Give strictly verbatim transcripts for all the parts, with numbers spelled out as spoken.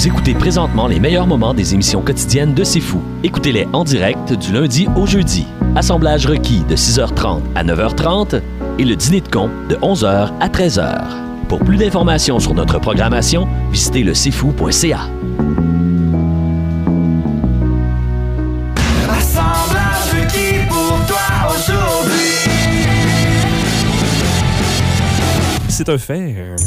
Vous écoutez présentement les meilleurs moments des émissions quotidiennes de C'est Fou. Écoutez-les en direct du lundi au jeudi. Assemblage requis de six heures trente à neuf heures trente et le dîner de con de onze heures à treize heures. Pour plus d'informations sur notre programmation, visitez le c'est fou point c a. Assemblage requis pour toi aujourd'hui. C'est un fait. Euh...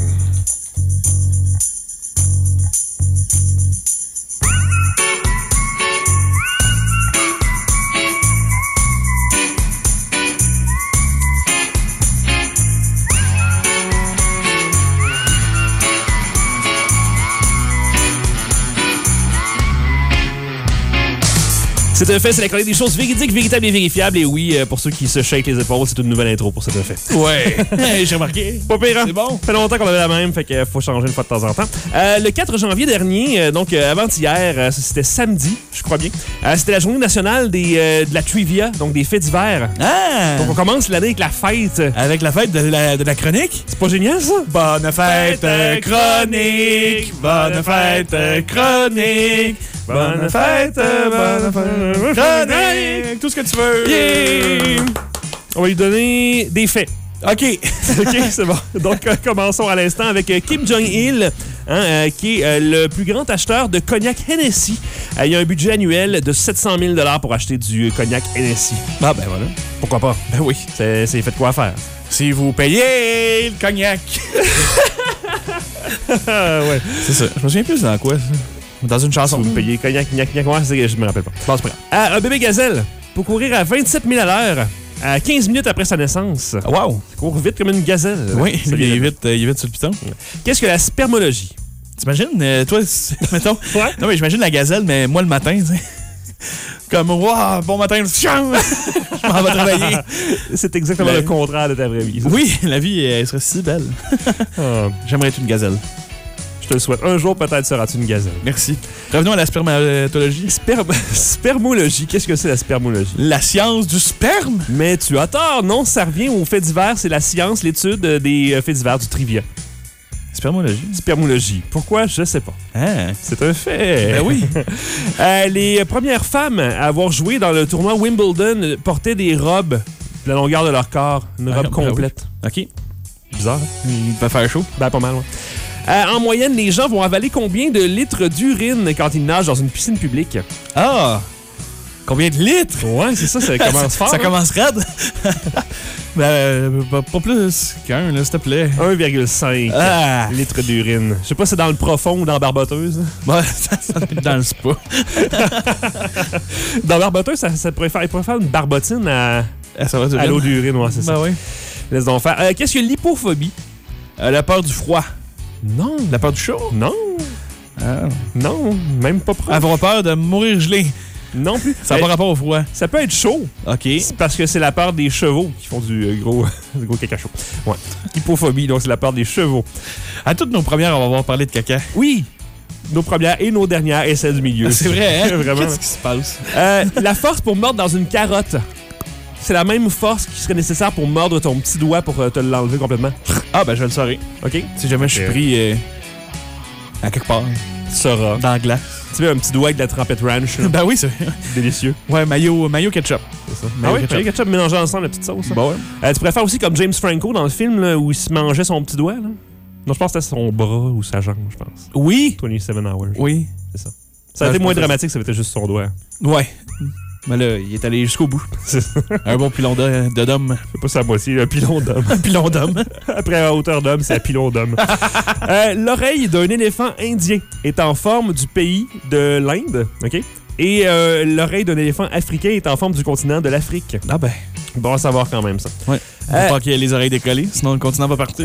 C'est un fait, c'est la chronique des choses véridiques, véritables et vérifiables. Et oui, euh, pour ceux qui se shake les épaules, c'est une nouvelle intro pour cet effet. Ouais, j'ai remarqué. Pas pire, hein? C'est bon. Ça fait longtemps qu'on avait la même, fait qu'il faut changer une fois de temps en temps. Euh, le quatre janvier dernier, euh, donc euh, avant-hier, euh, c'était samedi, je crois bien, euh, c'était la journée nationale des, euh, de la trivia, donc des faits divers. Ah! Donc on commence l'année avec la fête. Avec la fête de la, de la chronique? C'est pas génial, ça? Bonne fête euh, chronique! Bonne fête euh, chronique! Bonne fête, euh, bonne fête chronique! Tout ce que tu veux! Yeah! On va lui donner des faits. OK. OK, c'est bon. Donc, euh, commençons à l'instant avec euh, Kim Jong-il, hein, euh, qui est euh, le plus grand acheteur de cognac Hennessy. Euh, il a un budget annuel de sept cent mille dollars pour acheter du cognac Hennessy. Ah, ben voilà. Pourquoi pas? Ben oui. C'est, c'est fait de quoi faire. Si vous payez le cognac. Ouais. C'est ça. Je me souviens plus dans quoi, ça. Dans une chanson. Si vous me payez cognac, cognac, cognac, ouais, c'est, je me rappelle pas. Bon, c'est pas grave. Euh, un bébé gazelle pour courir à vingt-sept mille à l'heure à quinze minutes après sa naissance. Wow. Il court vite comme une gazelle. Oui, Ça il vient est de- vite, euh, il est vite sur le piton. Qu'est-ce que la spermologie? T'imagines, euh, toi, c'est- mettons. Ouais. Non, mais j'imagine la gazelle, mais moi le matin, tu sais. Comme, wow, bon matin, je m'en vais travailler. C'est exactement La- le contraire de ta vraie vie. Oui, la vie, elle serait si belle. Ah, J'aimerais être une gazelle. je te le souhaite. Un jour, peut-être, seras-tu une gazelle. Merci. Revenons à la spermatologie. Sperm- spermologie. Qu'est-ce que c'est la spermologie? La science du sperme. Mais tu as tort. Non, ça revient aux faits divers. C'est la science, l'étude des euh, faits divers, du trivia. Spermologie. Spermologie. Pourquoi? Je sais pas. Ah. C'est un fait. Ben oui. Euh, les premières femmes à avoir joué dans le tournoi Wimbledon portaient des robes de la longueur de leur corps. Une Ah, robe ben complète. OK. Bizarre, hein? Il va faire chaud. Ben, pas mal, ouais. Euh, en moyenne, les gens vont avaler combien de litres d'urine quand ils nagent dans une piscine publique? Ah! Combien de litres? Ouais, c'est ça, ça commence fort. Ça hein? commence raide. ben, euh, pas pas plus qu'un, là, s'il te plaît. un virgule cinq Ah! litres d'urine. Je sais pas si c'est dans le profond ou dans la barboteuse. Bon, ça, ça doit être dans le spa. Dans la barboteuse, ça, ça pourrait faire, il pourrait faire une barbotine à, Ah, ça va durer. à l'eau d'urine, ouais, c'est ça. Ben oui. Laisse donc faire. Euh, qu'est-ce que l'hypophobie? Euh, la peur du froid. Non. La peur du chaud? Non. Ah. Non, même pas proche. Avoir peur de mourir gelé. Non plus. Ça n'a Euh, pas rapport au froid. ça peut être chaud. OK. C'est parce que c'est la peur des chevaux qui font du euh, gros, du gros caca chaud. Ouais. Hypophobie, donc c'est la peur des chevaux. À toutes nos premières, on va avoir parlé de caca. Oui. Nos premières et nos dernières et celles du milieu. C'est vrai, hein? Vraiment. Qu'est-ce qui se passe? Euh, la force pour mordre dans une carotte. C'est la même force qui serait nécessaire pour mordre ton petit doigt pour euh, te l'enlever complètement. Ah, ben je le saurai. OK? Si jamais je suis Ok. pris euh, à quelque part, Tu sauras. dans la glace. Tu mets un petit doigt avec de la trempette ranch. là. Ben oui, c'est Délicieux. Ouais, mayo, mayo ketchup. C'est ça. Mayo Ah oui, ketchup. mayo ketchup mélangé ensemble, la petite sauce. là. Bon, ouais. Euh, tu pourrais faire aussi comme James Franco dans le film là, où il se mangeait son petit doigt. Là. Non, je pense que c'était son bras ou sa jambe, je pense. Oui. vingt-sept hours. Oui. C'est ça. Ça a Ah, été je moins pense que dramatique, ça avait été juste son doigt. Ouais. Mais là, il est allé jusqu'au bout. C'est ça. Un bon pilon de, de d'homme. C'est pas sa moitié, un pilon d'homme. Un pilon d'homme. Après à hauteur d'homme, c'est un pilon d'homme. Euh, l'oreille d'un éléphant indien est en forme du pays de l'Inde, OK? Et euh, l'oreille d'un éléphant africain est en forme du continent de l'Afrique. Ah ben. Bon à savoir quand même, ça. Ouais. Faut Euh, pas qu'il y ait les oreilles décollées, sinon le continent va partir.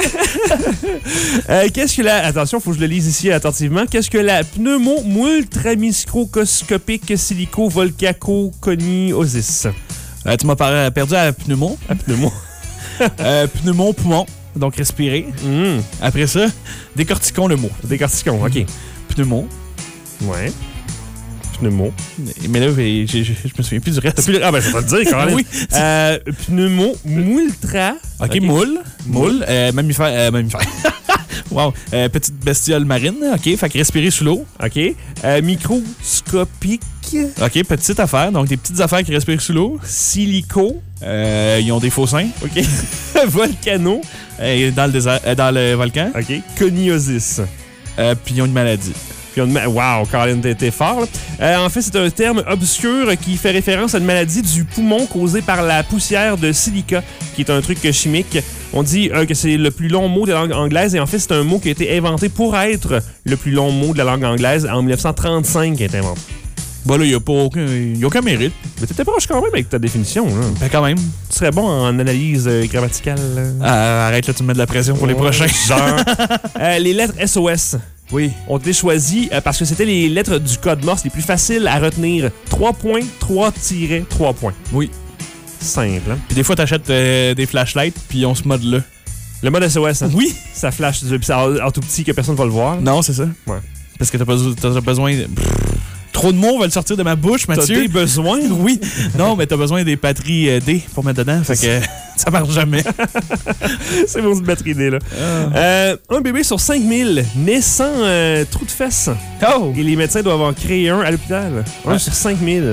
Euh, qu'est-ce que la... Attention, faut que je le lise ici attentivement. Qu'est-ce que la pneumo-multramicroscopique silico-volcaco-coniosis? Euh, tu m'as par- perdu à pneumo. La pneumo. Euh, pneumo, poumon. Donc respirer. Mmh. Après ça, décortiquons le mot. Décortiquons, OK. Pneumo. Ouais. Pneumo. Mais là, j'ai- j'ai- je me souviens plus du reste. Ah ben, je vais te dire quand même. Oui. Euh, pneumo, multra. OK, moule. Moule. Euh, mammifère. Euh, mammifère. Wow. Euh, petite bestiole marine, OK. Fait que respirer sous l'eau. OK. Euh, microscopique. OK, petite affaire. Donc, des petites affaires qui respirent sous l'eau. Silico. Euh, ils ont des faux seins. OK. Volcano. Euh, dans le désert, euh, dans le volcan. OK. Coniosis. Euh, puis ils ont une maladie. Puis on... Wow, Colin, t'es fort. Là. Euh, en fait, c'est un terme obscur qui fait référence à une maladie du poumon causée par la poussière de silica, qui est un truc chimique. On dit euh, que c'est le plus long mot de la langue anglaise, et en fait, c'est un mot qui a été inventé pour être le plus long mot de la langue anglaise en dix-neuf cent trente-cinq qui a été inventé. Bah là, il n'y a, aucun, y a aucun mérite. Mais t'étais proche quand même avec ta définition. Là. Ben quand même. Tu serais bon en analyse euh, grammaticale. Ah, arrête là, tu me mets de la pression pour ouais, les prochains. Genre. euh, les lettres S O S. Oui. Ont été choisies euh, parce que c'était les lettres du code Morse les plus faciles à retenir. trois points, trois tirets, trois points. Oui. Simple, hein? Puis des fois, t'achètes euh, des flashlights, puis on se mode là. Le mode S O S, hein? Oui. Ça flash, puis ça en tout petit que personne ne va le voir. Non, c'est ça. Ouais. Parce que t'as, pas, t'as besoin... De... Trop de mots veulent sortir de ma bouche, Mathieu. T'as des besoins? Oui. Non, mais t'as besoin des batteries euh, D pour mettre dedans. Fait que ça marche jamais. C'est bon, cette batterie D, là. Ah. Euh, un bébé sur cinq mille naît sans euh, trou de fesses. Oh! Et les médecins doivent en créer un à l'hôpital. Un Ouais. sur cinq mille.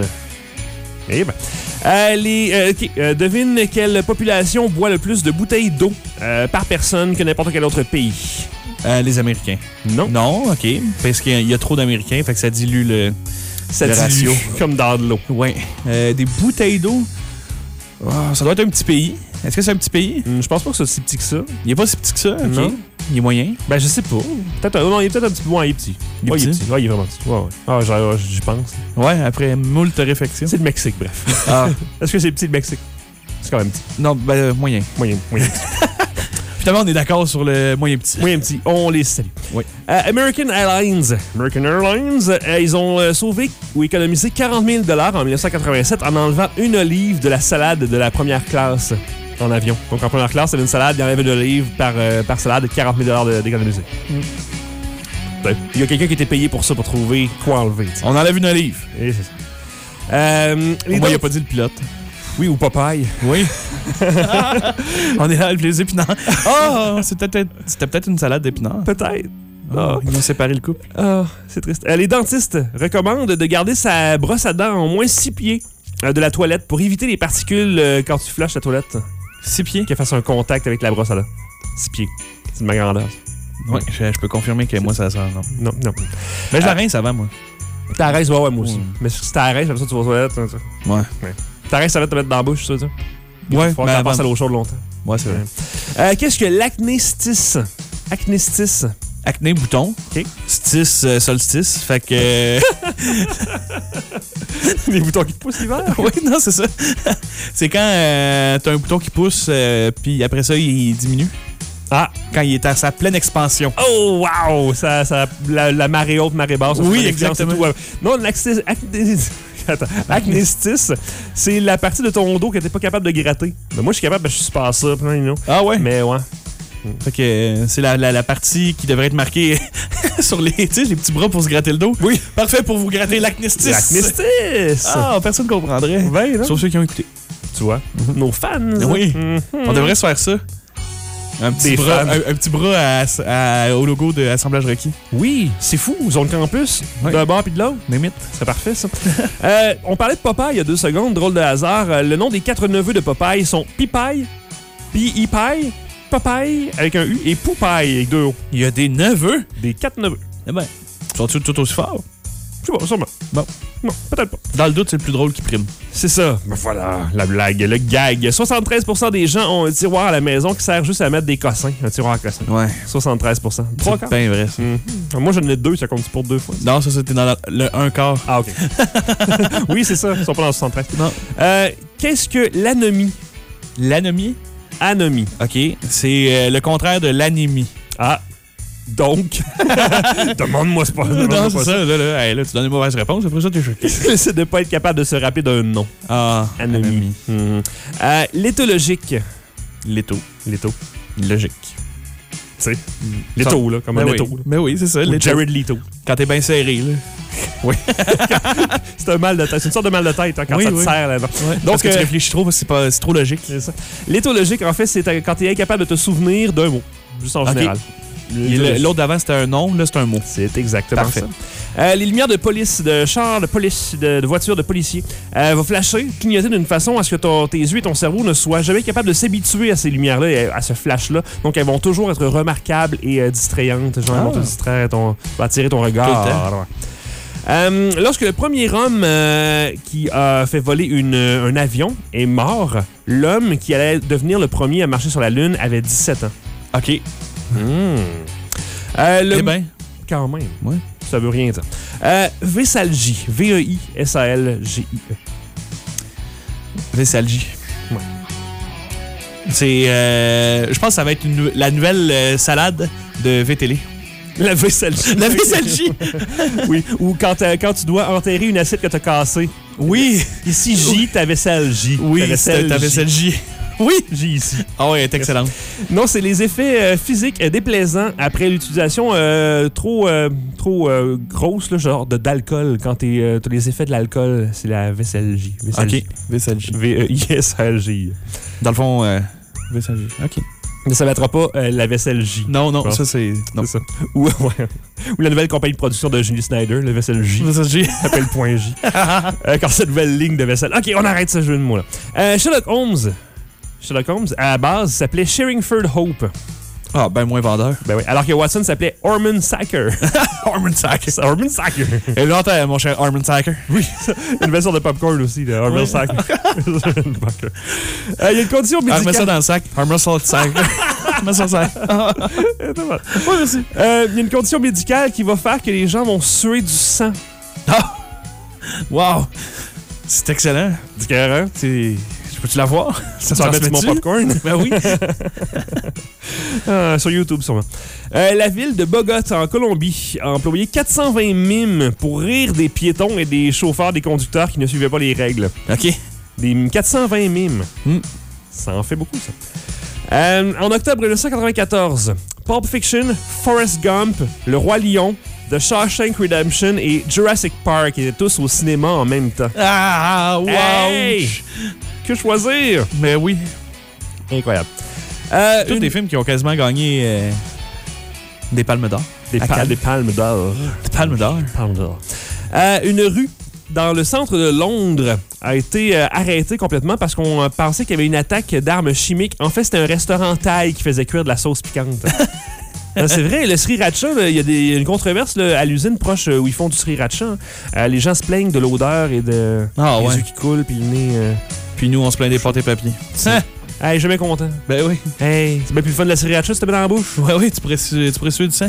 Eh ben. Euh, les, euh, okay. euh, devine quelle population boit le plus de bouteilles d'eau euh, par personne que n'importe quel autre pays. Euh, les Américains. Non. Non, OK. Parce qu'il y a trop d'Américains, fait que ça dilue le, Ça le dilue ratio. comme dans de l'eau. Ouais. Euh, des bouteilles d'eau. Oh, ça doit être un petit pays. Est-ce que c'est un petit pays? Hum, je pense pas que c'est aussi petit que ça. Il est pas si petit que ça, OK. Non. Il est moyen. Ben, je sais pas. Peut-être un, non, il est peut-être un petit peu moins. Il est petit. Il est Ouais, il est petit? petit. Ouais, il est vraiment petit. Ouais, ouais. Ah, genre, j'y pense. Ouais, après moult réflexions. C'est le Mexique, bref. Ah. Est-ce que c'est petit, le Mexique? C'est quand même petit. Non, ben, euh, moyen. Moyen, moyen petit. Finalement, on est d'accord sur le moyen petit. Moyen petit. On les salue. Oui. Euh, American Airlines. American Airlines, euh, ils ont euh, sauvé ou économisé quarante mille dollars en dix-neuf cent quatre-vingt-sept en enlevant une olive de la salade de la première classe en avion. Donc, en première classe, il y avait une salade, il y en avait une olive par, euh, par salade, quarante mille dollars d'économiser. Mm. Il y a quelqu'un qui était payé pour ça, pour trouver quoi enlever. T'sais. On enlève une olive. Et c'est ça. Euh, les Moi, il dents- a pas dit le pilote. Oui, ou Popeye. Oui. On est là avec les épinards. Ah, oh, c'était peut-être, c'était peut-être une salade d'épinards. Peut-être. Oh, ils ont séparé le couple. Ah, c'est triste. Euh, les dentistes recommandent de garder sa brosse à dents en moins six pieds euh, de la toilette pour éviter les particules euh, quand tu flushes la toilette. Six pieds. Qu'elle fasse un contact avec la brosse à dents. Six pieds. C'est de ma grandeur. Oui, je, je peux confirmer que moi, ça sert. Non. Non, non. Mais je la Euh, rince avant, moi. T'arrêtes, ouais, ouais, moi aussi. Mm. Mais si t'arrêtes, comme ça, tu vas aux toilettes. hein, ça. Ouais. T'arrêtes, ça va te mettre dans la bouche, ça, ça. Ouais, Faut mais que tu avant- passes à l'eau chaude longtemps. Ouais, c'est vrai. Euh, Qu'est-ce que l'acnéstice? Acnéstice. Acné, bouton. OK. Stis, euh, solstice. Fait que. euh, Les boutons qui te poussent l'hiver. oui, non, c'est ça. C'est quand euh, t'as un bouton qui pousse, euh, puis après ça, il diminue. Ah! Quand il est à sa pleine expansion. Oh, wow! Ça, ça, la, la marée haute, marée basse. ça Oui, fait l'expérience et exactement. tout, ouais. Non, l'acné- acné- Attends, acnéstice, c'est la partie de ton dos que t'es pas capable de gratter. Ben, moi, je suis capable, ben, je suis pas ça. You know. Ah ouais? Mais ouais. Fait que euh, c'est la, la, la partie qui devrait être marquée sur les, tu sais, les petits bras pour se gratter le dos. Oui. Parfait pour vous gratter l'acnéstice. L'acnéstice! Ah, personne comprendrait. Ben, là. Sauf ceux qui ont écouté. Tu vois, nos fans. Oui. Mhm. On devrait se faire ça. Un petit, Des bras, fans. un, un petit bras à- à- au logo de Assemblage requis. Oui, c'est fou. Zone Campus, Oui. d'un bord puis de l'autre. Limite. C'est parfait, ça. euh, on parlait de Popeye il y a deux secondes, drôle de hasard. Euh, le nom des quatre neveux de Popeye sont Pipaille, Pi-Ipaille, Popeye avec un U et Poupaille avec deux O. Il y a des neveux. Des quatre neveux. Eh ben, sont-ils tout aussi forts? Je sais pas, sûrement. Bon. Non, peut-être pas. Dans le doute, c'est le plus drôle qui prime. C'est ça. Ben voilà, la blague, le gag. soixante-treize pour cent des gens ont un tiroir à la maison qui sert juste à mettre des cossins. Un tiroir à cossins. Ouais. soixante-treize pour cent. Trois C'est quarts. bien vrai, ça. Mhm. Moi, j'en ai deux, ça compte pour deux fois. Non, ça, c'était dans la- le un quart. Ah, OK. Oui, c'est ça. Ils sont pas dans le soixante-treize. Non. Euh, Qu'est-ce que l'anomie? L'anomie? Anomie. OK. C'est euh, le contraire de l'anémie. Ah. Donc. Demande-moi ce pas. non, demande-moi c'est pas ça. Là, là, hey, là, tu donnes une mauvaise réponse. Après ça, t'es choqué. C'est de pas être capable de se rappeler d'un nom. Ah, Anomie. Mhm. Euh, L'éthologique. L'étau. L'étau. Logique. Tu sais. L'étau, là, comme Ben un oui. étau. là. Ben oui, c'est ça. Ou l'étau. Jared Leto. Quand t'es bien serré, là. Oui. C'est un mal de tête. C'est une sorte de mal de tête hein, quand Oui, ça te oui. serre. Là, Ouais. Donc, Parce que tu euh, réfléchis trop, c'est, pas, c'est trop logique. c'est ça. L'éthologique, en fait, c'est quand t'es incapable de te souvenir d'un mot. Juste en Ok. général. Le- L'autre d'avant, c'était un nom, là, c'est un mot. C'est exactement Parfait. ça. Euh, les lumières de police, de chars, de police, de, de voitures de policiers, euh, vont flasher, clignoter d'une façon à ce que ton, tes yeux et ton cerveau ne soient jamais capables de s'habituer à ces lumières-là, et à ce flash-là. Donc, elles vont toujours être remarquables et euh, distrayantes. Genre, elles vont te distraire, ton, vont attirer ton regard. Euh, lorsque le premier homme euh, qui a fait voler une, un avion est mort, l'homme qui allait devenir le premier à marcher sur la Lune avait dix-sept ans. OK. Mmh. Euh, le... Eh bien. Quand même. Ouais. Ça veut rien dire. Euh, Vessalgie. V E I S A L G I E. Vessalgie. Ouais. C'est. Euh, je pense que ça va être une, la nouvelle euh, salade de V T L. La Vessalgie. La Vessalgie. Oui. Ou quand, euh, quand tu dois enterrer une assiette que tu as cassée. Oui. Ici, J, ta vaisselle J. Oui, ta vaisselle ta vaisselle J. J. Oui. J ici. Ah ouais, elle est excellente. Non, c'est les effets euh, physiques euh, déplaisants après l'utilisation euh, trop, euh, trop euh, grosse, là, genre de, d'alcool. Quand tu euh, as les effets de l'alcool, c'est la vaisselle J. Vaisselle OK. J. Vessalgie. V E I S A L G I. Dans le fond, euh, Vessalgie. OK. Mais ça ne mettra pas euh, la vaisselle J. Non, non, Bon. ça c'est. Non. C'est ça. Ou, ouais. Ou la nouvelle compagnie de production de Julie Snyder, le vaisselle J. Vessalgie. Appelle point J. euh, quand cette nouvelle ligne de vaisselle. OK, on arrête ce jeu de mots là. Euh, Sherlock Holmes. Sherlock Holmes, à la base, s'appelait Sherringford Hope. Ah, ben moins vendeur. Ben oui. Alors que Watson s'appelait Ormond Sacker. Ormond Sacker. Ormond Sacker. Et là, t'as mon cher Ormond Sacker. Oui, une version de popcorn aussi, de Ormond Oui. Sacker. Euh, Il y a une condition Ah, remets ça médicale. dans le sac. Ormond Sacker. Mets ça dans le sac. Ouais, merci. Euh, Il y a une condition médicale qui va faire que les gens vont suer du sang. Ah! Wow! C'est excellent. Du cœur, hein? C'est... Peux-tu la voir? Ça va mettre sur mon popcorn. Ben oui. Ah, sur YouTube, sûrement. Euh, la ville de Bogota, en Colombie, a employé quatre cent vingt mimes pour rire des piétons et des chauffeurs, des conducteurs qui ne suivaient pas les règles. OK. Des quatre cent vingt mimes. Mm. Ça en fait beaucoup, ça. Euh, en octobre dix-neuf cent quatre-vingt-quatorze, Pulp Fiction, Forrest Gump, Le Roi Lion, The Shawshank Redemption et Jurassic Park étaient tous au cinéma en même temps. Ah, wow! Hey! Que choisir? Mais oui. Incroyable. Euh, Tous une- des films qui ont quasiment gagné euh, des palmes d'or. Des, À pa- Cannes. des palmes d'or. Des palmes d'or. Palmes d'or. Euh, une rue dans le centre de Londres a été euh, arrêtée complètement parce qu'on euh, pensait qu'il y avait une attaque d'armes chimiques. En fait, c'était un restaurant thaï qui faisait cuire de la sauce piquante. Non, c'est vrai, le sriracha, là, il y a des, une controverse là, à l'usine proche euh, où ils font du sriracha. Hein. Euh, les gens se plaignent de l'odeur et de Ah les ouais. yeux qui coulent puis le nez. euh. Puis nous, on se plaint des pâtés papier. Hey, jamais content. Ben oui. Hey, c'est bien plus le fun de la sriracha si tu te mets dans la bouche. Ouais, oui, tu pourrais, su- tu pourrais suer du sang.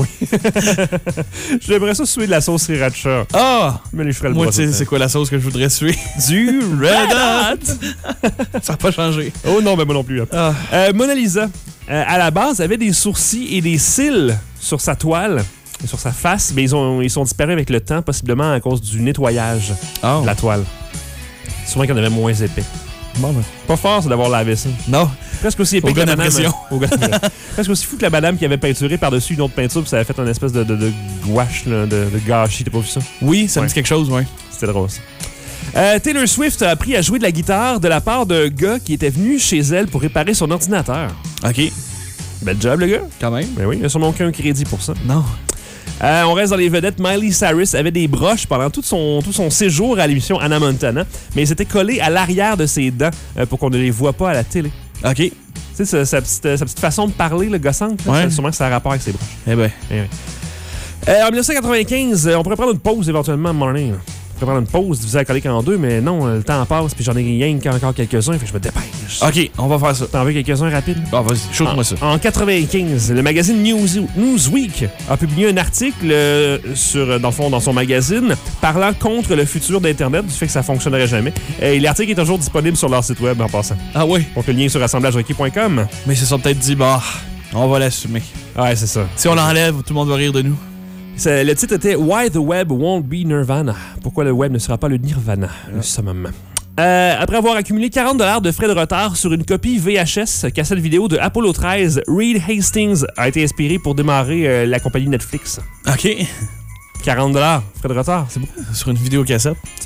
J'aimerais ça suer de la sauce sriracha. Ah! Mais les ferais le Moi, bras tu sais, tout le c'est temps. quoi la sauce que je voudrais suer? Du Red Hot! Ça n'a pas changé. Oh non, ben moi non plus. Hein. Ah. Euh, Mona Lisa, euh, à la base, avait des sourcils et des cils sur sa toile, sur sa face, mais ils, ont, ils sont disparus avec le temps, possiblement à cause du nettoyage Oh. de la toile. Sûrement qu'il y en avait moins épais. Bon, ben. Pas fort, c'est d'avoir lavé ça. Non. Presque aussi épais Au que la gars madame. d'impression. Au gars d'impression. Presque aussi fou que la madame qui avait peinturé par-dessus une autre peinture, puis ça avait fait une espèce de, de, de gouache, là, de, de gâchis. T'as pas vu ça? Oui, ça me Ouais. dit quelque chose, ouais. C'était drôle, ça. Euh, Taylor Swift a appris à jouer de la guitare de la part d'un gars qui était venu chez elle pour réparer son ordinateur. OK. Bel job, le gars. Quand même. Ben oui, il a sûrement aucun crédit pour ça. Non. Euh, on reste dans les vedettes. Miley Cyrus avait des broches pendant tout son, tout son séjour à l'émission Hannah Montana, mais ils étaient collés à l'arrière de ses dents euh, pour qu'on ne les voit pas à la télé. OK. Tu sais, sa, sa petite, sa petite façon de parler, le gossante, là, Ouais. ça, sûrement que ça a rapport avec ses broches. Eh ben. Eh oui. Euh, en dix-neuf cent quatre-vingt-quinze, euh, on pourrait prendre une pause éventuellement, morning. On pourrait prendre une pause, diviser la colique en deux, mais non, le temps passe, puis j'en ai rien qu'encore quelques-uns, fait que je me dépêche. OK, on va faire ça. T'en veux quelques-uns rapides? Ah, vas-y, shoot-moi ça. En quatre-vingt-quinze, le magazine News- Newsweek a publié un article euh, sur, dans, le fond, dans son magazine parlant contre le futur d'Internet, du fait que ça fonctionnerait jamais. Euh, Et l'article est toujours disponible sur leur site web en passant. Ah oui. Donc le lien est sur assemblage requis point com. Mais ils se sont peut-être dit, bah, on va l'assumer. Ouais, c'est ça. Si on l'enlève, tout le monde va rire de nous. C'est- Le titre était Why the Web Won't Be Nirvana. Pourquoi le web ne sera pas le Nirvana, le summum. Euh, après avoir accumulé quarante dollars de frais de retard sur une copie V H S cassette vidéo de Apollo treize, Reed Hastings a été inspiré pour démarrer euh, la compagnie Netflix. OK. quarante dollars frais de retard, c'est beaucoup, Sur une vidéocassette. tu sais.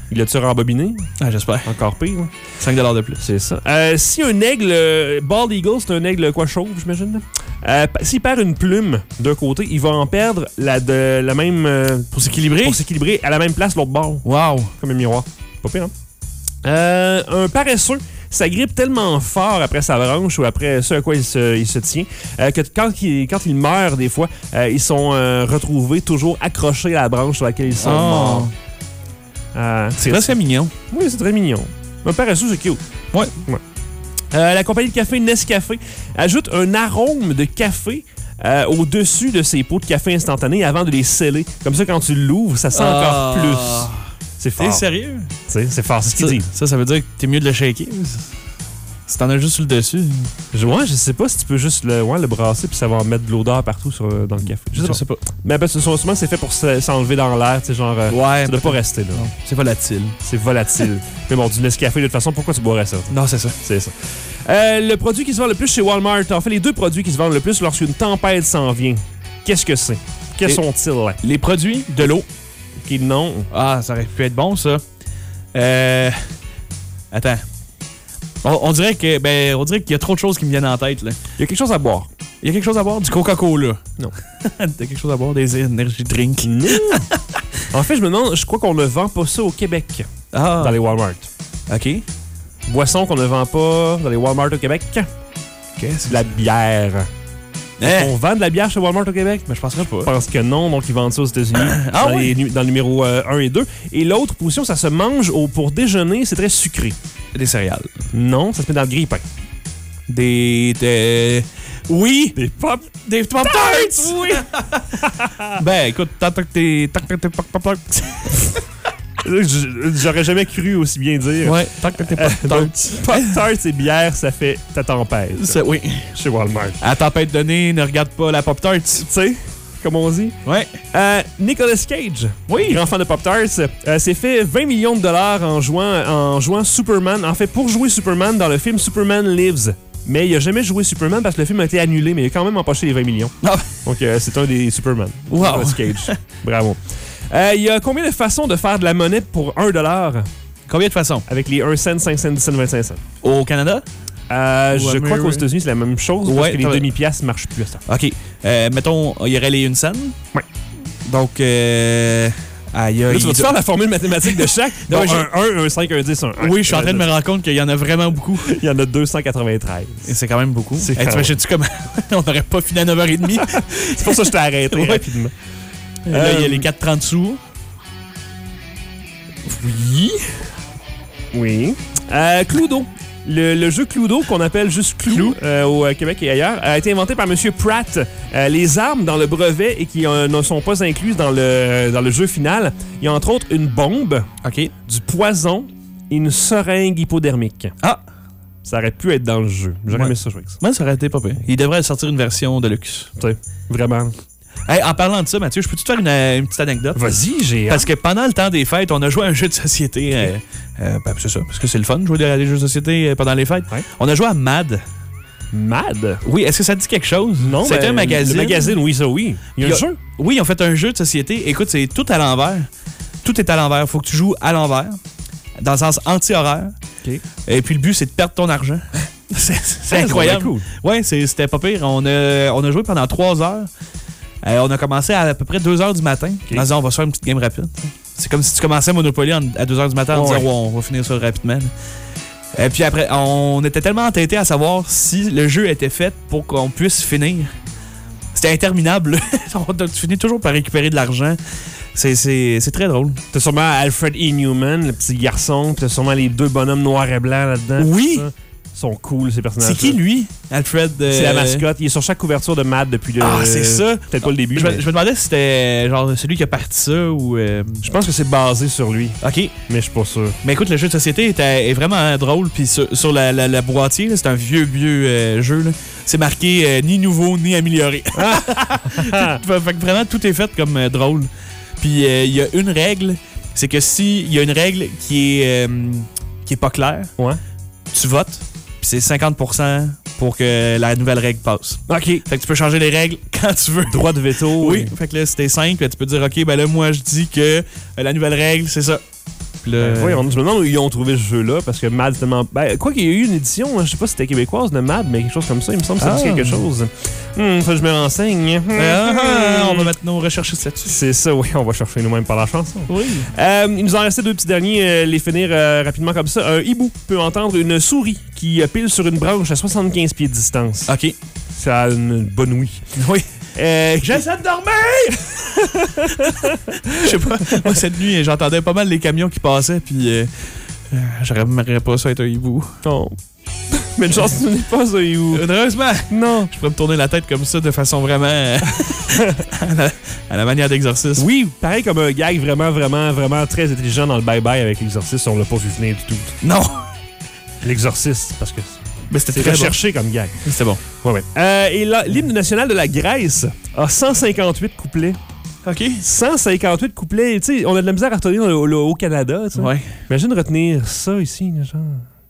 Il l'a-tu rembobiné? Ah, j'espère. Encore pire. Hein? cinq dollars de plus. C'est ça. Euh, si un aigle, euh, Bald Eagle, c'est un aigle quoi chauve, j'imagine. Euh, S'il perd une plume d'un côté, il va en perdre la, de, la même... Euh, pour s'équilibrer? Pour s'équilibrer à la même place, l'autre bord. Wow! Comme un miroir. Pas pire, hein? Euh, un paresseux, ça grippe tellement fort après sa branche ou après ce à quoi il se, il se tient euh, que quand il, quand il meurt, des fois, euh, ils sont euh, retrouvés toujours accrochés à la branche sur laquelle ils sont Oh. morts. Euh, C'est presque mignon. Oui, c'est très mignon. Un paresseux, c'est cute. Ouais. ouais. Euh, la compagnie de café Nescafé ajoute un arôme de café euh, au-dessus de ses pots de café instantané avant de les sceller. Comme ça, quand tu l'ouvres, ça sent Ah. encore plus. C'est fort. T'es sérieux? T'sais, c'est fort, c'est ce Ça, qu'ils disent. ça, ça veut dire que t'es mieux de le shaker. Si t'en as juste sur le dessus. Je, ouais, je sais pas si tu peux juste le, ouais, le brasser puis ça va mettre de l'odeur partout sur, dans le café. Je sais, Je pas. sais pas. Mais parce que souvent, c'est fait pour se- s'enlever dans l'air, tu sais, genre. euh, Ouais. ça doit pas rester là. Non, c'est volatile. C'est volatile. Mais bon, du Nescafé, de toute façon, pourquoi tu boirais ça? Non, c'est ça. C'est ça. Euh, le produit qui se vend le plus chez Walmart, en fait, les deux produits qui se vendent le plus lorsqu'une tempête s'en vient, qu'est-ce que c'est? Quels Et- sont-ils? Les produits de l'eau. Ok, non. Ah, ça aurait pu être bon, ça. Euh... Attends. On, on dirait que ben, on dirait qu'il y a trop de choses qui me viennent en tête, là. Il y a quelque chose à boire. Il y a quelque chose à boire? Du Coca-Cola. Non. Il y a quelque chose à boire? Des energy drinks. Non. En fait, je me demande, je crois qu'on ne vend pas ça au Québec, Ah. dans les Walmart. OK. Boisson qu'on ne vend pas dans les Walmart au Québec, Qu'est-ce de la bière. Hein? On vend de la bière chez Walmart au Québec? Mais je penserais Je pas. pense que non, donc ils vendent ça aux États-Unis Ah dans, oui? les nu- dans le numéro euh, un et deux. Et l'autre position, ça se mange au, pour déjeuner, c'est très sucré. Des céréales. Non, ça se met dans le grille-pain. Des... des... Oui! Des pop! Des Pop-Tarts! Oui! Ben, écoute, tant que t'es... Tant que t'es Pop-Tarts... J'aurais jamais cru aussi bien dire. Ouais, tant que t'es Pop-Tarts. Pop-Tarts et bière, ça fait ta tempête. Ça, oui. Chez Walmart. À tempête donnée, ne regarde pas la Pop-Tarts. Tu sais, comme on dit. Ouais. Euh, Nicolas Cage, Oui. grand fan de Pop-Tarts, euh, s'est fait vingt millions de dollars en jouant, en jouant Superman. En fait, pour jouer Superman dans le film Superman Lives. Mais il a jamais joué Superman parce que le film a été annulé, mais il a quand même empoché les vingt millions. Ah. Donc, euh, c'est un des Superman. Wow. Nicolas Cage. Bravo. Euh, Il y a combien de façons de faire de la monnaie pour un dollar Combien de façons? avec les un cent, cinq cents, dix cents, vingt-cinq cents? Au Canada? Euh, Ou je Ameri- crois qu'aux États-Unis, c'est la même chose parce Ouais, que les t'as- demi-piastres ne marchent plus à ça. OK. Euh, mettons, il y aurait les une scène. Ouais. Donc, euh... Aïe, Là, aïe. tu vas-tu faire la formule mathématique de chaque? Non, Donc, je- un un, un cinq, un dix, un un. Oui, je suis en train de me rendre compte qu'il y en a vraiment beaucoup. Il y en a deux cent quatre-vingt-treize. Et c'est quand même beaucoup. C'est Hey, quand t'imagines-tu comment on n'aurait pas fini à neuf heures trente? C'est pour ça que je t'ai arrêté Ouais. rapidement. Là, il y a Euh, les quatre trente sous. Oui. Oui. Euh, Cluedo. Le, le jeu Cluedo, qu'on appelle juste Clou, euh, au euh, Québec et ailleurs, a été inventé par M. Pratt. Euh, les armes dans le brevet et qui euh, ne sont pas incluses dans le, dans le jeu final, il y a entre autres une bombe, OK. du poison et une seringue hypodermique. Ah. Ça aurait pu être dans le jeu. J'aurais Ouais. aimé ça jouer avec ça. Moi, ça aurait été pas pire. Il devrait sortir une version de luxe. Tu sais, vraiment. Hey, en parlant de ça, Mathieu, je peux te faire une, euh, une petite anecdote? Vas-y, j'ai Parce que pendant le temps des fêtes, on a joué à un jeu de société. Euh, euh, ben, c'est ça, parce que c'est le fun de jouer à des jeux de société euh, pendant les fêtes. Ouais. On a joué à Mad. Mad. Oui, est-ce que ça te dit quelque chose? Non, C'était ben, un magazine. Le magazine, oui, ça, oui. Il y a Il y un a- jeu. Oui, ils ont fait un jeu de société. Écoute, c'est tout à l'envers. Tout est à l'envers. Faut que tu joues à l'envers, dans le sens anti-horaire. OK. Et puis le but, c'est de perdre ton argent. c'est c'est Ah, incroyable. cool. Ouais, c'est- c'était pas pire. On a, on a joué pendant trois heures. Euh, on a commencé à à peu près deux heures du matin. On a dit, on va se faire une petite game rapide. C'est comme si tu commençais Monopoly en- à deux heures du matin en Ouais. disant, ouais, on va finir ça rapidement. Et puis après, on était tellement entêtés à savoir si le jeu était fait pour qu'on puisse finir. C'était interminable. On- tu finis toujours par récupérer de l'argent. C'est- C'est c'est très drôle. T'as sûrement Alfred E. Newman, le petit garçon, pis t'as sûrement les deux bonhommes noirs et blancs là-dedans. Oui. Ça. Ils sont cool, ces personnages. C'est qui, lui? Alfred? euh, C'est la mascotte. Il est sur chaque couverture de Mad depuis le. Ah, c'est ça. Peut-être pas le début. Je me, mais je me demandais si c'était genre celui qui a parti ça ou... euh, je pense que c'est basé sur lui, OK. mais je suis pas sûr. Mais écoute, le jeu de société est, est vraiment drôle. Puis sur, sur la, la, la boîtier, là, c'est un vieux, vieux euh, jeu. là. C'est marqué euh, ni nouveau, ni amélioré. fait, fait que vraiment, tout est fait comme euh, drôle. Puis euh, il y a une règle, c'est que s'il y a une règle qui est, euh, qui est pas claire, Ouais. tu votes. Puis c'est cinquante pour cent pour que la nouvelle règle passe. OK. Fait que tu peux changer les règles quand tu veux. Droit de veto. Oui, fait que là, c'était simple. Tu peux dire, OK, ben là, moi, je dis que euh, la nouvelle règle, c'est ça. Puis là, Ben, voyons, je me demande où ils ont trouvé ce jeu-là, parce que Mad, c'est tellement... Ben, quoi qu'il y ait eu une édition, je sais pas si c'était québécoise de Mad, mais quelque chose comme ça, il me semble que ça dit Ah. quelque chose. Hum, faut que je me renseigne. Ah, ah, on va mettre nos recherches là-dessus. C'est ça, oui, on va chercher nous-mêmes par la chanson. Oui. Euh, il nous en restait deux petits derniers, euh, les finir euh, rapidement comme ça. Un hibou peut entendre une souris qui euh, pile sur une branche à soixante-quinze pieds de distance. OK. Ça a une bonne ouïe. Oui. Euh, J'essaie de dormir! Je sais pas. Moi, cette nuit, j'entendais pas mal les camions qui passaient, puis euh, euh, j'aimerais pas ça être un hibou. Non. Mais une chance, tu n'es pas un hibou. Heureusement, Non. je pourrais me tourner la tête comme ça de façon vraiment euh, à, la, à la manière d'exorcisme. Oui, pareil comme un gag vraiment, vraiment, vraiment très intelligent dans le bye-bye avec l'exorciste, on l'a pas vu venir du tout. Non! L'exorciste, parce que Mais c'était c'est très recherché comme gag. bon. C'était bon. Ouais, ouais. Euh, et là, l'hymne national de la Grèce a cent cinquante-huit couplets. OK. cent cinquante-huit couplets. Tu sais, on a de la misère à retenir le, le, au Canada. Tu sais. Ouais. Imagine retenir ça ici, genre.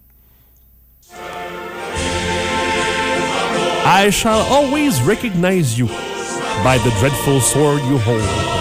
I shall always recognize you by the dreadful sword you hold.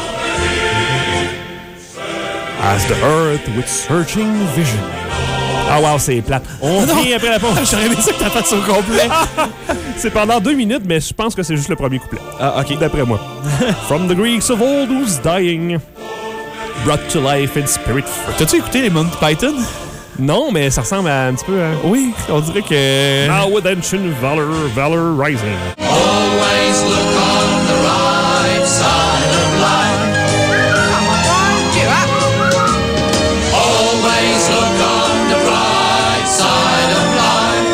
As the earth with searching vision. Ah wow, c'est plate. On revient après la pause. J'aurais aimé ça que t'as fait ça au complet. C'est pendant deux minutes, mais je pense que c'est juste le premier couplet. Ah, OK. D'après moi. From the Greeks of old who's dying, brought to life in spirit. T'as-tu écouté les Monty Python? Non, mais ça ressemble à un petit peu à... Oui, on dirait que... Now attention, valor, valor rising. Always look on the right side of life. Come on, cheer up. Always look on the right side of life.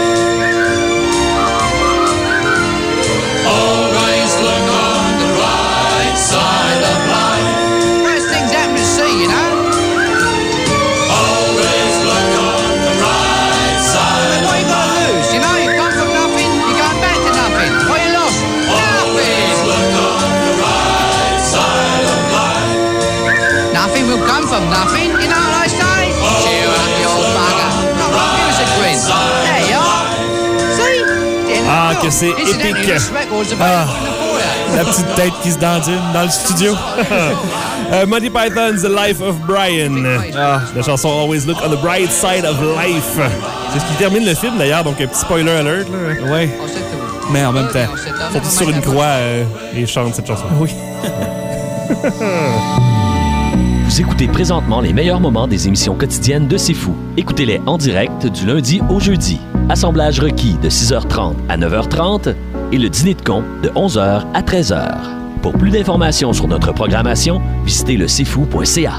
Always look on the right side of life. First things happen to see, you know. Always look on the right side. What you gotta lose? You know, you come from nothing, you go back to nothing. What you lost? Nothing. Look on the right side of life. Nothing will come from nothing, you know what I say? Cheer up, you old bugger. Not what music grin. There you are. See? Ah, que c'est Incidentally, épique. this record's available in the foyer. La petite tête qui se dandine dans le studio. Uh, Monty Python's The Life of Brian. Ah. La chanson Always Look on the Bright Side of Life. C'est ce qui termine le film d'ailleurs, donc un petit spoiler alert. Là. Ouais. I said to Mais en même temps. I said, I'll never Sur make une that croix, euh, et chante cette chanson. Oui. Vous écoutez présentement les meilleurs moments des émissions quotidiennes de C'est Fou. Écoutez-les en direct du lundi au jeudi. Assemblage requis de six heures trente à neuf heures trente et le dîner de con de onze heures à treize heures. Pour plus d'informations sur notre programmation, visitez le c'est fou point c a.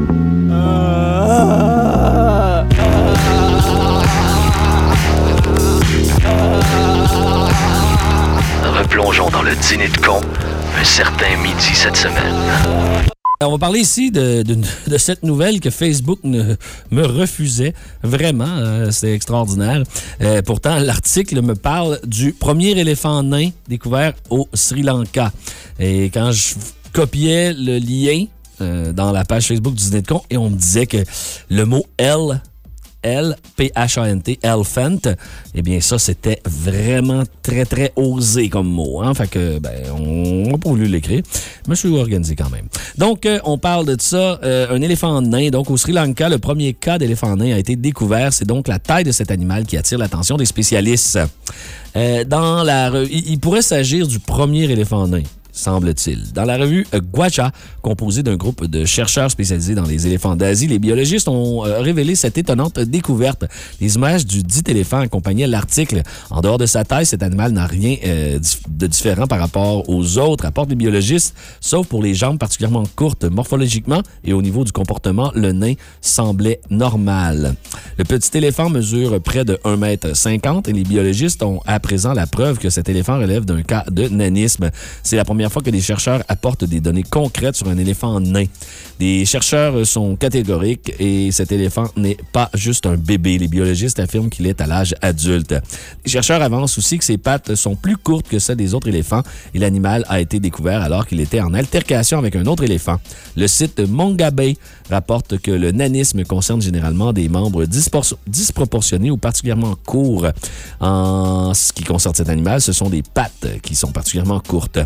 Replongeons dans le dîner de con un certain midi cette semaine. On va parler ici de, de, de cette nouvelle que Facebook ne, me refusait. Vraiment, euh, c'est extraordinaire. Euh, pourtant, l'article me parle du premier éléphant nain découvert au Sri Lanka. Et quand je copiais le lien euh, dans la page Facebook du Dîner de con, et on me disait que le mot « L » L P H A N T, elephant, eh bien ça, c'était vraiment très, très osé comme mot. Hein? Fait que, ben, on n'a pas voulu l'écrire. Mais je suis organisé quand même. Donc, euh, on parle de ça. Euh, un éléphant nain. Donc, au Sri Lanka, le premier cas d'éléphant nain a été découvert. C'est donc la taille de cet animal qui attire l'attention des spécialistes. Euh, dans la, re... il, il pourrait s'agir du premier éléphant nain, semble-t-il. Dans la revue Gwaja, composée d'un groupe de chercheurs spécialisés dans les éléphants d'Asie, les biologistes ont euh, révélé cette étonnante découverte. Les images du dit éléphant accompagnaient l'article. En dehors de sa taille, cet animal n'a rien euh, de différent par rapport aux autres, rapportent les biologistes, sauf pour les jambes particulièrement courtes morphologiquement et au niveau du comportement, le nain semblait normal. Le petit éléphant mesure près de un mètre cinquante et les biologistes ont à présent la preuve que cet éléphant relève d'un cas de nanisme. C'est la première fois que des chercheurs apportent des données concrètes sur un éléphant nain. Les chercheurs sont catégoriques et cet éléphant n'est pas juste un bébé. Les biologistes affirment qu'il est à l'âge adulte. Les chercheurs avancent aussi que ses pattes sont plus courtes que celles des autres éléphants et l'animal a été découvert alors qu'il était en altercation avec un autre éléphant. Le site Mongabay rapporte que le nanisme concerne généralement des membres dispor- disproportionnés ou particulièrement courts. En ce qui concerne cet animal, ce sont des pattes qui sont particulièrement courtes.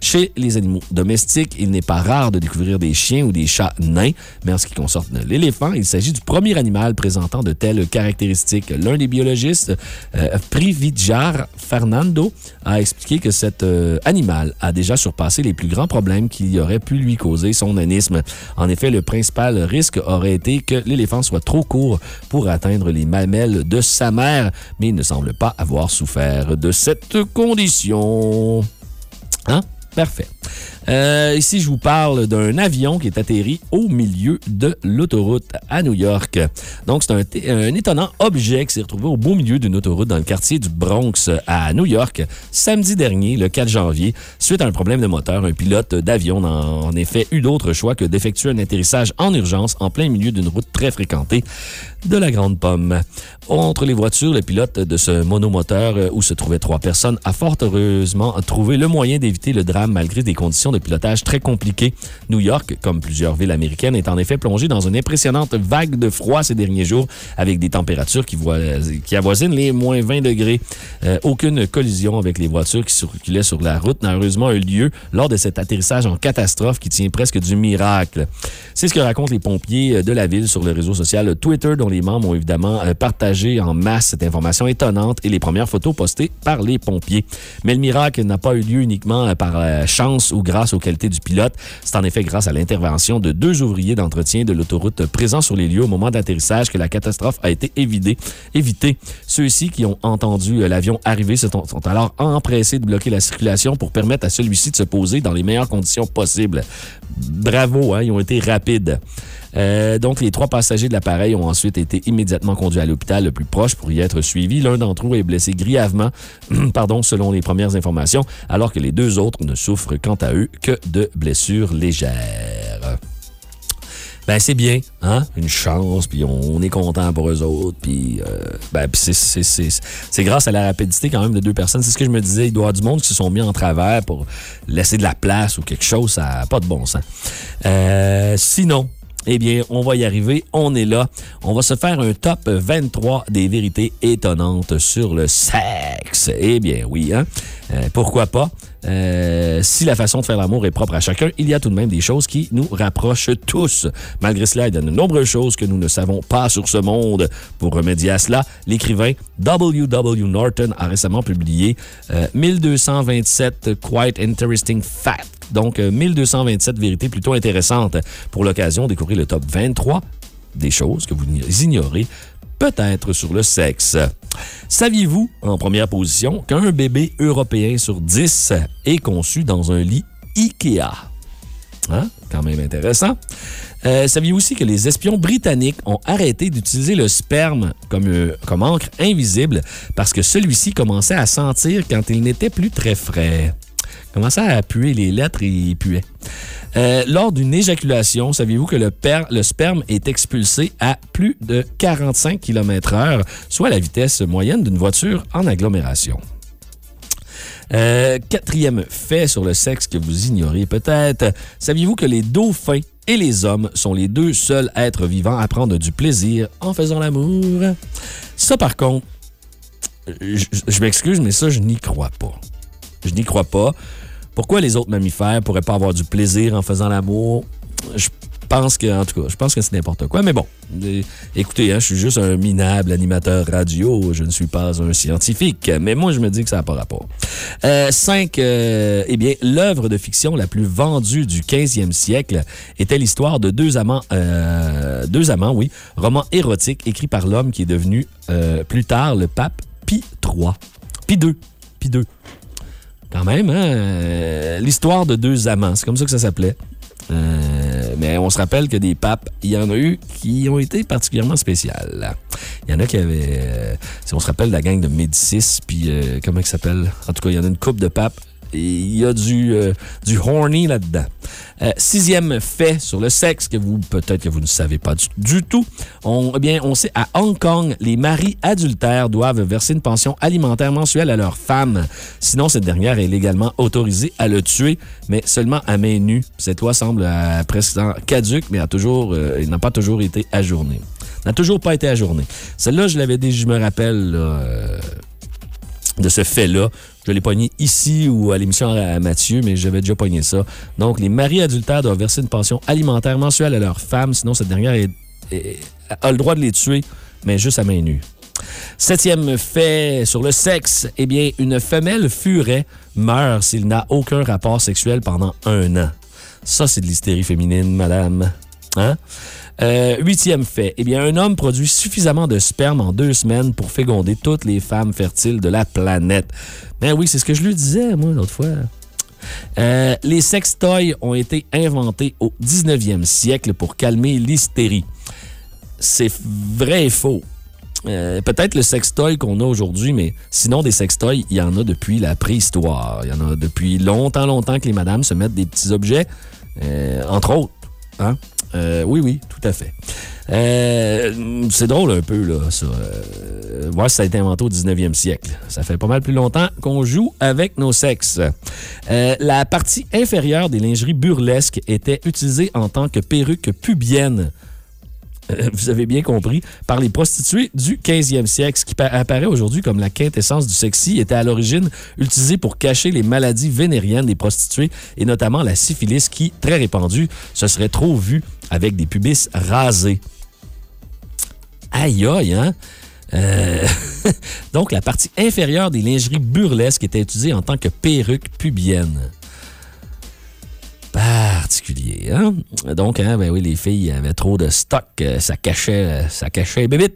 Chez les animaux domestiques, il n'est pas rare de découvrir des chiens ou des chats nains, mais en ce qui concerne l'éléphant, il s'agit du premier animal présentant de telles caractéristiques. L'un des biologistes, euh, Privijar Fernando, a expliqué que cet euh, animal a déjà surpassé les plus grands problèmes qui auraient pu lui causer son nanisme. En effet, le principal risque aurait été que l'éléphant soit trop court pour atteindre les mamelles de sa mère, mais il ne semble pas avoir souffert de cette condition. Hein? Parfait. Euh, ici, je vous parle d'un avion qui est atterri au milieu de l'autoroute à New York. Donc, c'est un, un étonnant objet qui s'est retrouvé au beau milieu d'une autoroute dans le quartier du Bronx à New York, samedi dernier, le quatre janvier. Suite à un problème de moteur, un pilote d'avion n'a en effet eu d'autre choix que d'effectuer un atterrissage en urgence en plein milieu d'une route très fréquentée de la Grande Pomme. Entre les voitures, le pilote de ce monomoteur où se trouvaient trois personnes a fort heureusement trouvé le moyen d'éviter le drame malgré des conditions de pilotage très compliquées. New York, comme plusieurs villes américaines, est en effet plongée dans une impressionnante vague de froid ces derniers jours avec des températures qui, voient, qui avoisinent les moins vingt degrés. Euh, aucune collision avec les voitures qui circulaient sur la route n'a heureusement eu lieu lors de cet atterrissage en catastrophe qui tient presque du miracle. C'est ce que racontent les pompiers de la ville sur le réseau social Twitter, dont les membres ont évidemment partagé en masse cette information étonnante et les premières photos postées par les pompiers. Mais le miracle n'a pas eu lieu uniquement par chance ou grâce aux qualités du pilote. C'est en effet grâce à l'intervention de deux ouvriers d'entretien de l'autoroute présents sur les lieux au moment d'atterrissage que la catastrophe a été évitée. évitée. Ceux-ci qui ont entendu l'avion arriver se sont, sont alors empressés de bloquer la circulation pour permettre à celui-ci de se poser dans les meilleures conditions possibles. Bravo, hein, ils ont été rapides. Euh, donc, les trois passagers de l'appareil ont ensuite été immédiatement conduits à l'hôpital le plus proche pour y être suivis. L'un d'entre eux est blessé grièvement, pardon, selon les premières informations, alors que les deux autres ne souffrent quant à eux que de blessures légères. Ben, c'est bien, hein? Une chance, puis on est content pour eux autres, puis euh, ben, c'est, c'est, c'est, c'est grâce à la rapidité quand même de deux personnes. C'est ce que je me disais, il doit y avoir du monde qui se sont mis en travers pour laisser de la place ou quelque chose, ça n'a pas de bon sens. Euh, sinon, eh bien, on va y arriver, on est là. On va se faire un top vingt-trois des vérités étonnantes sur le sexe. Eh bien, oui, hein? Euh, pourquoi pas? Euh, si la façon de faire l'amour est propre à chacun, il y a tout de même des choses qui nous rapprochent tous. Malgré cela, il y a de nombreuses choses que nous ne savons pas sur ce monde. Pour remédier à cela, l'écrivain W W Norton a récemment publié euh, mille deux cent vingt-sept Quite Interesting Facts. Donc, euh, mille deux cent vingt-sept vérités plutôt intéressantes. Pour l'occasion, découvrir le top vingt-trois des choses que vous ignorez peut-être sur le sexe. Saviez-vous, en première position, qu'un bébé européen sur dix est conçu dans un lit IKEA? Hein? Quand même intéressant. Euh, saviez-vous aussi que les espions britanniques ont arrêté d'utiliser le sperme comme, euh, comme encre invisible parce que celui-ci commençait à sentir quand il n'était plus très frais? Commençait à puer les lettres et il puait. Euh, lors d'une éjaculation, saviez-vous que le, per- le sperme est expulsé à plus de quarante-cinq kilomètres heure, soit la vitesse moyenne d'une voiture en agglomération? Euh, quatrième fait sur le sexe que vous ignorez peut-être. Saviez-vous que les dauphins et les hommes sont les deux seuls êtres vivants à prendre du plaisir en faisant l'amour? Ça, par contre, je, je m'excuse, mais ça, je n'y crois pas. Je n'y crois pas. Pourquoi les autres mammifères pourraient pas avoir du plaisir en faisant l'amour? Je pense que, en tout cas, je pense que c'est n'importe quoi. Mais bon, euh, écoutez, hein, je suis juste un minable animateur radio. Je ne suis pas un scientifique. Mais moi, je me dis que ça n'a pas rapport. Euh, cinq, euh, eh bien, l'œuvre de fiction la plus vendue du quinzième siècle était l'histoire de deux amants, euh, deux amants, oui, roman érotique écrit par l'homme qui est devenu euh, plus tard le pape Pie trois. Pie deux. Pie deux. Quand même, hein? Euh, l'histoire de deux amants, c'est comme ça que ça s'appelait. Euh, mais on se rappelle que des papes, il y en a eu qui ont été particulièrement spéciales. Il y en a qui avaient... Euh, si on se rappelle la gang de Médicis, puis euh, comment il s'appelle? En tout cas, il y en a une couple de papes. Et il y a du, euh, du horny là-dedans. Euh, sixième fait sur le sexe que vous, peut-être que vous ne savez pas du, du tout. On, eh bien, on sait, à Hong Kong, les maris adultères doivent verser une pension alimentaire mensuelle à leur femme. Sinon, cette dernière est légalement autorisée à le tuer, mais seulement à main nue. Cette loi semble à presque caduque, mais a toujours, euh, n'a pas toujours été ajournée. N'a toujours pas été ajournée. Celle-là, je l'avais déjà, je me rappelle, là, euh, de ce fait-là. Je l'ai pogné ici ou à l'émission à Mathieu, mais j'avais déjà pogné ça. Donc, les maris adultères doivent verser une pension alimentaire mensuelle à leur femme, sinon cette dernière est, est, a le droit de les tuer, mais juste à main nue. Septième fait sur le sexe, eh bien, une femelle furet meurt s'il n'a aucun rapport sexuel pendant un an. Ça, c'est de l'hystérie féminine, madame. Hein? Euh, huitième fait, eh bien, un homme produit suffisamment de sperme en deux semaines pour féconder toutes les femmes fertiles de la planète. Ben oui, c'est ce que je lui disais, moi, l'autre fois. Euh, les sextoys ont été inventés au dix-neuvième siècle pour calmer l'hystérie. C'est vrai et faux. Euh, peut-être le sextoy qu'on a aujourd'hui, mais sinon des sextoys, il y en a depuis la préhistoire. Il y en a depuis longtemps, longtemps que les madames se mettent des petits objets, euh, entre autres. Hein? Euh, oui, oui, tout à fait. Euh, c'est drôle un peu, là, ça. Euh, voir si ça a été inventé au dix-neuvième siècle. Ça fait pas mal plus longtemps qu'on joue avec nos sexes. Euh, la partie inférieure des lingeries burlesques était utilisée en tant que perruque pubienne. Vous avez bien compris, par les prostituées du quinzième siècle. Ce qui apparaît aujourd'hui comme la quintessence du sexy était à l'origine utilisé pour cacher les maladies vénériennes des prostituées et notamment la syphilis qui, très répandue, se serait trop vue avec des pubis rasés. Aïe aïe, hein? Euh... Donc, la partie inférieure des lingeries burlesques était utilisée en tant que perruque pubienne. Particulier, hein? Donc, hein, ben oui, les filles avaient trop de stock, ça cachait, ça cachait bébite.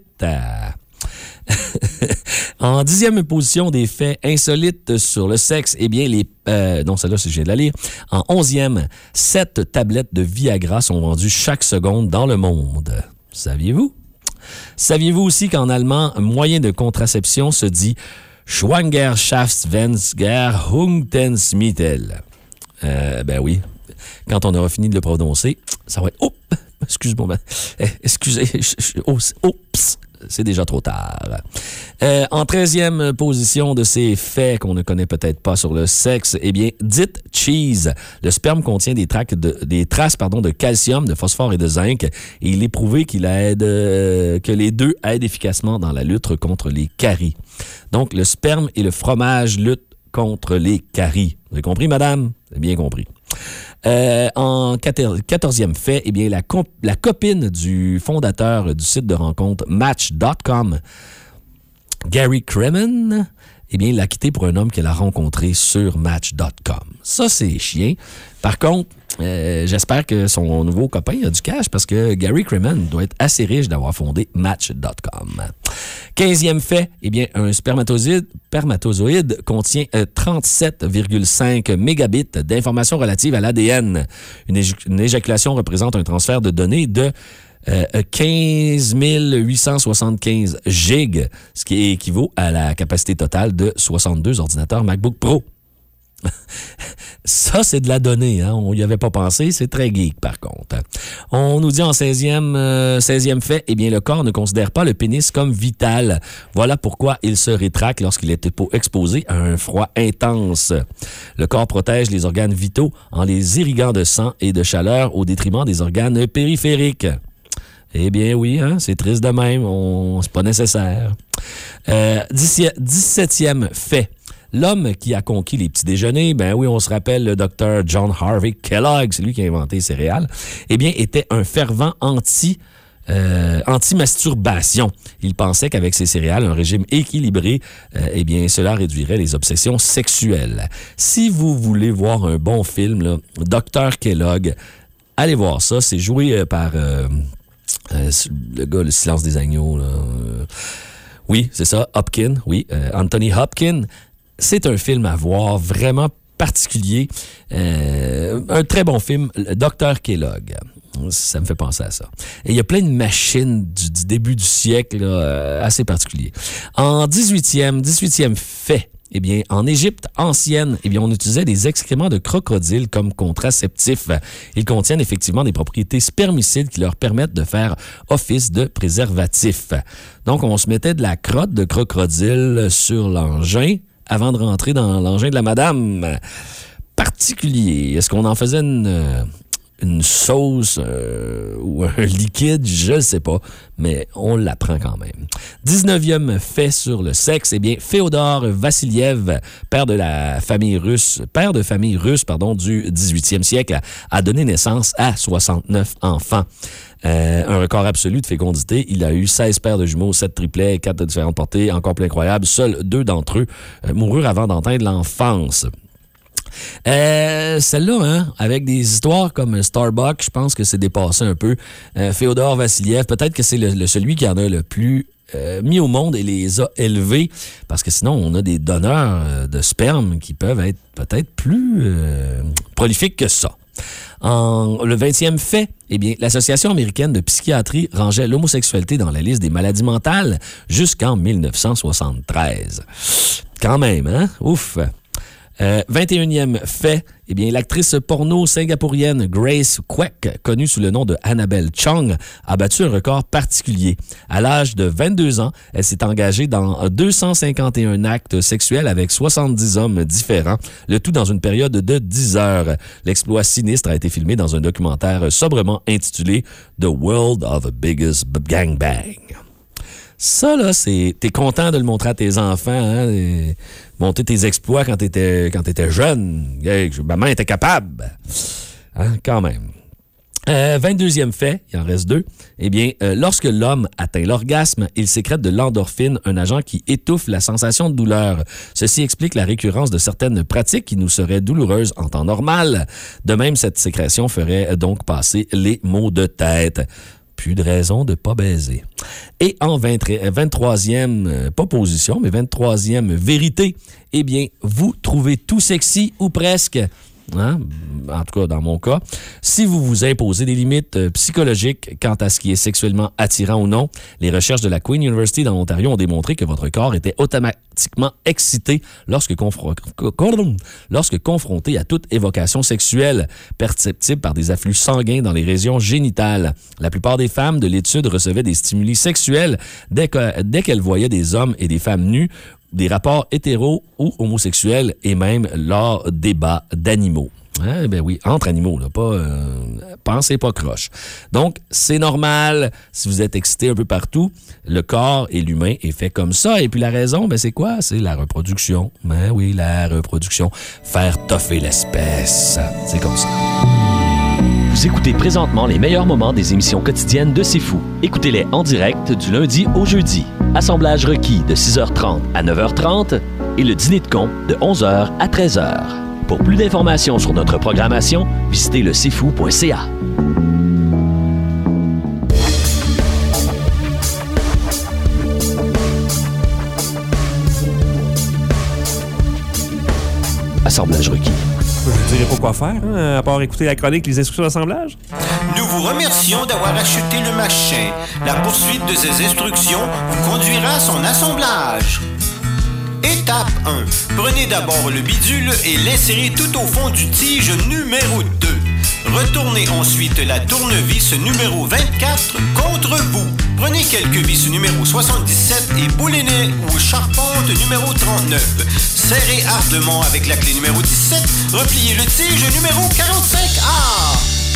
En dixième position des faits insolites sur le sexe, eh bien, les... Euh, non, celle-là, je viens de la lire. En onzième, sept tablettes de Viagra sont vendues chaque seconde dans le monde. Saviez-vous? Saviez-vous aussi qu'en allemand, un moyen de contraception se dit Schwangerschaftsmittel? Euh, ben oui. Quand on aura fini de le prononcer, ça va être... Oh! Excuse-moi. Ben, excusez. Oups! C'est déjà trop tard. Euh, en treizième position de ces faits qu'on ne connaît peut-être pas sur le sexe, eh bien, dites cheese. Le sperme contient des, traces de, des traces pardon, de calcium, de phosphore et de zinc. Et il est prouvé qu'il aide, euh, que les deux aident efficacement dans la lutte contre les caries. Donc, le sperme et le fromage luttent contre les caries. Vous avez compris, madame? Vous avez bien compris. Euh, en quatorzième fait, eh bien, la, comp- la copine du fondateur du site de rencontre Match point com, Gary Kremen, eh bien, l'a quitté pour un homme qu'elle a rencontré sur Match point com. Ça, c'est chiant. Par contre, euh, j'espère que son nouveau copain a du cash parce que Gary Kremen doit être assez riche d'avoir fondé Match point com. quinzième fait, eh bien, un spermatozoïde, spermatozoïde contient euh, trente-sept virgule cinq mégabits d'informations relatives à l'A D N. Une, éj- une éjaculation représente un transfert de données de euh, quinze mille huit cent soixante-quinze gigs, ce qui équivaut à la capacité totale de soixante-deux ordinateurs MacBook Pro. Ça, c'est de la donnée, hein? On n'y avait pas pensé, c'est très geek par contre. On nous dit en seizième, euh, seizième fait, eh bien, le corps ne considère pas le pénis comme vital. Voilà pourquoi il se rétracte lorsqu'il est exposé à un froid intense. Le corps protège les organes vitaux en les irriguant de sang et de chaleur au détriment des organes périphériques. Eh bien oui, hein? C'est triste de même, on... c'est pas nécessaire. Euh, dix-septième fait. L'homme qui a conquis les petits déjeuners, ben oui, on se rappelle le docteur John Harvey Kellogg, c'est lui qui a inventé les céréales, eh bien, était un fervent anti, euh, anti-masturbation. Il pensait qu'avec ces céréales, un régime équilibré, euh, eh bien, cela réduirait les obsessions sexuelles. Si vous voulez voir un bon film, là, docteur Kellogg, allez voir ça. C'est joué par euh, euh, le gars, le silence des agneaux, là. Euh, oui, c'est ça, Hopkins, oui, euh, Anthony Hopkins. C'est un film à voir, vraiment particulier. Euh, un très bon film, docteur Kellogg. Ça me fait penser à ça. Et il y a plein de machines du, du début du siècle, là, euh, assez particulier. En dix-huitième, dix-huitième fait, eh bien, en Égypte ancienne, eh bien, on utilisait des excréments de crocodile comme contraceptifs. Ils contiennent effectivement des propriétés spermicides qui leur permettent de faire office de préservatif. Donc, on se mettait de la crotte de crocodile sur l'engin avant de rentrer dans l'engin de la madame. Particulier. Est-ce qu'on en faisait une, une sauce euh, ou un liquide, je ne sais pas, mais on l'apprend quand même. dix-neuvième fait sur le sexe, eh bien, Féodor Vassiliev, père de la famille russe, père de famille russe, pardon, du dix-huitième siècle, a donné naissance à soixante-neuf enfants. Euh, un record absolu de fécondité. Il a eu seize paires de jumeaux, sept triplets, quatre de différentes portées, encore plus incroyable. Seuls deux d'entre eux euh, moururent avant d'atteindre l'enfance. Euh, celle-là, hein, avec des histoires comme Starbucks, je pense que c'est dépassé un peu. Euh, Féodor Vassiliev, peut-être que c'est le, le, celui qui en a le plus euh, mis au monde et les a élevés, parce que sinon, on a des donneurs euh, de sperme qui peuvent être peut-être plus euh, prolifiques que ça. En, le vingtième fait, eh bien, l'Association américaine de psychiatrie rangeait l'homosexualité dans la liste des maladies mentales jusqu'en dix-neuf cent soixante-treize. Quand même, hein? Ouf! Euh, vingt et unième fait, eh bien, l'actrice porno singapourienne Grace Kwek, connue sous le nom de Annabelle Chong, a battu un record particulier. À l'âge de vingt-deux ans, elle s'est engagée dans deux cent cinquante et un actes sexuels avec soixante-dix hommes différents, le tout dans une période de dix heures. L'exploit sinistre a été filmé dans un documentaire sobrement intitulé « The World of the Biggest Gangbang ». Ça, là, c'est... T'es content de le montrer à tes enfants, hein? Et monter tes exploits quand t'étais, quand t'étais jeune. Hey, maman était capable. Hein? Quand même. Euh, vingt-deuxième fait, il en reste deux. Eh bien, euh, lorsque l'homme atteint l'orgasme, il sécrète de l'endorphine, un agent qui étouffe la sensation de douleur. Ceci explique la récurrence de certaines pratiques qui nous seraient douloureuses en temps normal. De même, cette sécrétion ferait donc passer les maux de tête. Plus de raison de pas baiser. Et en vingt-troisième, euh, pas position, mais vingt-troisième vérité, eh bien, vous trouvez tout sexy ou presque. Hein? En tout cas, dans mon cas, si vous vous imposez des limites euh, psychologiques quant à ce qui est sexuellement attirant ou non, les recherches de la Queen University dans l'Ontario ont démontré que votre corps était automatiquement excité lorsque, confro- lorsque confronté à toute évocation sexuelle, perceptible par des afflux sanguins dans les régions génitales. La plupart des femmes de l'étude recevaient des stimuli sexuels dès, que, dès qu'elles voyaient des hommes et des femmes nus, des rapports hétéros ou homosexuels et même lors débats d'animaux. Hein? Ben oui, entre animaux, là, pas euh, pensez pas croche. Donc, c'est normal si vous êtes excité un peu partout. Le corps et l'humain est fait comme ça. Et puis la raison, ben c'est quoi? C'est la reproduction. Ben oui, la reproduction. Faire toffer l'espèce. C'est comme ça. Vous écoutez présentement les meilleurs moments des émissions quotidiennes de C'est Fou. Écoutez-les en direct du lundi au jeudi. Assemblage requis de six heures trente à neuf heures trente et le dîner de con de onze heures à treize heures. Pour plus d'informations sur notre programmation, visitez le c'est fou point c a. Assemblage requis. Je ne dirais pas quoi faire, hein, à part écouter la chronique Les instructions d'assemblage. Nous vous remercions d'avoir acheté le machin. La poursuite de ces instructions vous conduira à son assemblage. Étape un. Prenez d'abord le bidule et l'insérez tout au fond du tige numéro deux. Retournez ensuite la tournevis numéro vingt-quatre contre vous. Prenez quelques vis numéro soixante-dix-sept et boulonnez ou charpente numéro trente-neuf. Serrez ardemment avec la clé numéro dix-sept. Repliez le tige numéro quarante-cinq A.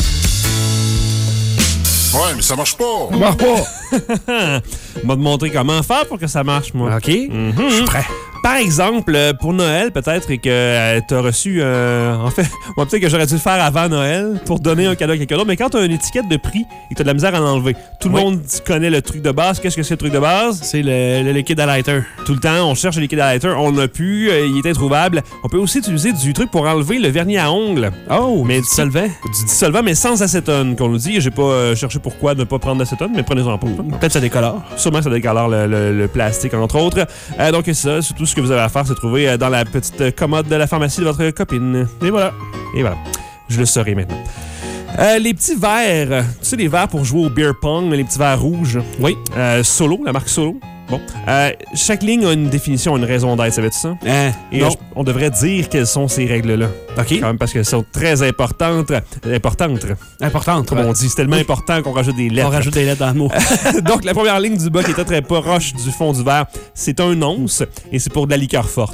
Ouais, mais ça marche pas. Ça marche pas. On va te montrer comment faire pour que ça marche, moi. OK. Mm-hmm. Je suis prêt. Par exemple, pour Noël, peut-être, et que euh, tu as reçu... Euh, en fait, moi, peut-être que j'aurais dû le faire avant Noël pour donner un cadeau à quelqu'un d'autre, mais quand tu as une étiquette de prix et que tu as de la misère à l'enlever, tout le oui. monde connaît le truc de base. Qu'est-ce que c'est le truc de base? C'est le, le liquide à lighter. Tout le temps, on cherche le liquide à lighter. On l'a pu, euh, il est introuvable. On peut aussi utiliser du truc pour enlever le vernis à ongles. Oh, mais du dissolvant. Du dissolvant, mais sans acétone, qu'on nous dit. J'ai pas euh, cherché pourquoi ne pas prendre d'acétone, mais prenez-en pas. Peut-être ça décolore. Sûrement ça décolore le, le, le plastique, entre autres. Euh, donc, c'est ça. C'est tout ce que vous avez à faire, c'est trouver euh, dans la petite commode de la pharmacie de votre copine. Et voilà. Et voilà. Je le saurai maintenant. Euh, les petits verres, tu sais, les verres pour jouer au beer pong, les petits verres rouges. Oui. Euh, Solo, la marque Solo. Bon. Euh, chaque ligne a une définition, une raison d'être, savais-tu ça? Euh, Et non. je- on devrait dire quelles sont ces règles-là. OK. Quand même, parce qu'elles sont très importantes. Importantes, Importante. comme ouais. on dit. C'est tellement Oui. important qu'on rajoute des lettres. On rajoute des lettres dans le mot. Donc, la première ligne du bas qui était très proche du fond du verre, c'est un once et c'est pour de la liqueur forte.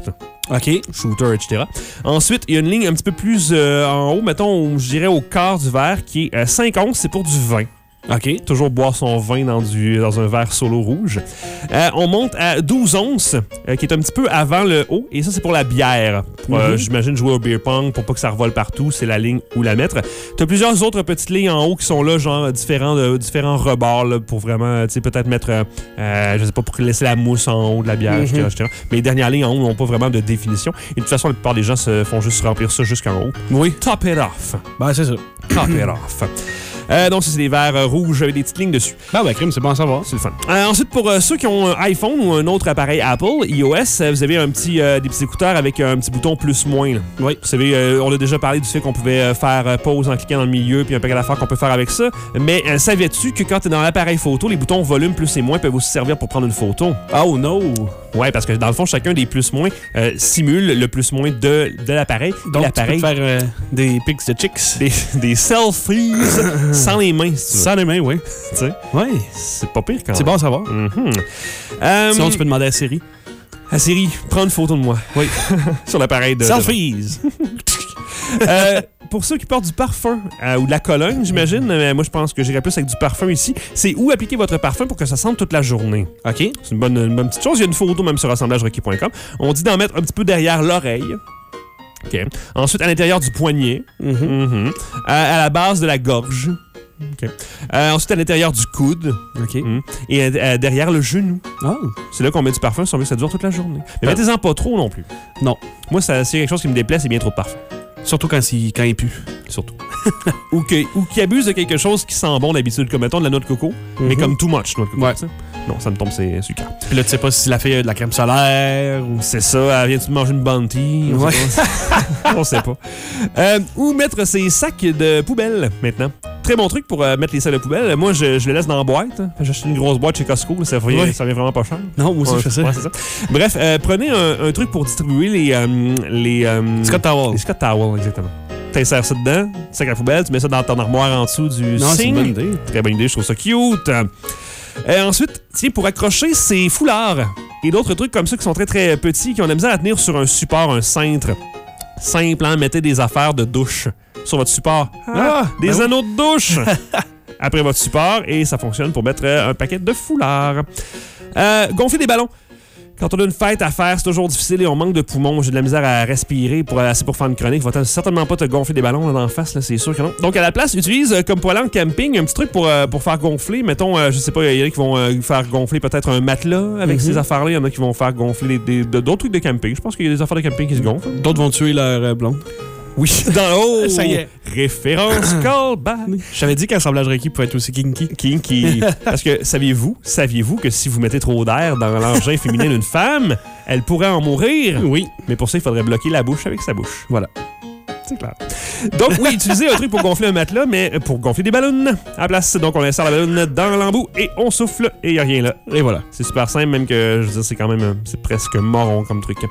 OK. Shooter, et cetera. Ensuite, il y a une ligne un petit peu plus euh, en haut, mettons, je dirais au quart du verre, qui est euh, cinq onces, c'est pour du vin. OK. Toujours boire son vin dans, du, dans un verre solo rouge. Euh, on monte à douze onces, euh, qui est un petit peu avant le haut. Et ça, c'est pour la bière. Pour, euh, Mhm. J'imagine jouer au beer pong pour pas que ça revole partout. C'est la ligne où la mettre. Tu as plusieurs autres petites lignes en haut qui sont là, genre différents, de, différents rebords là, pour vraiment, tu sais, peut-être mettre, euh, euh, je sais pas, pour laisser la mousse en haut de la bière, Mhm. et cetera, et cetera. Mais les dernières lignes en haut n'ont pas vraiment de définition. Et de toute façon, la plupart des gens se font juste remplir ça jusqu'en haut. Oui. Top it off. Ben, c'est ça. Top it off. Euh, donc, ça, c'est des verres euh, rouges avec des petites lignes dessus. Ben, ben, crime, c'est bon à savoir. C'est le fun. Euh, ensuite, pour euh, ceux qui ont un iPhone ou un autre appareil Apple, iOS, euh, vous avez un petit, euh, des petits écouteurs avec un petit bouton plus-moins. Oui. Vous savez, euh, on a déjà parlé du fait qu'on pouvait euh, faire euh, pause en cliquant dans le milieu, puis un paquet d'affaires qu'on peut faire avec ça. Mais euh, savais-tu que quand tu es dans l'appareil photo, les boutons volume plus et moins peuvent aussi servir pour prendre une photo? Oh, no. Ouais, parce que dans le fond, chacun des plus-moins euh, simule le plus-moins de, de l'appareil. Et Donc, tu peux l'appareil, te faire euh, des pics de chicks. des, des selfies sans les mains, si tu veux. Sans les mains, oui. Tu sais, Oui. c'est pas pire quand C'est même. bon à savoir. Mhm. Euh, Sinon, tu peux demander à Siri. À Siri, prends une photo de moi. Oui. Sur l'appareil de... Selfies. Euh, pour ceux qui portent du parfum euh, ou de la cologne, j'imagine, mais moi je pense que j'irais plus avec du parfum ici, c'est où appliquer votre parfum pour que ça sente toute la journée. OK. C'est une bonne, une bonne petite chose. Il y a une photo même sur assemblage requis point com. On dit d'en mettre un petit peu derrière l'oreille. OK. Ensuite, à l'intérieur du poignet. Mhm. Mhm. À, à la base de la gorge. OK. Euh, ensuite, à l'intérieur du coude. OK. Mhm. Et euh, derrière le genou. Ah. C'est là qu'on met du parfum si on veut que ça dure toute la journée. Mais Ah. mettez-en pas trop non plus. Non. Moi, ça, c'est quelque chose qui me déplaît, c'est bien trop de parfum. Surtout quand, il, quand il pue. Surtout. ou, que, ou qui abuse de quelque chose qui sent bon d'habitude, comme mettons de la noix de coco, mais Mhm. comme too much noix de coco. Ouais. tu sais. Non, ça me tombe c'est sur le cœur. Puis là, tu sais pas si la fille a de la crème solaire ou... C'est ça, elle vient-tu de manger une bounty? On Ouais. sait pas. On sait pas. Euh, ou mettre ses sacs de poubelle maintenant. Très bon truc pour euh, mettre les sacs de poubelle. Moi, je, je les laisse dans la boîte. Hein. J'ai acheté une grosse boîte chez Costco. Là, ça, vient, Ouais. ça vient vraiment pas cher. Non, moi aussi, Ouais, je fais ça. ouais, c'est ça. Bref, euh, prenez un, un truc pour distribuer les... euh, les euh, Scott Towel. Les Scott Towel, exactement. T'insères ça dedans, sac à poubelle, tu mets ça dans ton armoire en dessous du Non, c'est signe. une bonne idée. Très bonne idée, je trouve ça cute. Euh, ensuite, tiens, pour accrocher ces foulards et d'autres trucs comme ça qui sont très très petits, qui ont de la misère à tenir sur un support, un cintre. Simple, hein, mettez des affaires de douche sur votre support. Ah, Ah, des ben oui. anneaux de douche après votre support et ça fonctionne pour mettre euh, un paquet de foulards. Euh, gonfler des ballons. Quand on a une fête à faire, c'est toujours difficile et on manque de poumons. J'ai de la misère à respirer pour assez pour faire une chronique. Va certainement pas te gonfler des ballons là, dans la face, là, c'est sûr que non. Donc à la place, utilise euh, comme pour aller en camping un petit truc pour, euh, pour faire gonfler. Mettons, euh, je sais pas, il y en a qui vont euh, faire gonfler peut-être un matelas avec Mhm. ces affaires-là. Il y en a qui vont faire gonfler des- de- d'autres trucs de camping. Je pense qu'il y a des affaires de camping qui se gonflent. D'autres vont tuer leur euh, blonde. Oui, dans haut. Ça y est. Référence callback. J'avais dit qu'assemblage requis pouvait être aussi kinky. Kinky. Parce que saviez-vous, saviez-vous que si vous mettez trop d'air dans l'engin féminin d'une femme, elle pourrait en mourir? Oui. Mais pour ça, il faudrait bloquer la bouche avec sa bouche. Voilà. C'est clair. Donc, oui, utilisez un truc pour gonfler un matelas, mais pour gonfler des ballons à la place. Donc, on insère la ballonne dans l'embout et on souffle et il n'y a rien là. Et voilà. C'est super simple, même que, je veux dire, c'est quand même, euh, c'est presque moron comme truc.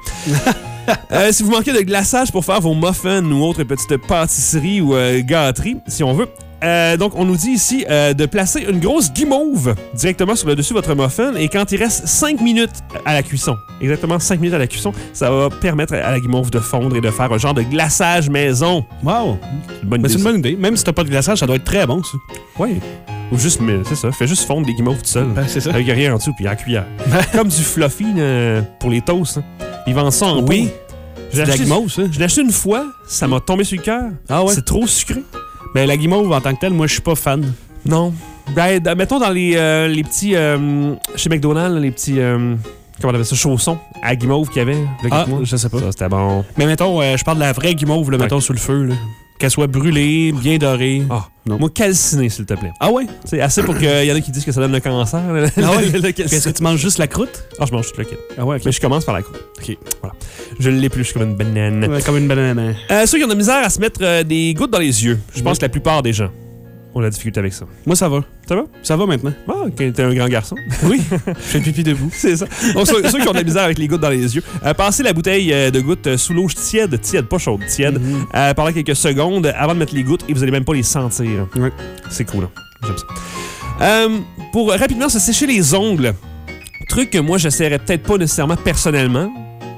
Euh, si vous manquez de glaçage pour faire vos muffins ou autres petites pâtisseries ou euh, gâteries, si on veut, euh, donc on nous dit ici euh, de placer une grosse guimauve directement sur le dessus de votre muffin et quand il reste cinq minutes à la cuisson, exactement cinq minutes à la cuisson, ça va permettre à la guimauve de fondre et de faire un genre de glaçage maison. Wow. Une bonne Mais c'est idée, une bonne idée. Même si t'as pas de glaçage, ça doit être très bon, ça. ça. Oui. Ou juste, mais c'est ça, fais juste fondre des guimauves tout seul. Ben, c'est ça. Avec rien en dessous puis à la cuillère. Comme du fluffy euh, pour les toasts. Hein. Ils vendent ça en Oui. pot. Je C'est l'ai de la acheté- guimauve, ça. Je l'ai acheté une fois, ça m'a tombé sur le cœur. Ah ouais? C'est trop sucré. Ben, la guimauve, en tant que telle, moi, je suis pas fan. Non. Ben, d- mettons dans les, euh, les petits... euh, chez McDonald's, les petits... euh, comment on appelle ça? Chaussons à guimauve qu'il y avait. le Ah, quelques mois. je sais pas. Ça, c'était bon. Mais mettons, euh, je parle de la vraie guimauve, là, mettons, Ouais. sous le feu, là. Qu'elle soit brûlée, bien dorée. Ah, Non. moi, calciné, s'il te plaît. Ah ouais? C'est assez pour qu'il y en a qui disent que ça donne le cancer. le- Ah ouais? le- le Est-ce calciné. que tu manges juste la croûte? Ah, je mange tout le kit. Ah ouais, ok. Mais je commence par la croûte. Ok. Voilà. Je l'épluche comme une banane. Ouais, comme une banane. Euh, ceux qui ont de la misère à se mettre euh, des gouttes dans les yeux, je pense que la plupart des gens ont de la difficulté avec ça. Moi, ça va. Ça va? Ça va maintenant. Ah, ok, t'es un grand garçon. Oui. Je fais pipi debout. C'est ça. Donc, ceux, ceux qui ont de la misère avec les gouttes dans les yeux, euh, passez la bouteille euh, de gouttes euh, sous l'eau tiède, tiède, pas chaude, tiède, Mhm. euh, pendant quelques secondes avant de mettre les gouttes et vous allez même pas les sentir. Ouais. C'est cool, hein? J'aime ça. Euh, pour rapidement se sécher les ongles, truc que moi, j'essaierais peut-être pas nécessairement personnellement. Tu sais.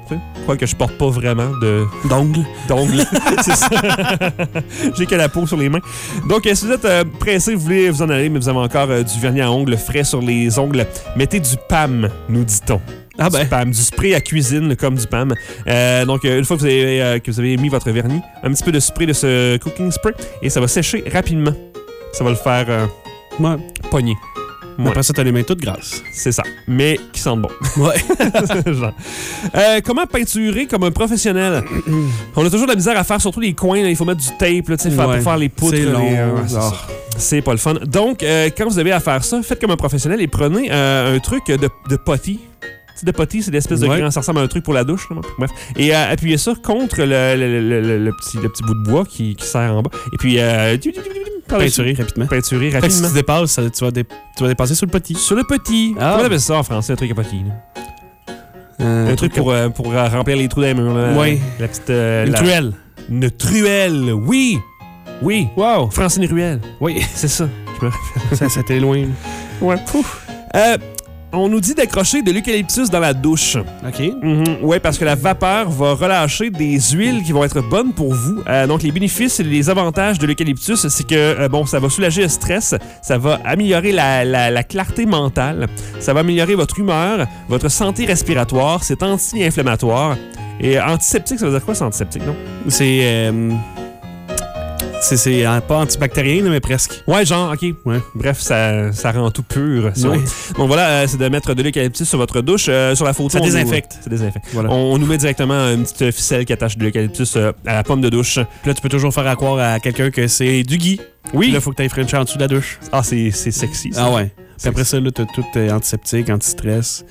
Quoique je porte pas vraiment de... D'ongles. D'ongles. C'est ça. J'ai que la peau sur les mains. Donc, euh, si vous êtes euh, pressé, vous voulez vous en aller, mais vous avez encore euh, du vernis à ongles frais sur les ongles, mettez du P A M, nous dit-on. Ah ben. Du P A M, du spray à cuisine comme du P A M. Euh, donc, euh, une fois que vous, avez, euh, que vous avez mis votre vernis, un petit peu de spray de ce cooking spray et ça va sécher rapidement. Ça va le faire euh, Ouais. pogner. Ouais. Après ça, t'as les mains toutes grasses. C'est ça. Mais qui sentent bon. Ouais. Genre. Euh, comment peinturer comme un professionnel? On a toujours de la misère à faire, surtout les coins. Là, il faut mettre du tape là, faire, ouais. pour faire les poutres. C'est long. Les, euh, ouais, c'est, ça. C'est pas le fun. Donc, euh, quand vous avez à faire ça, faites comme un professionnel et prenez euh, un truc de, de potty. De potty, c'est l'espèce de ouais. grand, ça ressemble à un truc pour la douche. Là, bref. Et euh, appuyez ça contre le, le, le, le, le, petit, le petit bout de bois qui, qui serre en bas. Et puis, euh, peinturer rapidement. Peinturer Fait que si rapidement. tu dépasses, ça, tu, vas dé- tu vas dépasser sur le petit. Sur le petit. Ah. Comment on appelle ça en français, un truc à potty? Là? Euh, Un truc pour, euh, pour euh, remplir les trous des murs. Là. Oui. La petite. Euh, Une la... truelle. Une truelle, oui. Oui. Wow. Francine Ruelle. Oui. C'est ça. Je me rappelle. ça, c'était loin. Ouais. Euh, on nous dit d'accrocher de l'eucalyptus dans la douche. OK. Mm-hmm. Oui, parce que la vapeur va relâcher des huiles qui vont être bonnes pour vous. Euh, donc, les bénéfices et les avantages de l'eucalyptus, c'est que, euh, bon, ça va soulager le stress, ça va améliorer la, la, la clarté mentale, ça va améliorer votre humeur, votre santé respiratoire, c'est anti-inflammatoire. Et antiseptique, ça veut dire quoi, c'est antiseptique, non? C'est... Euh, c'est, c'est euh, pas antibactérien, là, mais presque. Ouais, genre, OK. Ouais. Bref, ça, ça rend tout pur. Si Ouais. on... Donc voilà, euh, c'est de mettre de l'eucalyptus sur votre douche. Euh, sur la photo, Ça on désinfecte. Nous... Ça désinfecte. Voilà. On, on nous met directement une petite ficelle qui attache de l'eucalyptus euh, à la pomme de douche. Puis là, tu peux toujours faire à croire à quelqu'un que c'est du gui. Oui. Puis là, il faut que tu ailles French en dessous de la douche. Ah, c'est, c'est sexy, ça. Ah ouais. Puis après ça, là, t'as tout euh, antiseptique, anti-stress.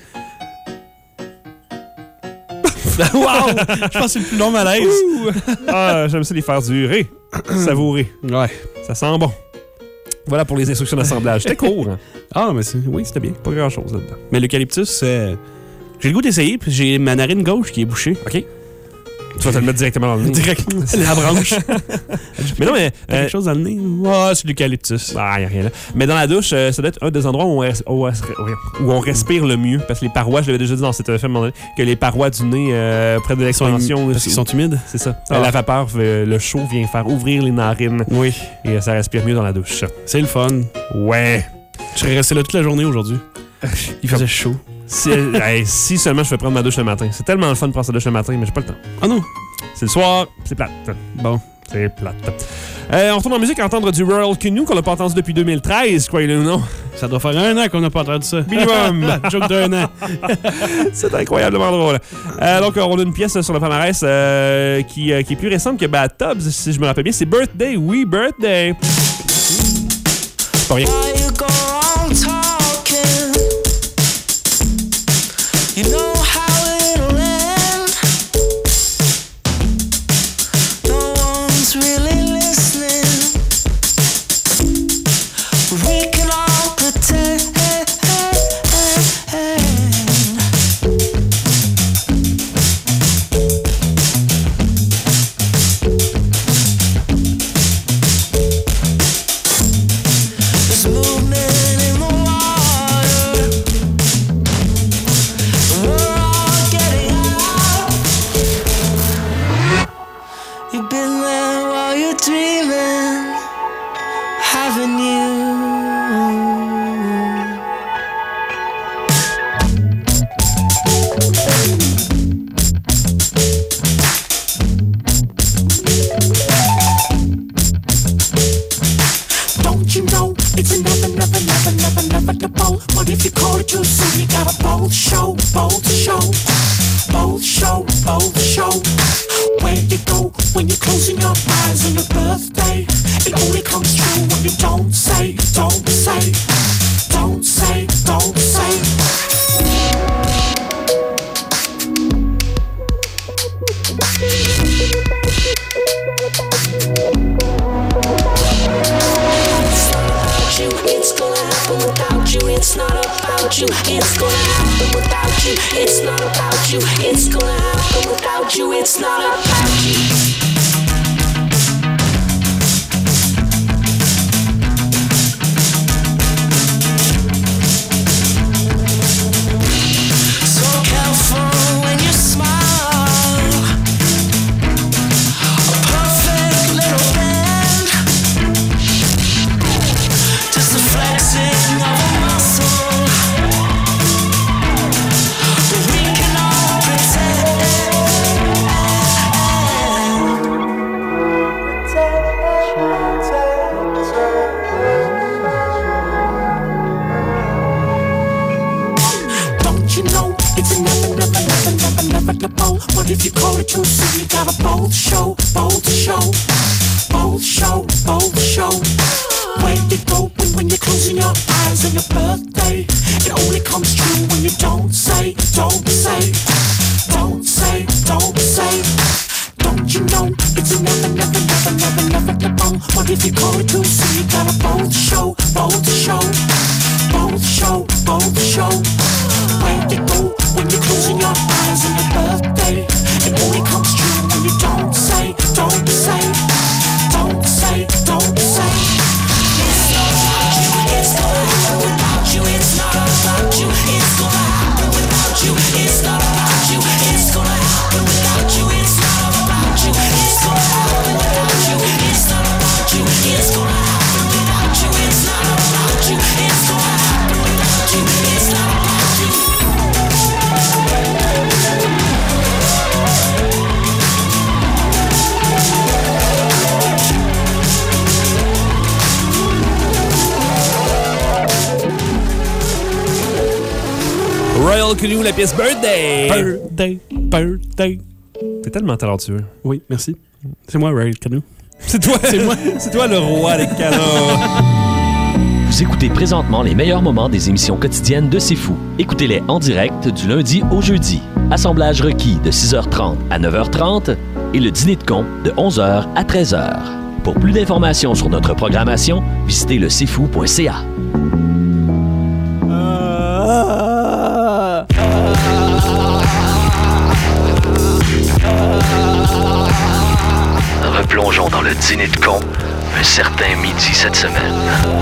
Wow! Je pense que c'est le plus long malaise. Ouh. Ah, j'aime ça les faire durer. Savourer. Ouais. Ça sent bon. Voilà pour les instructions d'assemblage. C'était court, hein? Ah, mais c'est... oui, c'était bien. Pas grand-chose là-dedans. Mais l'eucalyptus, euh, j'ai le goût d'essayer, puis j'ai ma narine gauche qui est bouchée. OK. Tu vas te le mettre directement dans le nez. Directement. La branche. Mais non, mais... T'as euh, quelque chose dans le nez? Ah, c'est l'eucalyptus. Ah, y a rien là. Mais dans la douche, euh, ça doit être un des endroits où on, res- où on- où on respire le mieux. Parce que les parois, je l'avais déjà dit dans cette film, à un moment donné, que les parois du nez, euh, près de Ils sont l'expansion... hum- Parce qu'ils sont humides? C'est ça. Ah. La vapeur, euh, le chaud vient faire ouvrir les narines. Oui. Et euh, ça respire mieux dans la douche. C'est le fun. Ouais. Je serais resté là toute la journée aujourd'hui. Il faisait chaud. Si, hey, si seulement je fais prendre ma douche le matin. C'est tellement le fun de prendre sa douche le matin, mais j'ai pas le temps. Ah non? C'est le soir, c'est plate. Bon. C'est plate. Euh, on retourne en musique à entendre du Rural Canoe qu'on n'a pas entendu depuis deux mille treize, croyez-le ou non. Ça doit faire un an qu'on n'a pas entendu ça. Minimum. Joke d'un an. C'est incroyablement drôle. Euh, donc, on a une pièce sur le palmarès euh, qui, euh, qui est plus récente que Bad Tubbs, si je me rappelle bien. C'est Birthday, oui, Birthday. C'est pas rien. Why you go on talking? You know how it'll end. No one's really listening. We can all pretend. There's movement in the water. We're all getting out. You've been there while you're dreaming, haven't you? Don't you know it's a never, never, never, never, never the bold. But if you call it too soon, you got a bold show, bold show, bold show, bold show. Where you go when you're closing your eyes on your birthday? It only comes true when you don't say, don't say, don't say, don't say. It's gonna happen without you. It's not about you. It's gonna happen without you. It's not about you. It's gonna happen without you. It's not about you. So careful when you smile. too soon. You got a bold show, bold show, bold show, bold show. Where you go when, when you're closing your eyes on your birthday? It only comes true when you don't say, don't say, don't say, don't say. Don't you know it's a never, never, never, never, never the bone? What if you call it too soon? You got a bold show, bold show, bold show, bold show. Where you go when you're closing your eyes on your birthday? It only comes true when you don't say, don't say, don't say, don't say. It's not about you, it's gonna happen without you. It's not about you, it's gonna happen without you. It's not about you, it's gonna happen without you. It's not about you, it's gonna happen without you. It's not about you, it's gonna happen without you. It's not about you, it's gonna happen without you. It's not about you. Royal Canoe, la pièce Birthday. Birthday, birthday. T'es tellement talentueux. Oui, merci. C'est moi, Royal Canoe. C'est toi, c'est moi, c'est toi le roi des canons. Vous écoutez présentement les meilleurs moments des émissions quotidiennes de C'est Fou. Écoutez-les en direct du lundi au jeudi. Assemblage requis de six heures trente à neuf heures trente et le dîner de con de onze heures à treize heures. Pour plus d'informations sur notre programmation, visitez le c'est fou point c a. Replongeons dans le dîner de con un certain midi cette semaine.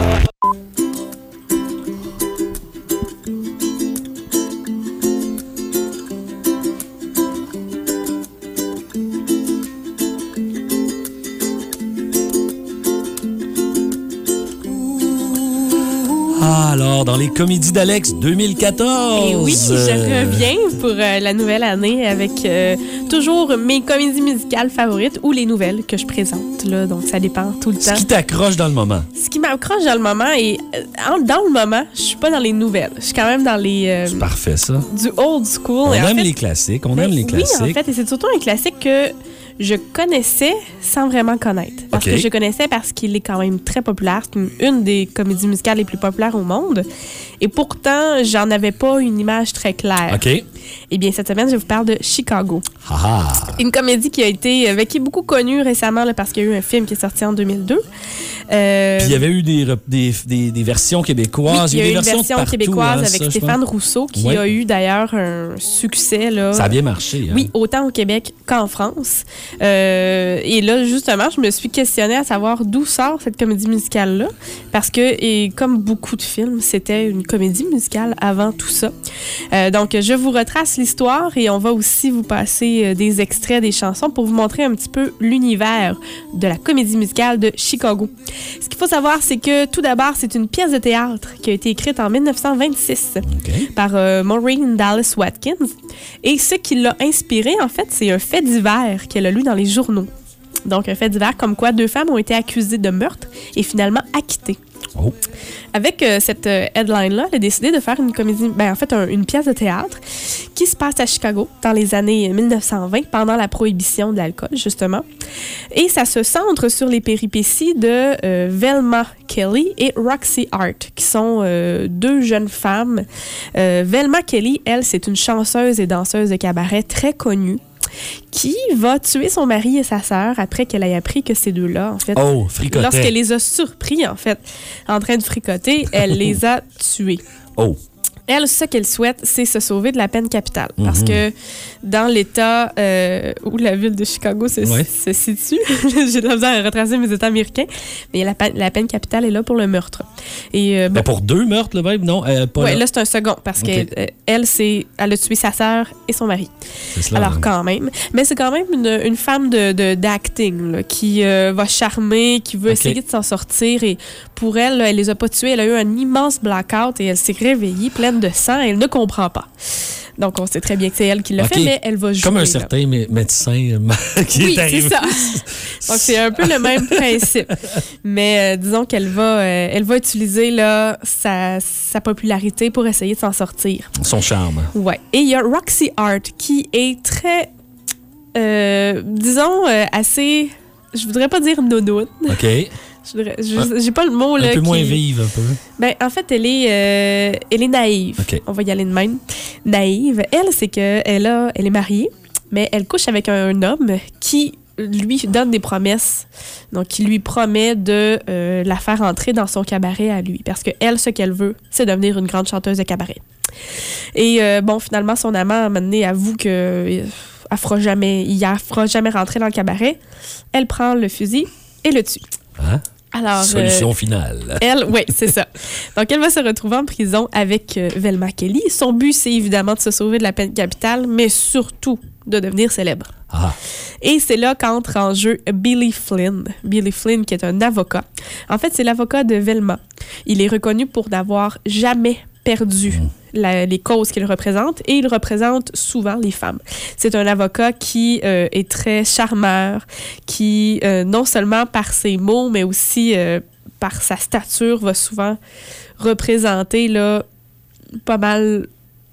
Ah, alors, dans les comédies d'Alex deux mille quatorze. Et oui, je reviens pour euh, la nouvelle année avec euh, toujours mes comédies musicales favorites ou les nouvelles que je présente. Là, donc, ça dépend tout le temps. Ce qui t'accroche dans le moment. Ce qui m'accroche dans le moment et euh, dans le moment, je suis pas dans les nouvelles. Je suis quand même dans les... Euh, C'est parfait, ça. Du old school. On et aime en fait, les classiques. On ben, aime les classiques. Oui, en fait, et c'est surtout un classique que je connaissais sans vraiment connaître. Parce Okay. que je connaissais parce qu'il est quand même très populaire. C'est une, une des comédies musicales les plus populaires au monde. Et pourtant, j'en avais pas une image très claire. OK. Eh bien, cette semaine, je vous parle de Chicago. Ah ah. Une comédie qui a été, euh, qui est beaucoup connue récemment là, parce qu'il y a eu un film qui est sorti en deux mille deux. Euh, Puis il y avait eu des, rep- des, des, des versions québécoises. oui, il y a eu des une versions version de partout, québécoise hein, avec ça, Stéphane Rousseau qui Ouais. a eu d'ailleurs un succès. Là, Ça a bien marché. Hein? Oui, autant au Québec qu'en France. Euh, et là, justement, je me suis questionnée à savoir d'où sort cette comédie musicale-là. Parce que, et comme beaucoup de films, c'était une comédie musicale avant tout ça. Euh, donc, je vous retrace l'histoire et on va aussi vous passer euh, des extraits des chansons pour vous montrer un petit peu l'univers de la comédie musicale de Chicago. Ce qu'il faut savoir, c'est que tout d'abord, c'est une pièce de théâtre qui a été écrite en dix-neuf cent vingt-six Okay. par euh, Maureen Dallas Watkins. Et ce qui l'a inspiré, en fait, c'est un fait divers qu'elle a lu dans les journaux. Donc, un fait divers comme quoi deux femmes ont été accusées de meurtre et finalement acquittées. Oh. Avec euh, cette euh, headline-là, elle a décidé de faire une comédie, ben, en fait, un- une pièce de théâtre qui se passe à Chicago dans les années dix-neuf cent vingt, pendant la prohibition de l'alcool, justement. Et ça se centre sur les péripéties de euh, Velma Kelly et Roxy Hart, qui sont euh, deux jeunes femmes. Euh, Velma Kelly, elle, c'est une chanteuse et danseuse de cabaret très connue, qui va tuer son mari et sa sœur après qu'elle ait appris que ces deux-là, en fait, Oh, fricotait. lorsqu'elle les a surpris, en fait, en train de fricoter, elle les a tués. Oh. Elle, ce qu'elle souhaite, c'est se sauver de la peine capitale. Mhm. Parce que dans l'État euh, où la ville de Chicago se, Ouais. se situe, j'ai de la misère à retracer mes États américains, mais la, pe- la peine capitale est là pour le meurtre. Et, euh, bon, Ben pour deux meurtres, le même? Non, euh, pas ouais, là. là, c'est un second, parce Ok. qu'elle, euh, elle, c'est, elle a tué sa sœur et son mari. C'est cela, Alors, hein. quand même. Mais c'est quand même une, une femme de, de- d'acting là, qui euh, va charmer, qui veut Ok. essayer de s'en sortir. Et pour elle, là, elle les a pas tués. Elle a eu un immense blackout et elle s'est réveillée pleine de sang et elle ne comprend pas. Donc, on sait très bien que c'est elle qui l'a Ok. fait, mais elle va jouer. Comme un là. certain mé- médecin euh, qui Oui, est arrivé. c'est ça. Donc, c'est un peu le même principe. Mais euh, disons qu'elle va, euh, elle va utiliser là, sa, sa popularité pour essayer de s'en sortir. Son charme. Ouais. Et il y a Roxy Hart qui est très euh, disons, euh, assez... Je voudrais pas dire nounoune. OK. Je voudrais- je- J'ai pas le mot, là. Un peu qui- moins vive, un peu. Ben, en fait, elle est, euh, elle est naïve. OK. On va y aller de même. Naïve. Elle, c'est qu'elle a, elle est mariée, mais elle couche avec un homme qui lui donne des promesses. Donc, qui lui promet de euh, la faire entrer dans son cabaret à lui. Parce que elle, ce qu'elle veut, c'est devenir une grande chanteuse de cabaret. Et euh, bon, finalement, son amant, à un moment donné, avoue que euh, elle fera jamais, il la fera jamais rentrer dans le cabaret. Elle prend le fusil et le tue. Hein? Alors, Solution euh, finale. Elle, oui, c'est ça. Donc, elle va se retrouver en prison avec euh, Velma Kelly. Son but, c'est évidemment de se sauver de la peine capitale, mais surtout de devenir célèbre. Ah. Et c'est là qu'entre en jeu Billy Flynn. Billy Flynn, qui est un avocat. En fait, c'est l'avocat de Velma. Il est reconnu pour n'avoir jamais perdu la- les causes qu'il représente et il représente souvent les femmes. C'est un avocat qui euh, est très charmeur, qui euh, non seulement par ses mots, mais aussi euh, par sa stature, va souvent représenter là, pas mal,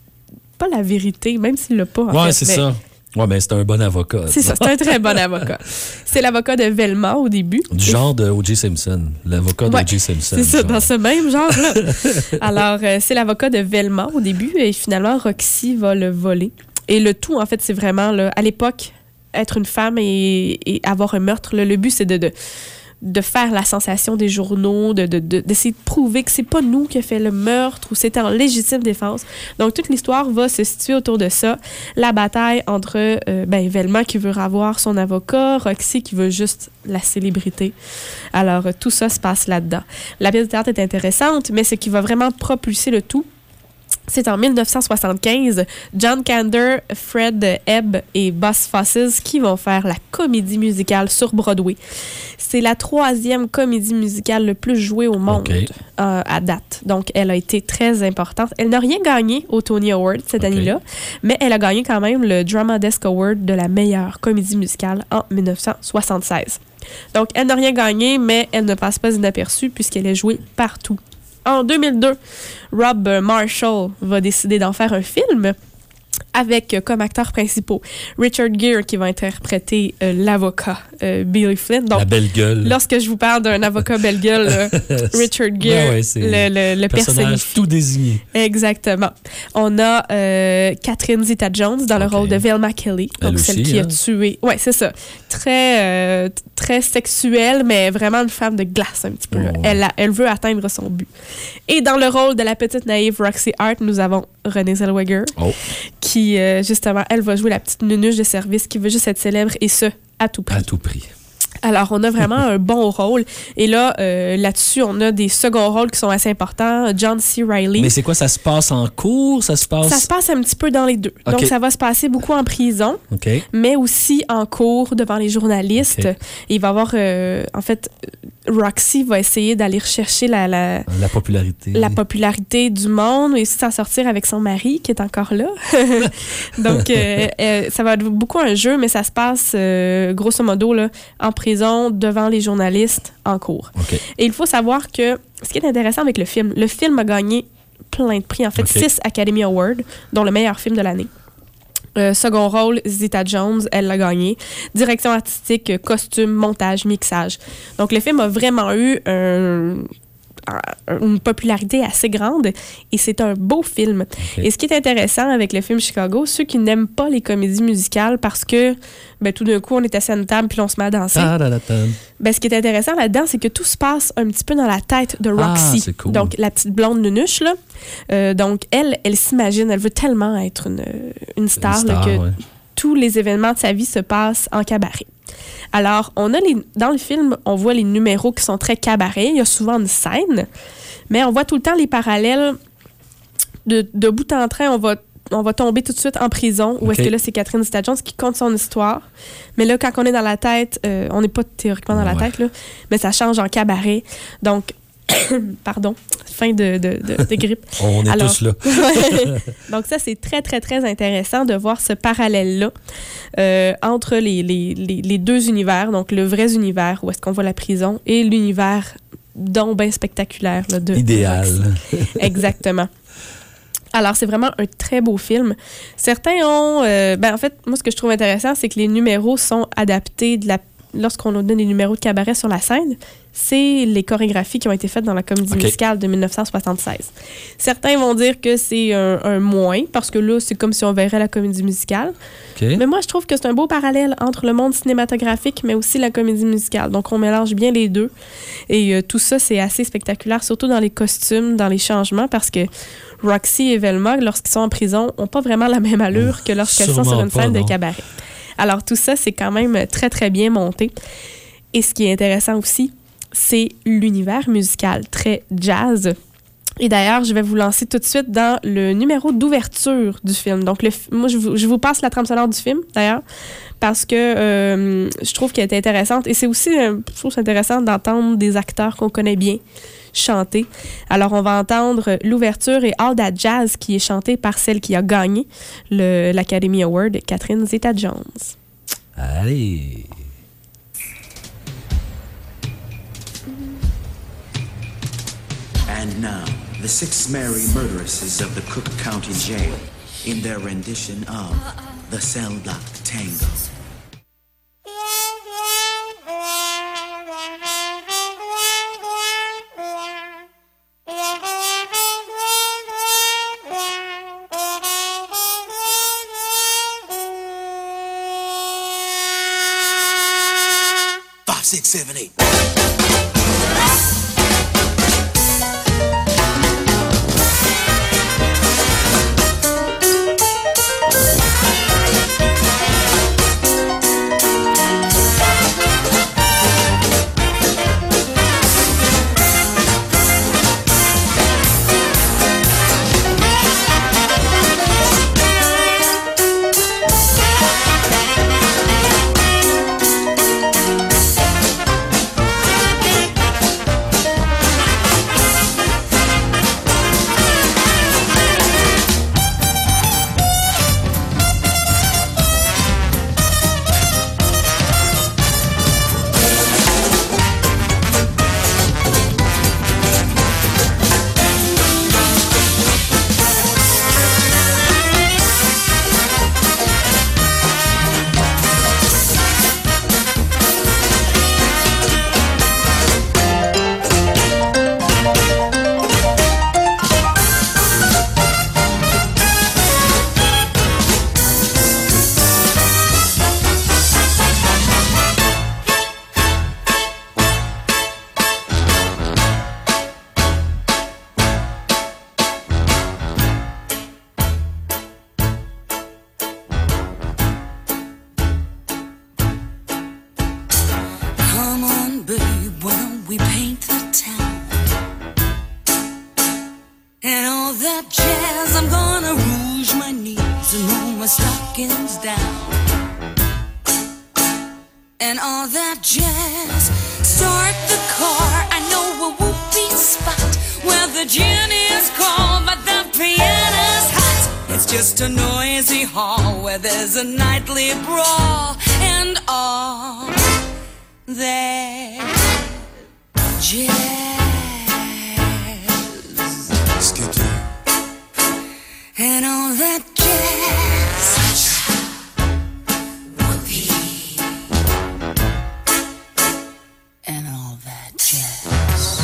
pas la vérité, même s'il l'a pas. En Ouais, fait, c'est mais- ça. Ouais, mais c'est un bon avocat. C'est ça, c'est un très bon avocat. C'est l'avocat de Velma au début. Du genre de O J Simpson. L'avocat Ouais, d'O J Simpson. C'est ça, genre. dans ce même genre-là. Alors, euh, c'est l'avocat de Velma au début et finalement, Roxy va le voler. Et le tout, en fait, c'est vraiment, là, à l'époque, être une femme et, et avoir un meurtre, là, le but, c'est de, de, de faire la sensation des journaux, de, de, de- d'essayer de prouver que c'est pas nous qui a fait le meurtre ou c'était en légitime défense. Donc, toute l'histoire va se situer autour de ça. La bataille entre euh, ben, Velma qui veut avoir son avocat, Roxy qui veut juste la célébrité. Alors, euh, tout ça se passe là-dedans. La pièce de théâtre est intéressante, mais ce qui va vraiment propulser le tout, c'est en dix-neuf cent soixante-quinze, John Kander, Fred Ebb et Boss Fosses qui vont faire la comédie musicale sur Broadway. C'est la troisième comédie musicale le plus jouée au monde OK. euh, à date. Donc, elle a été très importante. Elle n'a rien gagné au Tony Award cette OK. année-là, mais elle a gagné quand même le Drama Desk Award de la meilleure comédie musicale en dix-neuf cent soixante-seize. Donc, elle n'a rien gagné, mais elle ne passe pas inaperçue puisqu'elle est jouée partout. En deux mille deux, Rob Marshall va décider d'en faire un film avec euh, comme acteurs principaux Richard Gere qui va interpréter euh, l'avocat euh, Billy Flynn. Donc, La belle gueule. lorsque je vous parle d'un avocat belle gueule, euh, Richard Gere, Ouais, ouais, c'est le, le, le personnage personnifie. tout désigné. Exactement. On a euh, Catherine Zeta-Jones dans le Ok. rôle de Velma Kelly, donc Elle celle aussi, qui a hein? tué. Ouais, c'est ça. Très, euh, t- très sexuelle, mais vraiment une femme de glace un petit peu. là. Oh. Elle, a- elle veut atteindre son but. Et dans le rôle de la petite naïve Roxy Hart, nous avons Renée Zellweger, Oh. qui euh, justement, elle va jouer la petite nunuche de service qui veut juste être célèbre et ce, à tout prix. À tout prix. Alors, on a vraiment un bon rôle. Et là, euh, là-dessus, on a des seconds rôles qui sont assez importants. John C. Reilly. Mais c'est quoi, ça se passe en cours? Ça se passe... Ça se passe un petit peu dans les deux. OK. Donc, ça va se passer beaucoup en prison, OK. mais aussi en cours devant les journalistes. OK. Et il va y avoir, euh, en fait, Roxy va essayer d'aller rechercher la, la, La popularité. la popularité du monde et aussi de s'en sortir avec son mari qui est encore là. Donc, euh, euh, ça va être beaucoup un jeu, mais ça se passe, euh, grosso modo, là, en prison, devant les journalistes, en cours. OK. Et il faut savoir que ce qui est intéressant avec le film, le film a gagné plein de prix, en fait, OK. six Academy Awards, dont le meilleur film de l'année. Euh, second rôle, Zeta-Jones, elle l'a gagné. Direction artistique, euh, costume, montage, mixage. Donc, le film a vraiment eu un- un- une popularité assez grande et c'est un beau film. OK. Et ce qui est intéressant avec le film Chicago, ceux qui n'aiment pas les comédies musicales parce que ben, tout d'un coup, on est assis à une table puis on se met à danser. Ta-da-da-ta. Ben, ce qui est intéressant là-dedans, c'est que tout se passe un petit peu dans la tête de Ah, Roxy. c'est cool. Donc, la petite blonde nunuche, là. Euh, donc, elle, elle s'imagine, elle veut tellement être une, une star, Une là, star, que ouais. tous les événements de sa vie se passent en cabaret. Alors, on a les, dans le film, on voit les numéros qui sont très cabaret. Il y a souvent une scène, mais on voit tout le temps les parallèles. De, de bout en train, on va, on va tomber tout de suite en prison. Où OK. est-ce que là, c'est Catherine Zeta-Jones qui compte son histoire. Mais là, quand on est dans la tête, euh, on n'est pas théoriquement dans la Ouais. tête, là, mais ça change en cabaret. Donc, pardon, fin de, de, de, de grippe. On est Alors- tous là. Donc ça, c'est très, très, très intéressant de voir ce parallèle-là euh, entre les, les, les, les deux univers, donc le vrai univers où est-ce qu'on voit la prison et l'univers donc bien spectaculaire là, de Idéal. Roxy. Exactement. Alors, c'est vraiment un très beau film. Certains ont... Euh, ben, en fait, moi, ce que je trouve intéressant, c'est que les numéros sont adaptés de la... Lorsqu'on nous donne des numéros de cabaret sur la scène, c'est les chorégraphies qui ont été faites dans la comédie Okay. musicale de dix-neuf cent soixante-seize. Certains vont dire que c'est un, un moins, parce que là, c'est comme si on verrait la comédie musicale. OK. Mais moi, je trouve que c'est un beau parallèle entre le monde cinématographique, mais aussi la comédie musicale. Donc, on mélange bien les deux. Et euh, tout ça, c'est assez spectaculaire, surtout dans les costumes, dans les changements, parce que Roxy et Velma, lorsqu'ils sont en prison, n'ont pas vraiment la même allure que lorsqu'elles sont Sûrement sur une pas, scène non. de cabaret. Alors, tout ça, c'est quand même très, très bien monté. Et ce qui est intéressant aussi, c'est l'univers musical très jazz. Et d'ailleurs, je vais vous lancer tout de suite dans le numéro d'ouverture du film. Donc, le, moi, je vous, je vous passe la trame sonore du film, d'ailleurs, parce que euh, je trouve qu'elle est intéressante. Et c'est aussi, euh, je trouve c'est intéressant d'entendre des acteurs qu'on connaît bien chanter. Alors, on va entendre l'ouverture et All That Jazz qui est chantée par celle qui a gagné le, l'Academy Award, Catherine Zeta-Jones. Allez. And now, the six merry murderesses of the Cook County Jail in their rendition of the Cell Block Tango. Five, six, seven, eight. And all that jazz. Start the car. I know a whoopee spot where the gin is cold, but the piano's hot. It's just a noisy hall where there's a nightly brawl, and all that jazz. And all that jazz. And all that jazz.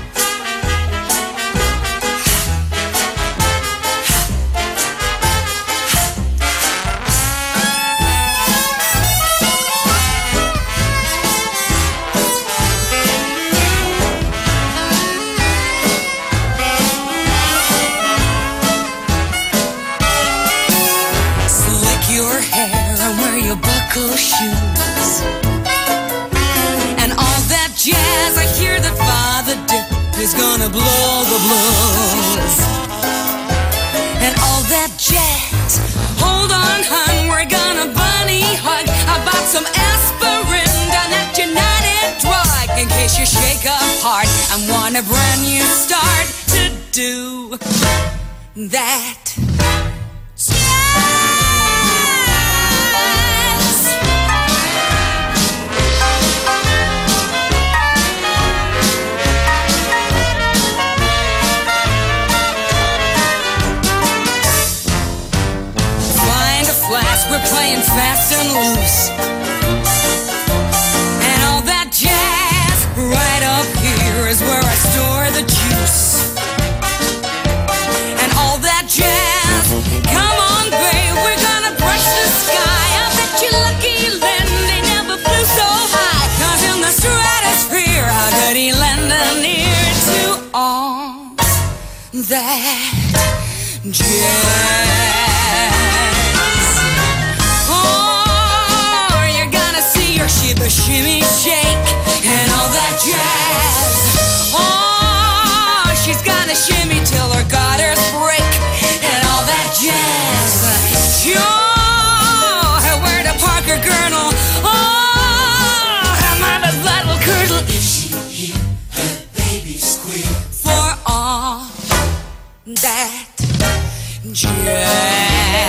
Slick your hair and wear your buckle shoes. And all that jazz, I hear that Father Dip is gonna blow the blues. And all that jazz, hold on, hun, we're gonna bunny hug. I bought some aspirin down at United Drug in case you shake up hard and want a brand new start to do that. that jazz. Oh, you're gonna see her shimmy, shimmy, shake, and all that jazz. Oh, she's gonna shimmy till her gutters break, and all that jazz. Sure, where the Parker girdle. Oh, her mama's little curdle. If she hear her baby squeal, for all that jazz.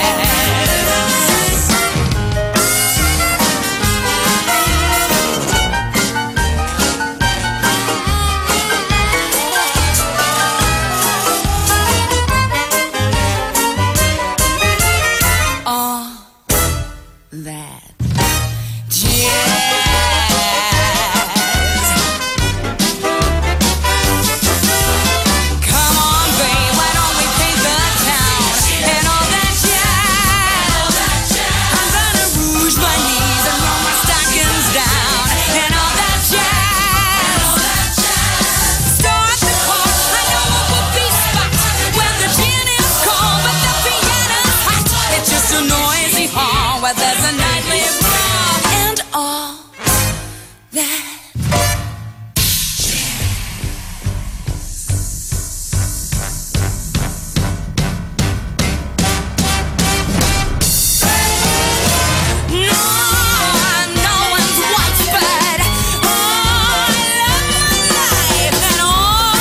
All that jazz. Come on, babe, why don't we paint the town and all that jazz? I'm gonna rouge my knees and roll my stockings down and all that jazz. Start the car, I know a whoopee spot when the gin is cold but the piano's hot. It's just a noisy hall where there's a nightly brawl and all that. No, no one's wants but oh, I love my life and all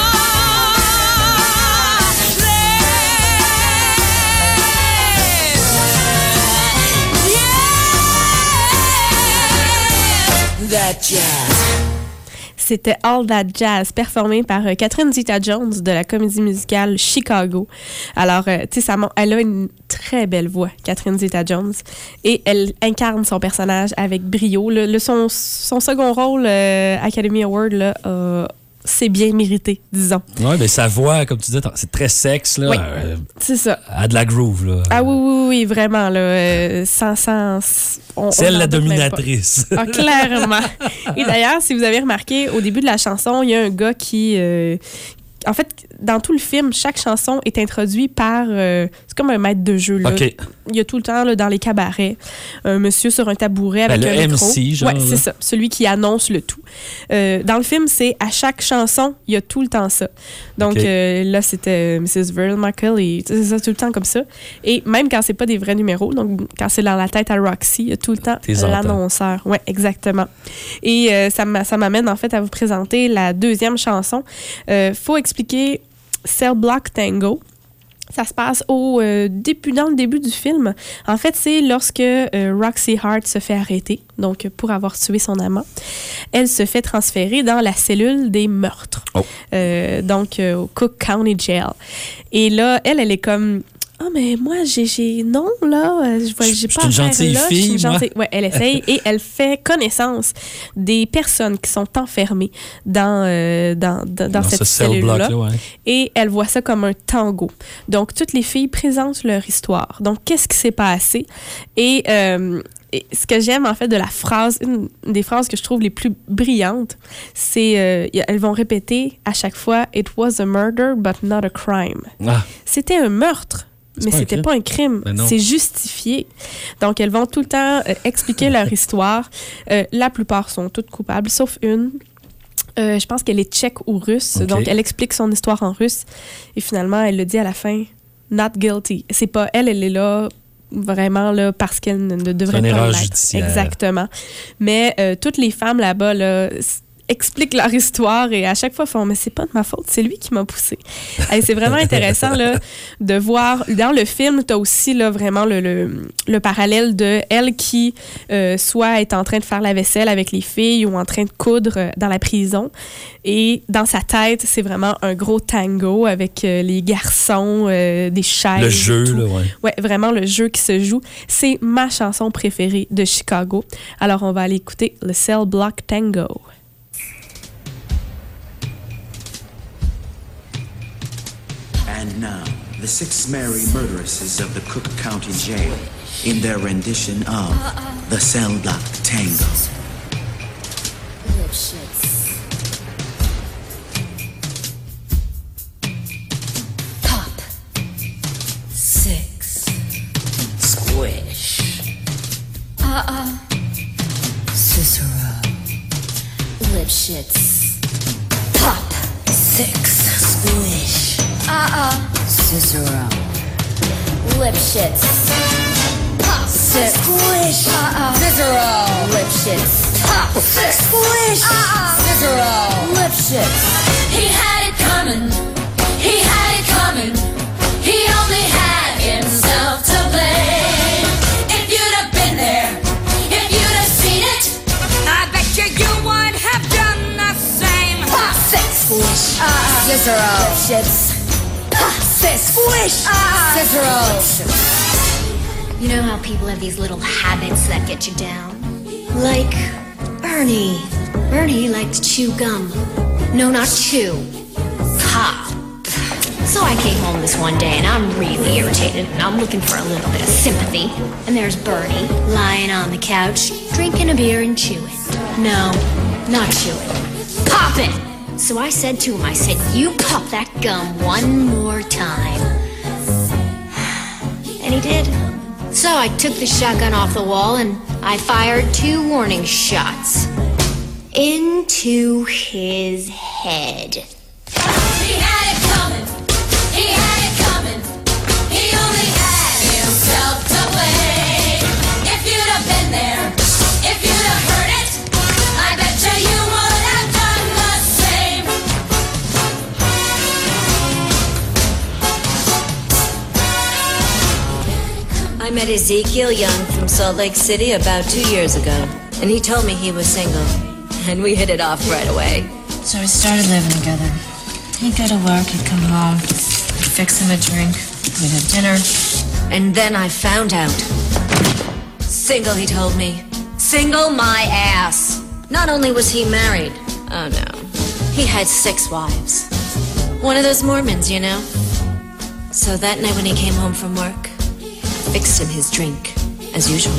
that jazz. C'était All That Jazz, performé par euh, Catherine Zeta-Jones de la comédie musicale Chicago. Alors, euh, tu sais, ça mon- elle a une très belle voix, Catherine Zeta-Jones, et elle incarne son personnage avec brio. Le, le- son, son second rôle, euh, Academy Award, là, euh, c'est bien mérité, disons. Oui, mais sa voix, comme tu dis, c'est très sexe, là. Oui, Euh, c'est ça. elle a de la groove, là. Ah oui, oui, oui, vraiment, là, euh, sans... sans on- C'est on elle n'en la doute même pas. dominatrice. Ah, clairement. Et d'ailleurs, si vous avez remarqué, au début de la chanson, il y a un gars qui... euh, en fait, dans tout le film, chaque chanson est introduite par... euh, c'est comme un maître de jeu, là. OK. Il y a tout le temps, là, dans les cabarets, un monsieur sur un tabouret avec Ben, le un micro. M C, genre, Ouais, c'est là. ça. Celui qui annonce le tout. Euh, dans le film, c'est à chaque chanson, il y a tout le temps ça. Donc OK. euh, là, c'était missus Virl Michael et c'est ça, tout le temps comme ça. Et même quand c'est pas des vrais numéros, donc quand c'est dans la tête à Roxy, il y a tout le temps T'es entends. l'annonceur. Ouais, exactement. Et euh, ça m'a- ça m'amène en fait à vous présenter la deuxième chanson. Euh, faut expliquer Cell Block Tango. Ça se passe au euh, début, dans le début du film. En fait, c'est lorsque euh, Roxy Hart se fait arrêter, donc pour avoir tué son amant. Elle se fait transférer dans la cellule des meurtres, Oh. Euh, donc euh, au Cook County Jail. Et là, elle, elle est comme... Ah, mais moi, j'ai, j'ai non, là, euh, je vois, Je- j'ai je pas suis une affaire gentille là, je suis fille, une moi. gentille- Ouais, elle essaye et elle fait connaissance des personnes qui sont enfermées dans, euh, dans, dans, dans Dans cette ce cell cellule-là. block-là, ouais. Et elle voit ça comme un tango. Donc, toutes les filles présentent leur histoire. Donc, qu'est-ce qui s'est passé? Et, euh, et ce que j'aime, en fait, de la phrase, une des phrases que je trouve les plus brillantes, c'est, euh, y- elles vont répéter à chaque fois « It was a murder, but not a crime Ah. ». C'était un meurtre. C'est Mais pas un c'était crime. pas un crime, Ben non. c'est justifié. Donc, elles vont tout le temps euh, expliquer leur histoire. Euh, la plupart sont toutes coupables, sauf une. Euh, je pense qu'elle est tchèque ou russe. Ok. Donc, elle explique son histoire en russe. Et finalement, elle le dit à la fin, not guilty. C'est pas elle, elle est là vraiment là, parce qu'elle ne ne devrait une pas erreur l'être. judiciaire. Exactement. Mais euh, toutes les femmes là-bas, là, s- expliquent leur histoire et à chaque fois font mais c'est pas de ma faute, c'est lui qui m'a poussé. Et c'est vraiment intéressant là, de voir dans le film, tu as aussi là, vraiment le, le, le parallèle de elle qui euh, soit est en train de faire la vaisselle avec les filles ou en train de coudre euh, dans la prison et dans sa tête, c'est vraiment un gros tango avec euh, les garçons, euh, des chaises. Le et jeu, tout. là, ouais. Ouais, vraiment le jeu qui se joue. C'est ma chanson préférée de Chicago. Alors on va aller écouter le Cell Block Tango. And now, the six merry murderesses of the Cook County Jail in their rendition of the Cell Block Tango. Six. Squish. Uh-uh. Cicero. Lipschitz. Pop. Six. Squish. Uh-uh. Cicero. Lipschitz. Pop. Six. Squish. Uh-uh. Cicero. Lipschitz. He had it coming. He had it coming. He only had himself to blame. If you'd have been there, if you'd have seen it, I bet you you would have done the same. Pop. Six. Squish. Uh-uh. Cicero. Lipschitz. Pop. Six. Squish. Uh-uh. Cicero. Lipschitz. You know how people have these little habits that get you down? Like Bernie. Bernie liked to chew gum. No, not chew. Pop. So I came home this one day and I'm really irritated and I'm looking for a little bit of sympathy. And there's Bernie lying on the couch, drinking a beer and chewing. No, not chewing. Popping! So I said to him, I said, you pop that gum one more time. And he did. So I took the shotgun off the wall and I fired two warning shots. Into his head. He had it coming. He had it coming. He only had himself to blame. If you'd have been there, if you'd have heard it, I bet you you would have done the same. I met Ezekiel Young from Salt Lake City about two years ago, and he told me he was single, and we hit it off right away. So we started living together. He'd go to work, he'd come home, I'd fix him a drink, we'd have dinner. And then I found out. Single, he told me. Single my ass. Not only was he married, oh no, he had six wives. One of those Mormons, you know. So that night when he came home from work, I fixed him his drink, as usual.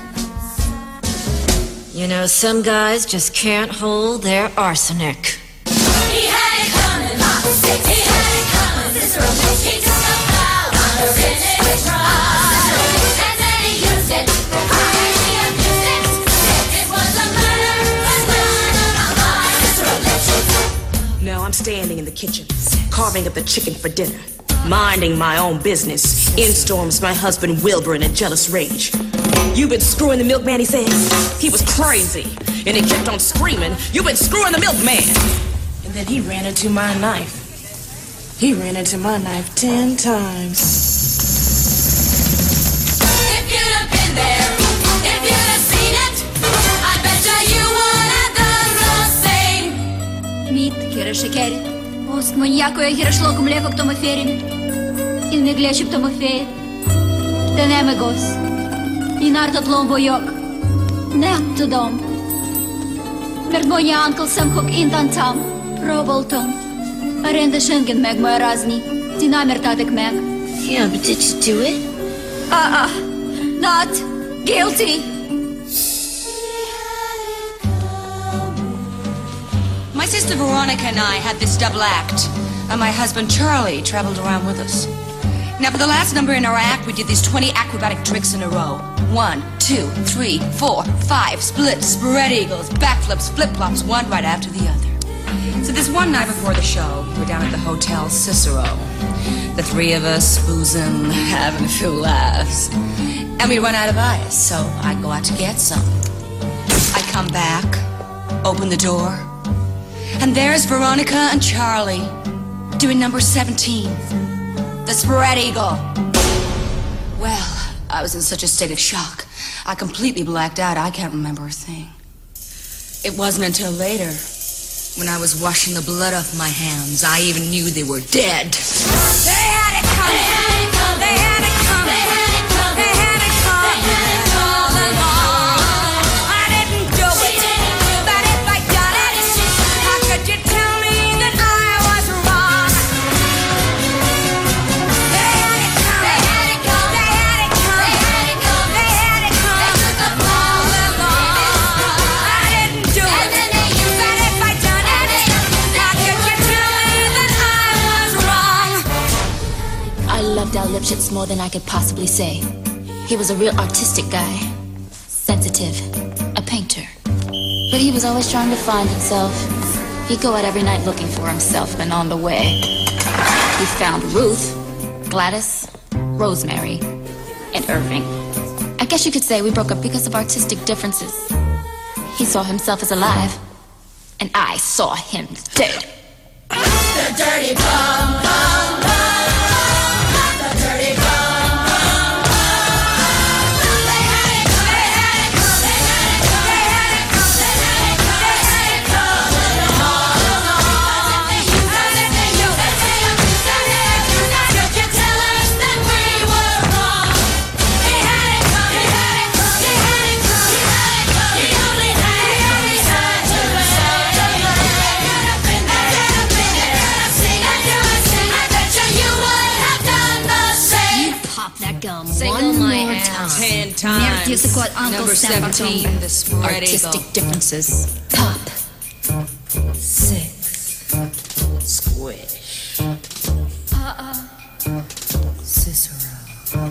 You know, some guys just can't hold their arsenic. He had it coming. Pop six. He had it coming. Cicero. He took a bow on the finish line. And then he used it. And he abused it. It was a murder. It was not a lie. Cicero. Now I'm standing in the kitchen, carving up the chicken for dinner, minding my own business. In storms my husband Wilbur in a jealous rage. You've been screwing the milkman, he says. He was crazy, and he kept on screaming, you've been screwing the milkman. And then he ran into my knife. He ran into my knife ten times. If you'd have been there, if you'd have seen it, I bet you you would have done the same. Мит, хера шекери. Ост му някоя хера шло към лева к тому ферим. И не гледаше к тому фея. Те неме гос. И нартът ломбо йог. Не to dom. Vergonia uncle sam hook in dan tam. Probolton. Arenda schengen meg moja razni. Ti namer tatek meg. Yeah, but did you do it? Uh-uh. Not guilty. My sister Veronica and I had this double act, and my husband Charlie traveled around with us. Now, for the last number in our act, we did these twenty acrobatic tricks in a row. One, two, three, four, five, splits, spread eagles, backflips, flip-flops, one right after the other. So this one night before the show, we're down at the Hotel Cicero. The three of us boozing, having a few laughs. And we run out of ice, so I go out to get some. I come back, open the door, and there's Veronica and Charlie doing number seventeen. The spread eagle. Well, I was in such a state of shock. I completely blacked out. I can't remember a thing. It wasn't until later, when I was washing the blood off my hands, I even knew they were dead. They had it coming. They had it coming. They had it coming. They had it coming. They had it coming. They had it all along. I didn't do it, but if I done it, how could you tell me that I was wrong? They had it coming. They had it coming. They had it coming. They had it coming. They had it coming. They took the all along. I didn't do it, but if I done it, how could you tell me that I was wrong? I loved Al Lipschitz more than I could possibly say. He was a real artistic guy. Sensitive. A painter. But he was always trying to find himself. He'd go out every night looking for himself, and on the way, he found Ruth, Gladys, Rosemary, and Irving. I guess you could say we broke up because of artistic differences. He saw himself as alive, and I saw him dead. The dirty bum, bum, bum. The dirty bum, bum, bum. They had it, they had it, they had it, they had it, they had it, they had it coming all along. You got it, you got it, you got it, you got it. You tell us that we were wrong. They had it, they had it, they had it, they had it. He only had, he only had to say. Could have been there, could have been there. That gum Single one my more hands time. ten times. Music what Uncle Number seventeen, the spread Artistic eagle. differences. Top. Six. Squish. Uh-uh. Cicero.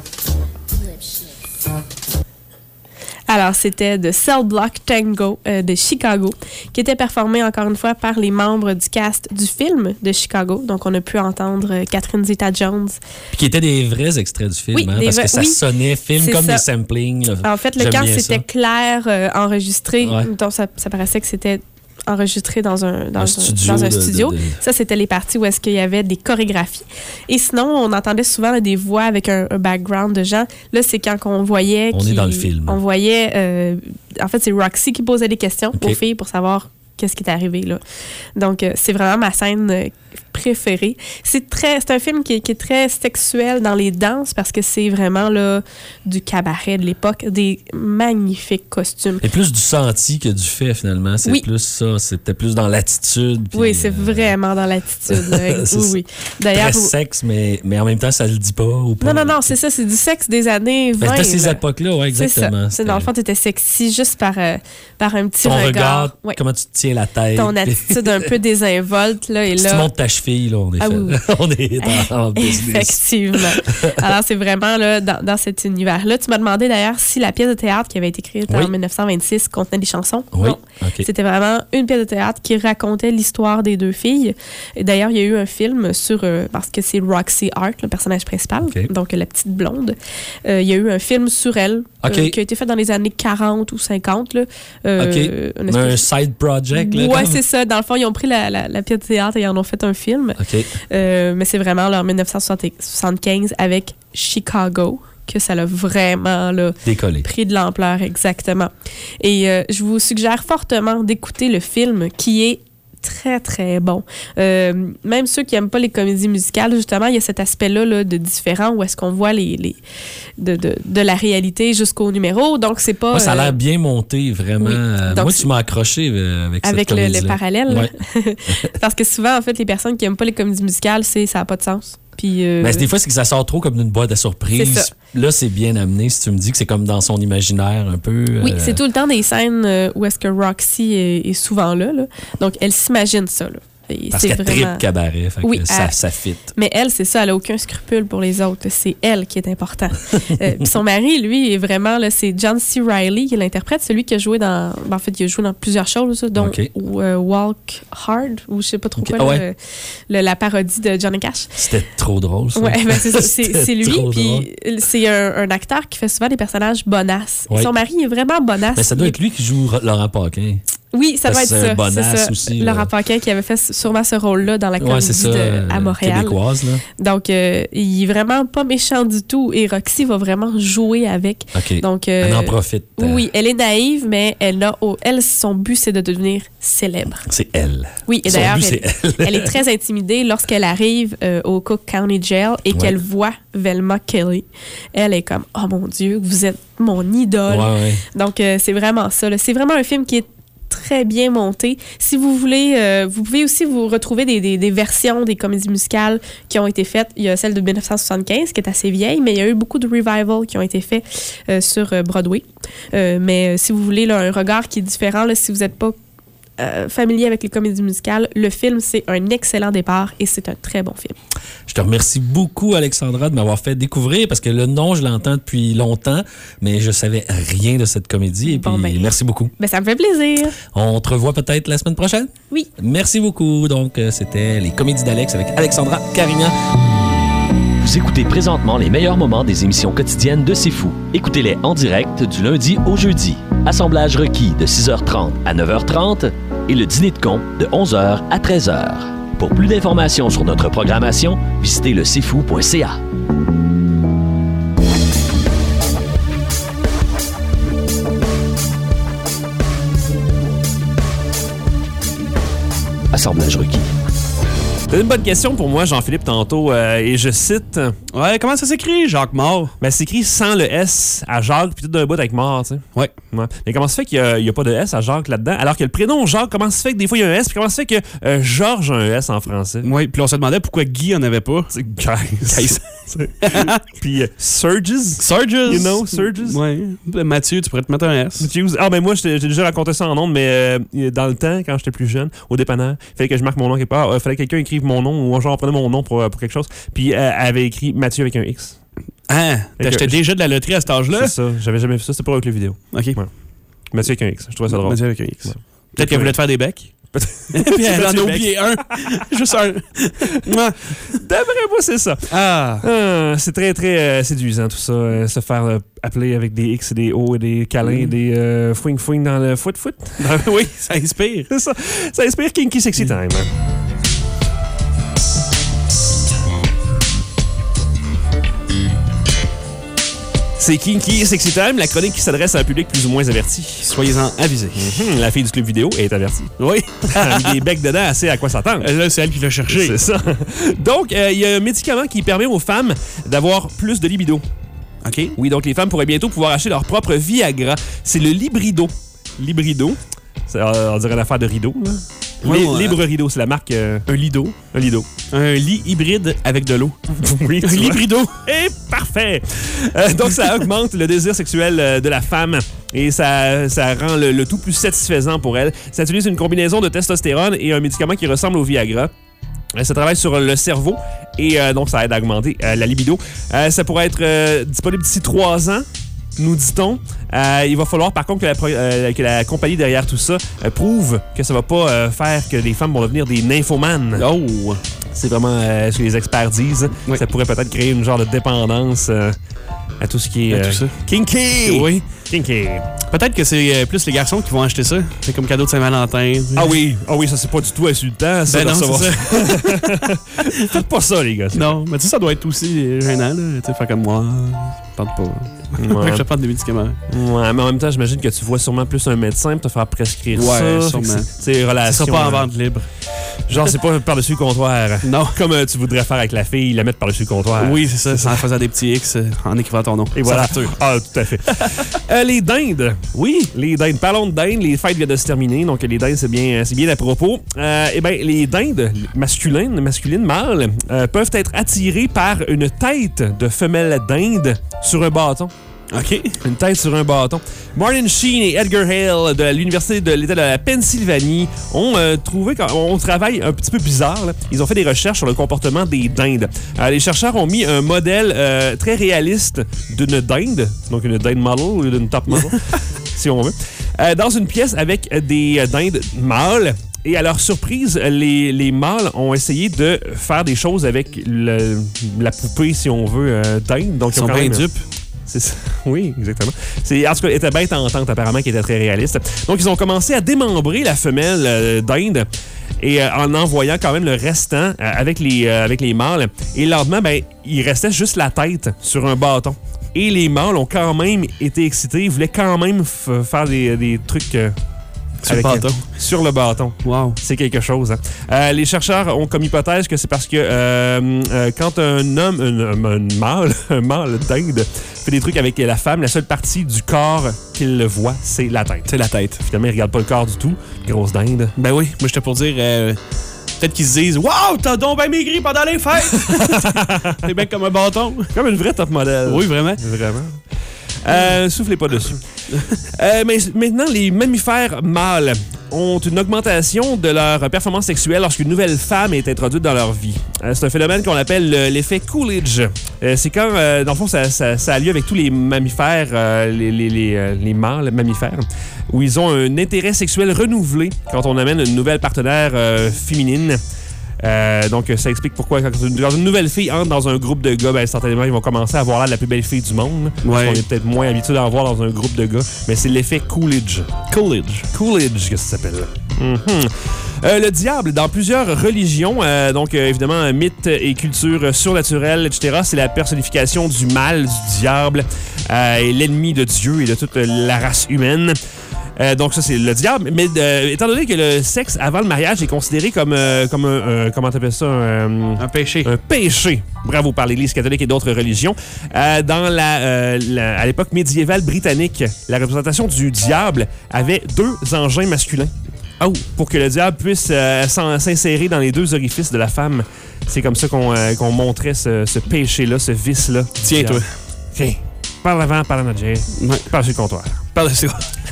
Alors, c'était The Cell Block Tango euh, de Chicago, qui était performé encore une fois par les membres du cast du film de Chicago. Donc, on a pu entendre euh, Catherine Zeta-Jones. Puis qui étaient des vrais extraits du film, Oui, hein, des parce vrais- que ça oui, sonnait film c'est comme ça. des samplings. là. En fait, le J'aime cast, bien c'était ça. clair, euh, enregistré. Ouais. Donc, ça, ça paraissait que c'était enregistré dans un, dans Un un, studio dans un de- studio. de- de- Ça, c'était les parties où est-ce qu'il y avait des chorégraphies. Et sinon, on entendait souvent là, des voix avec un, un background de gens. Là, c'est quand on voyait... On est qu'il- dans le film. On voyait... euh, en fait, c'est Roxy qui posait des questions OK. aux filles pour savoir qu'est-ce qui est arrivé, là. Donc, euh, c'est vraiment ma scène euh, préférée. C'est très, c'est un film qui est, qui est très sexuel dans les danses parce que c'est vraiment là, du cabaret de l'époque, des magnifiques costumes. Et plus du senti que du fait, finalement. C'est Oui. plus ça. C'était plus dans l'attitude. puis, Oui, c'est euh, vraiment dans l'attitude. là. c'est oui, ça. oui. D'ailleurs, Très vous- sexe, mais, mais en même temps, ça le dit pas. Ou pas. non, non, non, c'est ça, c'est du sexe des années vingt. Ben, c'était ces là. époques-là, ouais, C'est ça. exactement. C'est dans le fond, t'étais sexy juste par, euh, par un petit Ton regard. regard, Ouais. comment tu te tiens la tête. Ton attitude un peu désinvolte, là, et Si là... tu montes ta cheville, là, on est Ah fait. oui, oui. On est dans, dans le business. Effectivement. Alors, c'est vraiment là, dans, dans cet univers-là. Tu m'as demandé d'ailleurs si la pièce de théâtre qui avait été écrite Oui. en dix-neuf cent vingt-six contenait des chansons. Oui, Non. OK. C'était vraiment une pièce de théâtre qui racontait l'histoire des deux filles. Et d'ailleurs, il y a eu un film sur... euh, parce que c'est Roxy Hart, le personnage principal, OK. donc la petite blonde. Euh, il y a eu un film sur elle OK. euh, qui a été fait dans les années quarante ou cinquante. Là. Euh, OK. une Mais un espèce- side project, là. Ouais, comme? c'est ça. Dans le fond, ils ont pris la, la, la pièce de théâtre et ils en ont fait un film. OK. Euh, mais c'est vraiment là, en dix-neuf cent soixante-quinze avec Chicago que ça l'a vraiment là, Décollé. pris de l'ampleur, exactement. Et euh, je vous suggère fortement d'écouter le film qui est très, très bon. Euh, même ceux qui n'aiment pas les comédies musicales, justement, il y a cet aspect-là là, de différent où est-ce qu'on voit les, les de, de, de la réalité jusqu'au numéro. Donc, c'est pas... Moi, ça a euh, l'air bien monté, vraiment. oui. Euh, Donc, Moi, c'est- tu m'as accroché euh, avec cette avec le, le comédie-là. parallèle. Ouais. Parce que souvent, en fait, les personnes qui n'aiment pas les comédies musicales, c'est ça n'a pas de sens. Puis, euh, Mais des fois, c'est que ça sort trop comme d'une boîte à C'est surprise. ça. Là, c'est bien amené. Si tu me dis que c'est comme dans son imaginaire un peu. oui, euh, c'est tout le temps des scènes euh, où est-ce que Roxy est, est souvent là, là. Donc, elle s'imagine ça. Là. Et Parce c'est qu'elle vraiment- tripe cabaret. Fait que Oui, ça, elle- ça fit. Mais elle, c'est ça, elle n'a aucun scrupule pour les autres. C'est elle qui est important. Euh, puis son mari, lui, est vraiment, là, c'est John C. Reilly qui l'interprète, celui qui a joué dans. Ben, en fait, il a joué dans plusieurs choses, ça, dont OK. euh, Walk Hard, ou je sais pas trop OK. quoi, Ah là, ouais. le- le- la parodie de Johnny Cash. C'était trop drôle, ça. Ouais, ben c'est ça, c'est C'était c'est lui. trop drôle. Puis c'est un, un acteur qui fait souvent des personnages bonasses. Ouais. Son mari est vraiment bonasse. Mais ça doit Il être lui qui joue Laurent Paquin. Oui, ça doit Parce être que c'est ça. un bonasse c'est ça. aussi, Laurent là. Paquin qui avait fait sûrement ce rôle-là dans la Ouais, comédie c'est ça. de- euh, à Montréal. Québécoise, là. Donc, euh, il est vraiment pas méchant du tout. Et Roxy va vraiment jouer avec. OK. Donc, euh, Elle en profite. euh, Oui, elle est naïve, mais elle a, au- elle, son but, c'est de devenir célèbre. C'est elle. Oui, et Son d'ailleurs, but, elle, c'est elle. elle est très intimidée lorsqu'elle arrive euh, au Cook County Jail et Ouais. qu'elle voit Velma Kelly. Elle est comme, oh mon Dieu, vous êtes mon idole. Ouais, ouais. Donc, euh, c'est vraiment ça. là. C'est vraiment un film qui est très bien monté. Si vous voulez, euh, vous pouvez aussi vous retrouver des, des, des versions des comédies musicales qui ont été faites. Il y a celle de dix-neuf cent soixante-quinze qui est assez vieille, mais il y a eu beaucoup de revivals qui ont été faits euh, sur euh, Broadway. Euh, mais euh, si vous voulez là, un regard qui est différent, là, si vous n'êtes pas euh, familier avec les comédies musicales, le film, c'est un excellent départ et c'est un très bon film. Je te remercie beaucoup, Alexandra, de m'avoir fait découvrir parce que le nom, je l'entends depuis longtemps, mais je savais rien de cette comédie. Et Bon, puis, ben, merci beaucoup. Ben, ça me fait plaisir. On te revoit peut-être la semaine prochaine? Oui. Merci beaucoup. Donc, euh, c'était les comédies d'Alex avec Alexandra Carignan. Vous écoutez présentement les meilleurs moments des émissions quotidiennes de C'est Fou. Écoutez-les en direct du lundi au jeudi. Assemblage requis de six heures trente à neuf heures trente et le dîner de con de onze heures à treize heures. Pour plus d'informations sur notre programmation, visitez le c'est fou point c a. Assemblage requis. C'est une bonne question pour moi, Jean-Philippe, tantôt, euh, et je cite... Ouais, comment ça s'écrit, Jacques Mort? Ben, c'est écrit sans le S à Jacques, puis tout d'un bout avec Mort, tu sais. Ouais. ouais. Mais comment se fait qu'il n'y a, a pas de S à Jacques là-dedans, alors que le prénom Jacques, comment se fait que des fois il y a un S, puis comment se fait que euh, Georges a un S en français? Oui, puis on se demandait pourquoi Guy en avait pas. C'est Guys. Puis euh, Surges. Surges. You know, Surges. Ouais. Mathieu, tu pourrais te mettre un S. Mathieu. Ah, ben moi, j'ai déjà raconté ça en ondes, mais euh, dans le temps, quand j'étais plus jeune, au dépanneur, il fallait que je marque mon nom quelque part. Il fallait que quelqu'un écrive mon nom, ou genre prenait mon nom pour, pour quelque chose. Puis euh, elle avait écrit Mathieu avec un X. Ah, t'achetais déjà de la loterie à cet âge-là? C'est ça. J'avais jamais vu ça. C'était pas avec les vidéos. OK. Ouais. Mathieu avec un X. Je trouvais ça drôle. Mathieu avec un X. Ouais. Peut-être qu'elle voulait te faire des becs. Puis elle en a oublié un. Juste un. D'après moi, c'est ça. Ah. Ah, c'est très, très euh, séduisant tout ça. Euh, se faire euh, appeler avec des X et des O et des câlins, mm. des euh, fouing-fouing dans le foot-foot. Oui, ça inspire. C'est ça. Ça inspire Kinky Sexy Time. C'est Kinky Sexy Time, la chronique qui s'adresse à un public plus ou moins averti. Soyez-en avisés. Mm-hmm. La fille du club vidéo est avertie. Oui. Elle a mis des becs dedans, elle sait à quoi s'attendre. Là, c'est elle qui l'a cherché. C'est ça. Donc, il euh, y a un médicament qui permet aux femmes d'avoir plus de libido. OK. Oui, donc les femmes pourraient bientôt pouvoir acheter leur propre Viagra. C'est le Librido. Librido. On dirait l'affaire de rideau, là. Ouais, Les, ouais. Libre Rideau, c'est la marque... Euh, un lido. Un lido. Un lit hybride avec de l'eau. Oui, un librido. Et parfait! Euh, donc, ça augmente le désir sexuel euh, de la femme et ça, ça rend le, le tout plus satisfaisant pour elle. Ça utilise une combinaison de testostérone et un médicament qui ressemble au Viagra. Ça travaille sur le cerveau et euh, donc ça aide à augmenter euh, la libido. Euh, ça pourrait être euh, disponible d'ici trois ans. Nous dit-on. Euh, il va falloir par contre que la, euh, que la compagnie derrière tout ça euh, prouve que ça va pas euh, faire que les femmes vont devenir des nymphomanes. Oh! C'est vraiment euh, ce que les experts disent. Oui. Ça pourrait peut-être créer une genre de dépendance euh, à tout ce qui est à euh, tout ça. Kinky! Oui. Kinky. Peut-être que c'est euh, plus les garçons qui vont acheter ça. C'est comme cadeau de Saint-Valentin. Ah oui, ah oui, ça c'est pas du tout insultant. Ça, ben non, c'est ça. Faites pas ça, les gars. Non, mais tu sais, ça doit être aussi gênant. Tu sais, faire comme moi. Je tente pas. Ouais. Je te prends des médicaments. Ouais, mais en même temps, j'imagine que tu vois sûrement plus un médecin pour te faire prescrire ouais, ça. Ouais, sûrement. C'est relation. Ça sera pas en vente libre. Genre, c'est pas par-dessus le comptoir. Non. Comme euh, tu voudrais faire avec la fille, la mettre par-dessus le comptoir. Oui, c'est ça. C'est en faisant des petits X, euh, en écrivant ton nom. Et voilà. Ah, tout à fait. euh, les dindes. Oui, les dindes. Parlons de dindes. Les fêtes viennent de se terminer. Donc, les dindes, c'est bien, c'est bien à propos. Euh, eh bien, les dindes masculines, masculines mâles, euh, peuvent être attirées par une tête de femelle dinde sur un bâton. OK. Une tête sur un bâton. Martin Sheen et Edgar Hale de l'Université de l'État de la Pennsylvanie ont euh, trouvé qu'on travaille un petit peu bizarre. Là. Ils ont fait des recherches sur le comportement des dindes. Euh, les chercheurs ont mis un modèle euh, très réaliste d'une dinde, donc une dinde model ou d'une top model, si on veut, euh, dans une pièce avec des dindes mâles. Et à leur surprise, les, les mâles ont essayé de faire des choses avec le, la poupée, si on veut, euh, dinde. Donc, ils sont bien dupes. C'est ça. Oui, exactement. C'est, en tout cas, elle était bien tentante, apparemment, qui était très réaliste. Donc, ils ont commencé à démembrer la femelle euh, dinde et euh, en envoyant quand même le restant euh, avec, les, euh, avec les mâles. Et lentement, ben, il restait juste la tête sur un bâton. Et les mâles ont quand même été excités. Ils voulaient quand même f- faire des, des trucs... Euh, Sur le bâton. Euh, sur le bâton. Wow. C'est quelque chose. Hein. Euh, les chercheurs ont comme hypothèse que c'est parce que euh, euh, quand un homme, un, un, un mâle, un mâle dinde, fait des trucs avec la femme, la seule partie du corps qu'il le voit, c'est la tête. C'est la tête. Finalement, il regarde pas le corps du tout. Grosse dinde. Ben oui, moi j'étais pour dire... Euh... Peut-être qu'ils se disent « Wow, t'as donc bien maigri pendant les fêtes! » C'est bien comme un bâton. Comme une vraie top modèle. Oui, vraiment. Vraiment. Euh, soufflez pas dessus. euh, mais maintenant, les mammifères mâles ont une augmentation de leur performance sexuelle lorsqu'une nouvelle femme est introduite dans leur vie. Euh, c'est un phénomène qu'on appelle euh, l'effet Coolidge. Euh, c'est quand, euh, dans le fond, ça, ça, ça a lieu avec tous les mammifères, euh, les, les, les, euh, les mâles mammifères, où ils ont un intérêt sexuel renouvelé quand on amène une nouvelle partenaire euh, féminine. Euh, donc, ça explique pourquoi quand une, quand une nouvelle fille entre dans un groupe de gars, ben, instantanément, ils vont commencer à avoir l'air de la plus belle fille du monde. Ouais. On est peut-être moins habitué d'en voir dans un groupe de gars, mais c'est l'effet Coolidge. Coolidge. Coolidge, qu'est-ce que ça s'appelle là? Mm-hmm. Euh, le diable, dans plusieurs religions, euh, donc euh, évidemment, mythes et culture surnaturelle, et cetera, c'est la personnification du mal, du diable, euh, et l'ennemi de Dieu et de toute la race humaine. Euh, donc ça, c'est le diable. Mais euh, étant donné que le sexe avant le mariage est considéré comme, euh, comme un... Euh, comment t'appelles ça? Un, un péché. Un péché. Bravo par l'Église catholique et d'autres religions. Euh, dans la, euh, la, à l'époque médiévale britannique, la représentation du diable avait deux engins masculins. Oh, pour que le diable puisse euh, s'insérer dans les deux orifices de la femme. C'est comme ça qu'on euh, qu'on montrait ce, ce péché-là, ce vice-là. Tiens, toi. Tiens. Par l'avant, par en arrière. Ouais. Par sur le comptoir. Par dessus.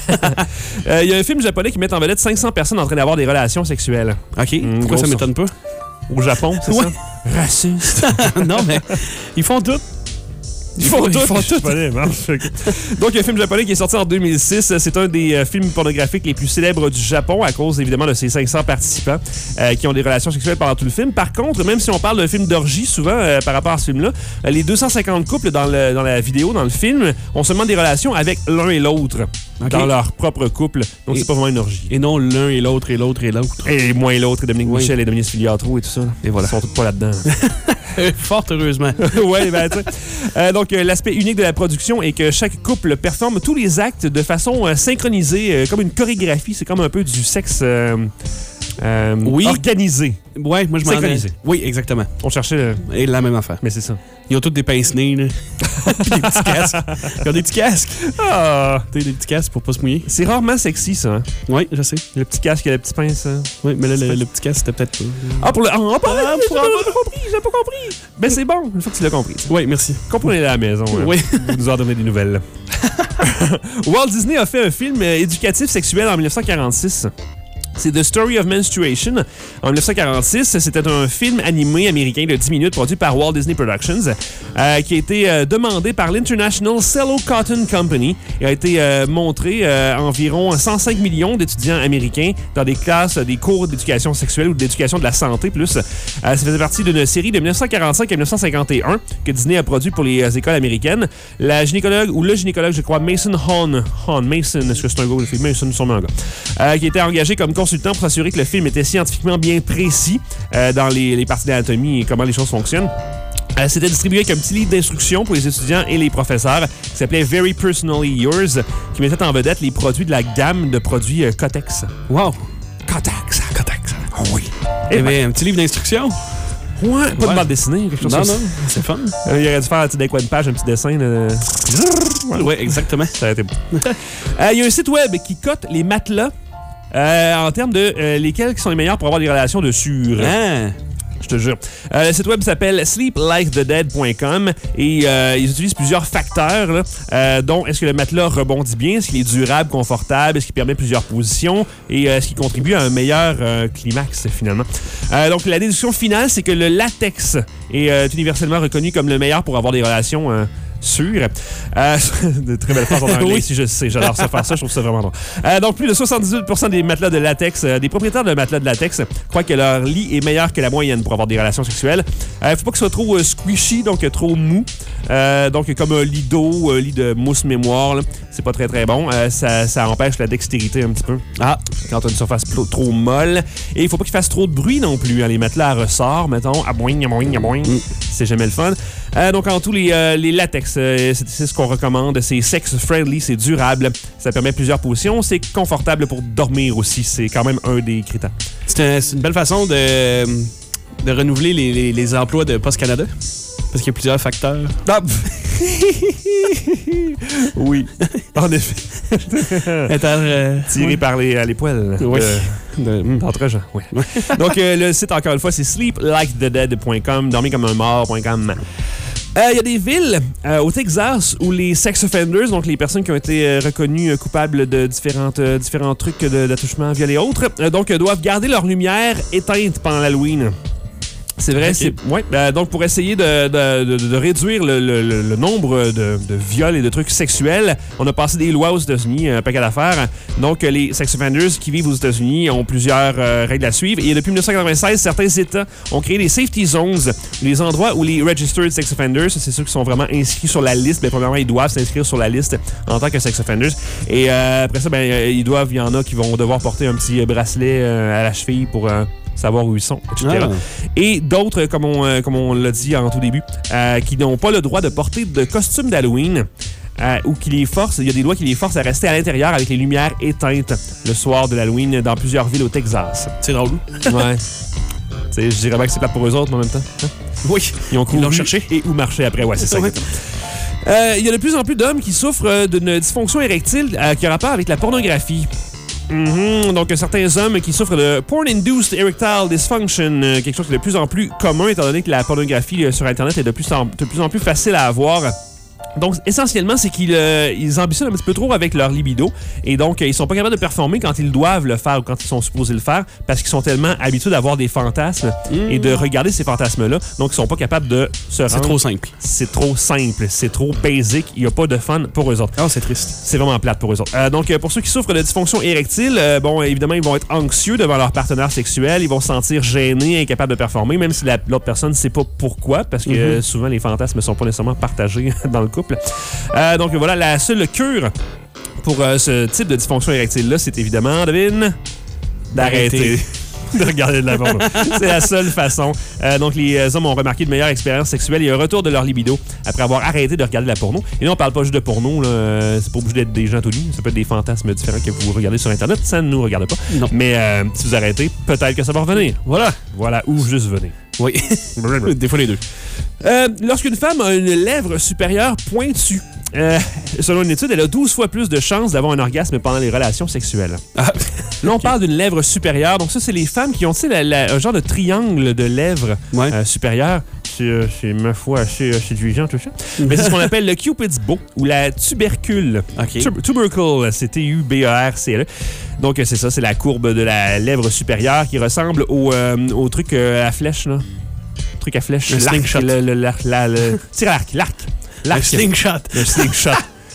Il euh, y a un film japonais qui met en vedette cinq cents personnes en train d'avoir des relations sexuelles. OK. Mmh, pourquoi ça m'étonne pas? Au Japon, c'est ouais. ça? Raciste. Non, mais ils font tout. Ils font tout. Ils font tout. Donc, il y a un film japonais qui est sorti en deux mille six. C'est un des euh, films pornographiques les plus célèbres du Japon à cause, évidemment, de ces cinq cents participants euh, qui ont des relations sexuelles pendant tout le film. Par contre, même si on parle d'un film d'orgie, souvent, euh, par rapport à ce film-là, euh, les deux cent cinquante couples dans, le, dans la vidéo, dans le film, ont seulement des relations avec l'un et l'autre. Okay. Dans leur propre couple. Donc, et, c'est pas vraiment une orgie. Et non l'un et l'autre et l'autre et l'autre. Et moi et l'autre, et Dominique oui. Michel et Dominique Filiatro et tout ça. Et voilà. Ils sont tous pas là-dedans. Fort heureusement. Oui, ben, tu sais. Euh, donc, euh, l'aspect unique de la production est que chaque couple performe tous les actes de façon euh, synchronisée, euh, comme une chorégraphie. C'est comme un peu du sexe euh, euh, oui. organisé. Oui, moi je m'en Synchronisé. Oui, exactement. On cherchait le... Et la même affaire. Mais c'est ça. Ils ont tous des pince-nez, là. Puis des petits casques. Ils ont des petits casques. Ah! T'as des petits casques pour pas se mouiller. C'est rarement sexy, ça. Hein? Oui, je sais. Le petit casque et la petite pince. Hein? Oui, mais là, le, le petit casque, c'était peut-être pas. Ah, pour le. Ah, ah, pour ah, j'ai pas, pas compris, j'ai pas compris. Ben, c'est bon, une fois que tu l'as compris. Oui, merci. Comprenez-le à la maison. Hein? Oui. Vous nous en donnez des nouvelles. Walt Disney a fait un film éducatif sexuel en dix-neuf cent quarante-six. C'est The Story of Menstruation. En dix-neuf cent quarante-six, c'était un film animé américain de dix minutes produit par Walt Disney Productions euh, qui a été euh, demandé par l'International Cello Cotton Company et a été euh, montré euh, à environ cent cinq millions d'étudiants américains dans des classes, des cours d'éducation sexuelle ou d'éducation de la santé plus. Euh, ça faisait partie d'une série de dix-neuf cent quarante-cinq à dix-neuf cent cinquante et un que Disney a produit pour les euh, écoles américaines. La gynécologue, ou le gynécologue, je crois, Mason Hahn, Hahn Mason, est-ce que c'est un gars ou une fille? Mason, sûrement un gars, euh, qui était engagé comme consultant pour s'assurer que le film était scientifiquement bien précis euh, dans les, les parties d'anatomie et comment les choses fonctionnent. Euh, C'était distribué avec un petit livre d'instruction pour les étudiants et les professeurs qui s'appelait Very Personally Yours, qui mettait en vedette les produits de la gamme de produits euh, Kotex. Wow! Kotex! Kotex! Oh oui! Il y avait un petit livre d'instruction? Ouais, pas ouais. de bande dessinée, quelque chose non, comme ça. Non, non, c'est fun. Euh, il aurait dû faire d'un coin de page un petit dessin. De... Ouais, ouais, exactement. Ça aurait été bon. euh, il y a un site web qui cote les matelas euh, en termes de euh, lesquels qui sont les meilleurs pour avoir des relations dessus. Ah. Je te jure. Euh, le site web s'appelle sleep like the dead point com et euh, ils utilisent plusieurs facteurs, là, euh, dont est-ce que le matelas rebondit bien, est-ce qu'il est durable, confortable, est-ce qu'il permet plusieurs positions et euh, est-ce qu'il contribue à un meilleur euh, climax finalement. Euh, donc la déduction finale, c'est que le latex est euh, universellement reconnu comme le meilleur pour avoir des relations euh, sûres. Euh, de très belles phrases en anglais, oui. Si je sais, j'adore ça faire ça, je trouve ça vraiment drôle. Euh, donc plus de soixante-dix-huit pour cent des matelas de latex, euh, des propriétaires de matelas de latex croient que leur lit est meilleur que la moyenne pour avoir des relations sexuelles. Il euh, faut pas que ce soit trop euh, squishy, donc euh, trop mou. Euh, donc comme un lit d'eau, un lit de mousse mémoire, là, c'est pas très très bon. Euh, ça, ça empêche la dextérité un petit peu. Ah, quand tu as une surface trop, trop molle. Et il faut pas qu'il fasse trop de bruit non plus. Hein, les matelas à ressort, mettons, à boing, à boing, à boing. Mm. C'est jamais le fun. Euh, donc en tout, les, euh, les latex, euh, c'est, c'est ce qu'on recommande. C'est sex-friendly, c'est durable. Ça permet plusieurs positions. C'est confortable pour dormir aussi. C'est quand même un des critères. C'est, un, c'est une belle façon de, de renouveler les, les, les emplois de Post Canada. Parce qu'il y a plusieurs facteurs. Ah. Oui, en effet. euh, Tiré oui. par les, les poils. Oui. De, de, d'entre-gens, oui. Donc, euh, le site, encore une fois, c'est sleep like the dead point com, dormir comme un mort point com. Il euh, y a des villes euh, au Texas où les sex offenders, donc les personnes qui ont été euh, reconnues euh, coupables de différentes, euh, différents trucs de, d'attouchement, viol et autres, euh, donc euh, doivent garder leur lumière éteinte pendant l'Halloween. C'est vrai, okay. c'est ouais. Euh, donc pour essayer de, de, de, de réduire le, le, le nombre de, de viols et de trucs sexuels, on a passé des lois aux États-Unis, un paquet d'affaires. Donc les sex offenders qui vivent aux États-Unis ont plusieurs euh, règles à suivre. Et depuis dix-neuf cent quatre-vingt-seize, certains États ont créé des safety zones, les endroits où les registered sex offenders, c'est ceux qui sont vraiment inscrits sur la liste. Bien, premièrement, ils doivent s'inscrire sur la liste en tant que sex offenders. Et euh, après ça, ben ils doivent, il y en a qui vont devoir porter un petit bracelet euh, à la cheville pour euh, savoir où ils sont, et cetera. Ah. Et d'autres, comme on, euh, comme on l'a dit en tout début, euh, qui n'ont pas le droit de porter de costume d'Halloween euh, ou qui les forcent, il y a des lois qui les forcent à rester à l'intérieur avec les lumières éteintes le soir de l'Halloween dans plusieurs villes au Texas. C'est drôle. Ouais. Je dirais bien que c'est plate pour eux autres, mais en même temps. Hein? Oui. Ils ont couru cherché et où marcher après. Ouais, c'est ça. Il euh, y a de plus en plus d'hommes qui souffrent d'une dysfonction érectile euh, qui a rapport avec la pornographie. Mm-hmm. Donc, certains hommes qui souffrent de Porn-Induced Erectile Dysfunction, euh, quelque chose qui est de plus en plus commun étant donné que la pornographie euh, sur Internet est de plus, en, de plus en plus facile à avoir. Donc, essentiellement, c'est qu'ils euh, ils ambitionnent un petit peu trop avec leur libido et donc, euh, ils sont pas capables de performer quand ils doivent le faire ou quand ils sont supposés le faire parce qu'ils sont tellement habitués d'avoir des fantasmes mmh. et de regarder ces fantasmes-là. Donc, ils sont pas capables de se rendre. C'est trop simple. C'est trop simple. C'est trop basic. Il y a pas de fun pour eux autres. Oh, c'est triste. C'est vraiment plate pour eux autres. Euh, donc, euh, pour ceux qui souffrent de dysfonction érectile, euh, bon, évidemment, ils vont être anxieux devant leur partenaire sexuel. Ils vont se sentir gênés, incapables de performer, même si la, l'autre personne ne sait pas pourquoi parce que mmh. euh, souvent, les fantasmes ne sont pas nécessairement partagés dans le couple. Euh, donc voilà, la seule cure pour euh, ce type de dysfonction érectile-là, c'est évidemment, devine, d'arrêter de regarder de la porno. C'est la seule façon. Euh, donc les hommes ont remarqué de meilleures expériences sexuelles et un retour de leur libido après avoir arrêté de regarder de la porno. Et là, on parle pas juste de porno, là. C'est pas obligé d'être des gens tout nus. Ça peut être des fantasmes différents que vous regardez sur Internet. Ça ne nous regarde pas. Non. Mais euh, si vous arrêtez, peut-être que ça va revenir. Voilà. Voilà, ou juste venir. Oui. Des fois les deux. Euh, lorsqu'une femme a une lèvre supérieure pointue, Euh, selon une étude, elle a douze fois plus de chances d'avoir un orgasme pendant les relations sexuelles. Ah. Là, on okay. parle d'une lèvre supérieure. Donc ça, c'est les femmes qui ont, tu sais, la, la, un genre de triangle de lèvres ouais. euh, supérieures. C'est, c'est ma foi assez séduisant, tout ça. Mais c'est ce qu'on appelle le Cupid's bow ou la tubercule. Okay. Tub- tubercle, c'est T U B E R C L E. Donc, c'est ça, c'est la courbe de la lèvre supérieure qui ressemble au, euh, au truc euh, à flèche, là. Le truc à flèche. Le slingshot. Le, le, le, la, le, tir à l'arc, l'arc. Le slingshot. Le slingshot.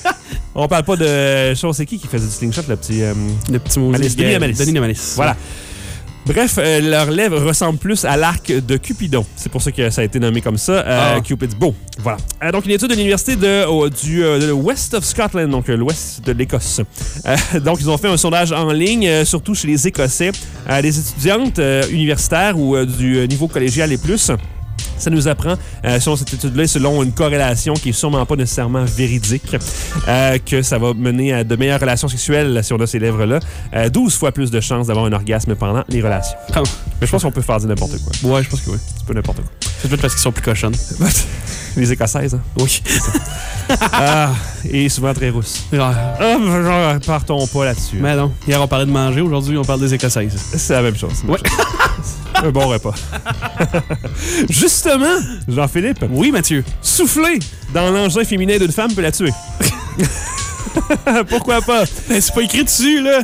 On parle pas de... Je sais, c'est qui qui faisait du slingshot, le petit... Euh, le petit mot. Malice, Denis Malice. Denis Malice. Voilà. Bref, euh, leurs lèvres ressemblent plus à l'arc de Cupidon. C'est pour ça que ça a été nommé comme ça, euh, ah. Cupid's bow. Voilà. Euh, donc, une étude de l'université de, oh, du euh, de West of Scotland, donc euh, l'ouest de l'Écosse. Euh, donc, ils ont fait un sondage en ligne, euh, surtout chez les Écossais, euh, les étudiantes euh, universitaires ou euh, du niveau collégial et plus. Ça nous apprend, euh, selon cette étude-là, selon une corrélation qui est sûrement pas nécessairement véridique, euh, que ça va mener à de meilleures relations sexuelles si on a ces lèvres-là. Euh, douze fois plus de chances d'avoir un orgasme pendant les relations. Oh. Mais je pense qu'on peut faire dire n'importe quoi. Ouais, je pense que oui. C'est pas n'importe quoi. C'est peut-être parce qu'ils sont plus cochonnes. Les Écossaises, hein? Oui. ah, et souvent très rousses. Ah, genre, partons pas là-dessus. Mais non. Hier, on parlait de manger. Aujourd'hui, on parle des Écossaises. C'est la même chose. C'est ouais. Un bon repas. Justement, Jean-Philippe. Oui, Mathieu. Souffler dans l'engin féminin d'une femme peut la tuer. Pourquoi pas? Ben, c'est pas écrit dessus, là.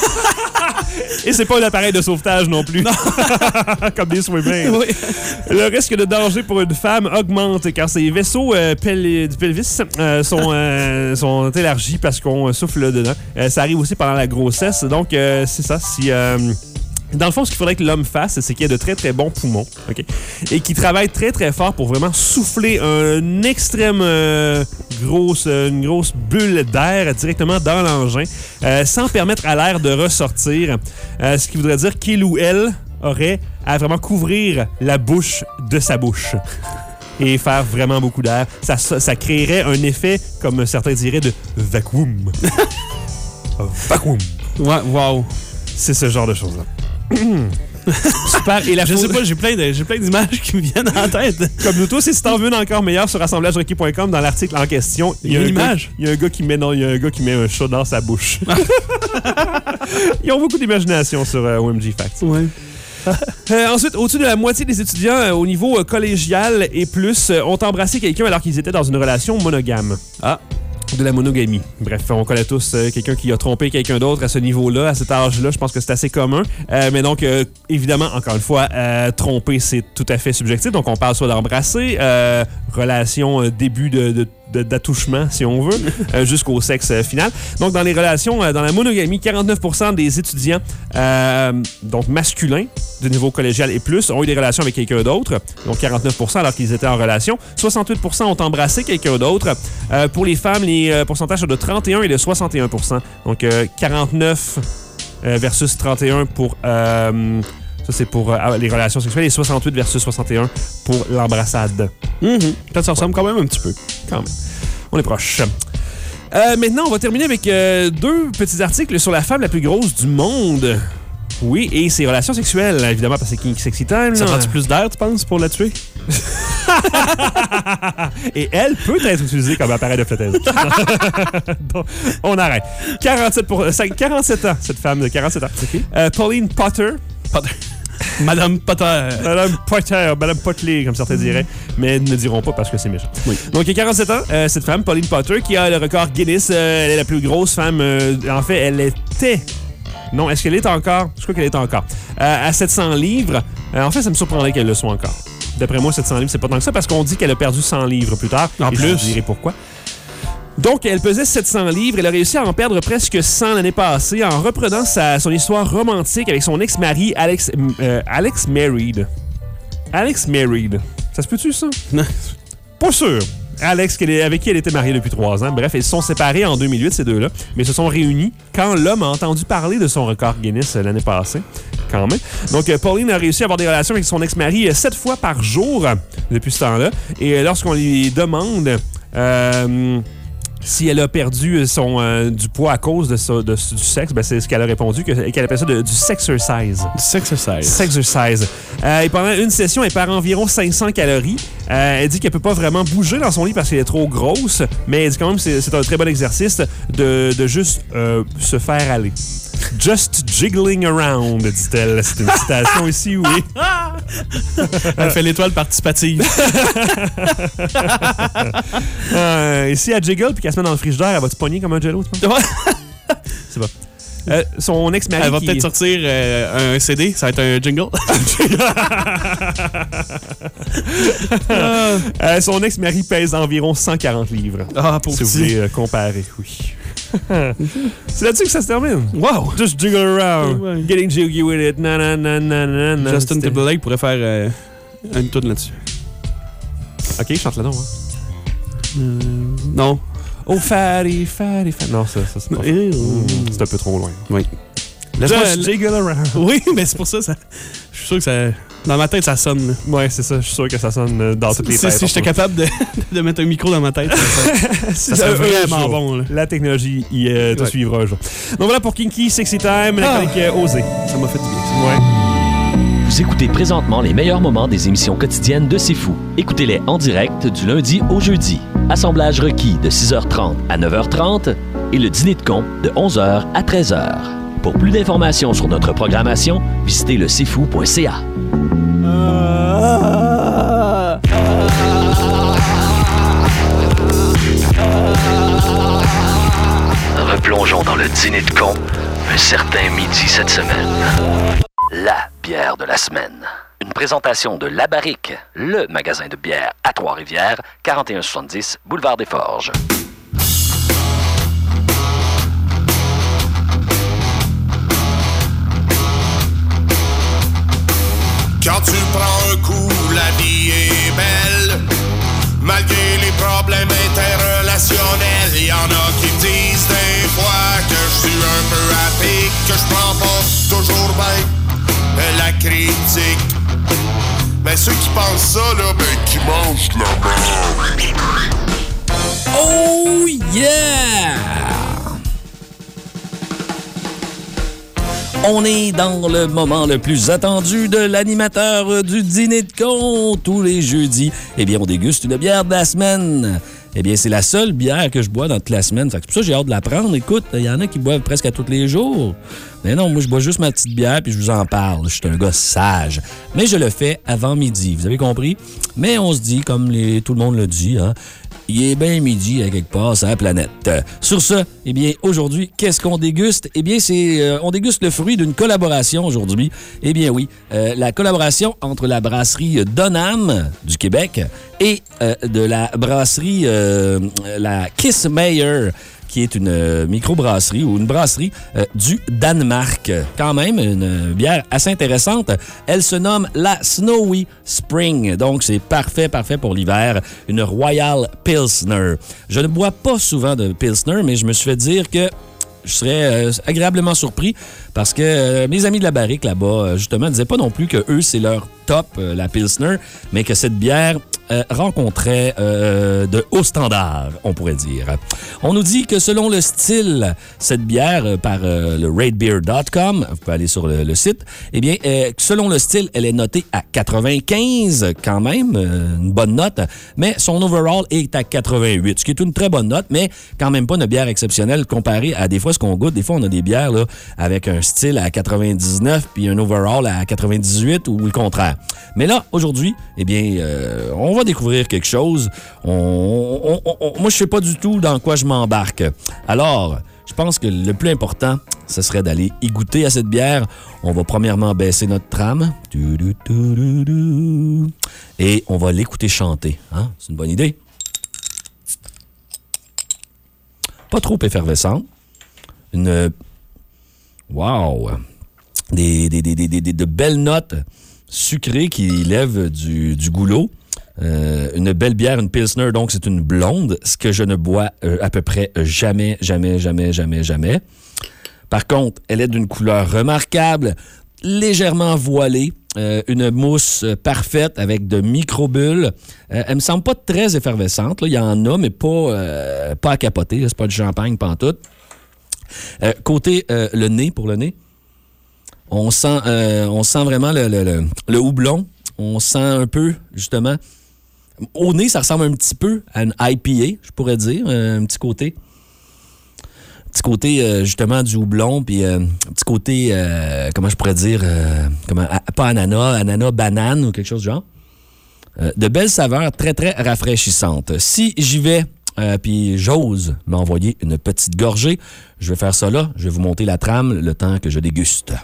Et c'est pas un appareil de sauvetage non plus. Non. Comme des swimmers. Oui. Le risque de danger pour une femme augmente car ses vaisseaux euh, pel- du pelvis euh, sont, euh, sont élargis parce qu'on souffle dedans. Euh, ça arrive aussi pendant la grossesse. Donc, euh, c'est ça. Si... Euh, Dans le fond, ce qu'il faudrait que l'homme fasse, c'est qu'il ait de très, très bons poumons, OK? Et qu'il travaille très, très fort pour vraiment souffler une extrême euh, grosse, une grosse bulle d'air directement dans l'engin, euh, sans permettre à l'air de ressortir. Euh, ce qui voudrait dire qu'il ou elle aurait à vraiment couvrir la bouche de sa bouche et faire vraiment beaucoup d'air. Ça, ça, ça créerait un effet, comme certains diraient, de vacuum. Vacuum. Ouais, wow. C'est ce genre de choses-là. Super. Et la je sais pas, j'ai plein, de, j'ai plein d'images qui me viennent en tête. Comme nous tous, et si t'en veux une encore meilleure sur assemblage requis point com, dans l'article en question, il y a une image. Il y a un gars qui met non, il y a un gars qui met un chat dans sa bouche. Ils ont beaucoup d'imagination sur euh, O M G Facts. Ouais. Euh, ensuite, au-dessus de la moitié des étudiants euh, au niveau euh, collégial et plus euh, ont embrassé quelqu'un alors qu'ils étaient dans une relation monogame. Ah. De la monogamie. Bref, on connaît tous euh, quelqu'un qui a trompé quelqu'un d'autre à ce niveau-là, à cet âge-là. Je pense que c'est assez commun. Euh, mais donc, euh, évidemment, encore une fois, euh, tromper, c'est tout à fait subjectif. Donc, on parle soit d'embrasser, euh, relation, euh, début de, de d'attouchement, si on veut, euh, jusqu'au sexe euh, final. Donc, dans les relations, euh, dans la monogamie, quarante-neuf pour cent des étudiants, euh, donc masculins, de niveau collégial et plus, ont eu des relations avec quelqu'un d'autre. Donc, quarante-neuf pour cent alors qu'ils étaient en relation. soixante-huit pour cent ont embrassé quelqu'un d'autre. Euh, pour les femmes, les euh, pourcentages sont de trente et un et de soixante et un pour cent. Donc, euh, quarante-neuf euh, versus trente et un pour... Euh, ça, c'est pour euh, les relations sexuelles et soixante-huit versus soixante et un pour l'embrassade. Mm-hmm. Ça, ça ressemble quand même un petit peu. Quand même. On est proche. Euh, maintenant, on va terminer avec euh, deux petits articles sur la femme la plus grosse du monde. Oui, et ses relations sexuelles, évidemment, parce que c'est Kinky Sexy Time. Ça là. prend-tu plus d'air, tu penses, pour la tuer? Et elle peut être utilisée comme appareil de flottaison. Donc, on arrête. quarante-sept, pour, quarante-sept ans, cette femme de quarante-sept ans. Okay. Euh, Pauline Potter. Potter. Madame Potter. Madame Potter, Madame Potley, comme certains diraient, mais ne diront pas parce que c'est méchant. Oui. Donc, il y a quarante-sept ans, euh, cette femme, Pauline Potter, qui a le record Guinness. Euh, elle est la plus grosse femme. Euh, en fait, elle était... Non, est-ce qu'elle est encore? Je crois qu'elle est encore. Euh, à sept cents livres. Euh, en fait, ça me surprendrait qu'elle le soit encore. D'après moi, sept cents livres, c'est pas tant que ça, parce qu'on dit qu'elle a perdu cent livres plus tard. En plus. Je vous dirai pourquoi. Donc, elle pesait sept cents livres. Elle a réussi à en perdre presque cent l'année passée en reprenant sa, son histoire romantique avec son ex-mari, Alex, euh, Alex Married. Alex Married. Ça se peut-tu, ça? Non. Pas sûr. Alex, avec qui elle était mariée depuis trois ans. Bref, ils se sont séparés en deux mille huit, ces deux-là, mais se sont réunis quand l'homme a entendu parler de son record Guinness l'année passée. Quand même. Donc, Pauline a réussi à avoir des relations avec son ex-mari sept fois par jour depuis ce temps-là. Et lorsqu'on lui demande... Euh, si elle a perdu son, euh, du poids à cause de, ça, de du sexe, ben c'est ce qu'elle a répondu, que, qu'elle appelle ça de, du sexercise. Du sexercise. Sexercise. Euh, et pendant une session, elle perd environ cinq cents calories. Euh, elle dit qu'elle peut pas vraiment bouger dans son lit parce qu'elle est trop grosse, mais elle dit quand même que c'est, c'est un très bon exercice de, de juste euh, se faire aller. Just jiggling around, dit-elle. C'est une citation ici, oui. Elle fait l'étoile participative. euh, et si elle jiggle puis qu'elle se met dans le frigidaire, elle va te pogner comme un jello, tu penses? C'est bon. Euh, son ex-mari. Elle va qui... peut-être sortir euh, un C D, ça va être un jingle. euh, son ex-mari pèse environ cent quarante livres. Ah, pour si vous voulez euh, comparer, oui. C'est là-dessus que ça se termine. Wow! Just jiggle around. Ouais. Getting jiggy with it. Na, na, na, na, na, na. Justin Timberlake pourrait faire euh, une toune là-dessus. Ok, chante le nom. Hein. Euh, non. Oh, fatty, fatty, fatty. Non, ça, ça c'est pas. Mmh, c'est un peu trop loin. Oui. Just jiggle around. Oui, mais c'est pour ça, ça. Je suis sûr que ça. Dans ma tête, ça sonne. Là. Ouais, c'est ça. Je suis sûr que ça sonne dans toutes les si, têtes. Si j'étais capable de, de mettre un micro dans ma tête, ça, ça serait vraiment bon. Là. La technologie y, euh, te ouais. suivra un jour. Donc voilà pour Kinky Sexy Time, la chronique ah. Osée. Ça m'a fait du bien. Ça. Ouais. Vous écoutez présentement les meilleurs moments des émissions quotidiennes de C'est Fou. Écoutez-les en direct du lundi au jeudi. Assemblage requis de six heures trente à neuf heures trente et le dîner de con de onze heures à treize heures. Pour plus d'informations sur notre programmation, visitez le c'est fou point c a. Replongeons dans le dîner de con un certain midi cette semaine. La bière de la semaine. Une présentation de La Barrique, le magasin de bière à Trois-Rivières, quarante et un soixante-dix, boulevard des Forges. Quand tu prends un coup, la vie est belle. Malgré les problèmes interrelationnels, y en a qui me disent des fois que je suis un peu à pic, que je prends pas toujours bien la critique. Mais ceux qui pensent ça, là, ben qui mangent de la merde. Oh yeah! On est dans le moment le plus attendu de l'animateur du dîner de con tous les jeudis. Eh bien, on déguste une bière de la semaine. eh bien, c'est la seule bière que je bois dans toute la semaine. Fait que c'est pour ça que j'ai hâte de la prendre. Écoute, il y en a qui boivent presque à tous les jours. Mais non, moi, je bois juste ma petite bière puis je vous en parle. Je suis un gars sage. Mais je le fais avant midi, vous avez compris? Mais on se dit, comme les, tout le monde le dit, hein, il est bien midi à quelque part sur la planète. Sur ce, eh bien, aujourd'hui, qu'est-ce qu'on déguste? Eh bien, c'est euh, on déguste le fruit d'une collaboration aujourd'hui. Eh bien, oui, euh, la collaboration entre la brasserie Donham du Québec et euh, de la brasserie euh, la Kissmeyer, qui est une euh, microbrasserie ou une brasserie euh, du Danemark. Quand même, une euh, bière assez intéressante. Elle se nomme la Snowy Spring. Donc, c'est parfait, parfait pour l'hiver. Une Royal Pilsner. Je ne bois pas souvent de Pilsner, mais je me suis fait dire que je serais euh, agréablement surpris parce que euh, mes amis de la barrique là-bas, euh, justement, disaient pas non plus que eux, c'est leur top, euh, la Pilsner, mais que cette bière euh, rencontrait euh, de hauts standards, on pourrait dire. On nous dit que selon le style, cette bière, euh, par euh, le rate beer dot com, vous pouvez aller sur le, le site, eh bien, euh, selon le style, elle est notée à quatre-vingt-quinze, quand même, euh, une bonne note, mais son overall est à quatre-vingt-huit, ce qui est une très bonne note, mais quand même pas une bière exceptionnelle comparée à des fois ce qu'on goûte. Des fois, on a des bières là, avec un style à quatre-vingt-dix-neuf puis un overall à quatre-vingt-dix-huit ou le contraire. Mais là, aujourd'hui, eh bien, euh, on va découvrir quelque chose. On, on, on, on, moi, je sais pas du tout dans quoi je m'embarque. Alors, je pense que le plus important, ce serait d'aller y goûter à cette bière. On va premièrement baisser notre trame. Et on va l'écouter chanter. Hein? C'est une bonne idée. Pas trop effervescente. Une... Wow! Des, des, des, des, des, de belles notes sucrées qui lèvent du, du goulot. Euh, une belle bière, une Pilsner, donc c'est une blonde, ce que je ne bois euh, à peu près jamais, jamais, jamais, jamais, jamais. Par contre, elle est d'une couleur remarquable, légèrement voilée, euh, une mousse parfaite avec de micro-bulles. Euh, elle me semble pas très effervescente, là. Il y en a, mais pas, euh, pas à capoter, là. C'est pas du champagne pantoute. Euh, côté euh, le nez, pour le nez, on sent, euh, on sent vraiment le, le, le, le houblon. On sent un peu, justement... Au nez, ça ressemble un petit peu à une I P A, je pourrais dire. Euh, un petit côté... Un petit côté, euh, justement, du houblon, puis euh, un petit côté, euh, comment je pourrais dire... Euh, comment, pas ananas, ananas, banane ou quelque chose du genre. Euh, de belles saveurs très, très rafraîchissantes. Si j'y vais... Euh, puis j'ose m'envoyer une petite gorgée. Je vais faire ça là. Je vais vous monter la trame le temps que je déguste.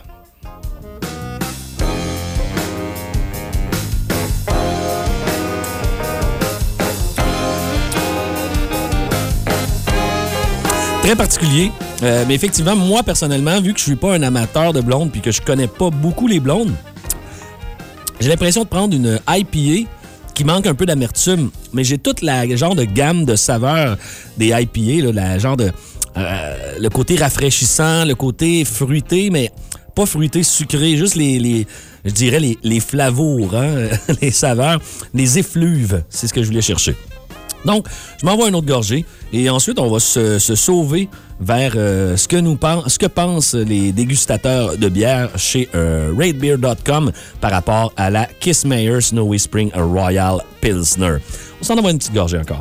Très particulier. Euh, mais effectivement, moi, personnellement, vu que je suis pas un amateur de blondes puis que je connais pas beaucoup les blondes, j'ai l'impression de prendre une I P A qui manque un peu d'amertume, mais j'ai toute la genre de gamme de saveurs des I P A, là, la genre de euh, le côté rafraîchissant, le côté fruité, mais pas fruité sucré, juste les, les je dirais les, les flavours, hein, les saveurs, les effluves, c'est ce que je voulais chercher. Donc, je m'envoie une autre gorgée et ensuite, on va se, se sauver vers euh, ce, que nous pense, ce que pensent les dégustateurs de bière chez euh, rate beer dot com par rapport à la Kissmeyer Snowy Spring Royal Pilsner. On s'en envoie une petite gorgée encore.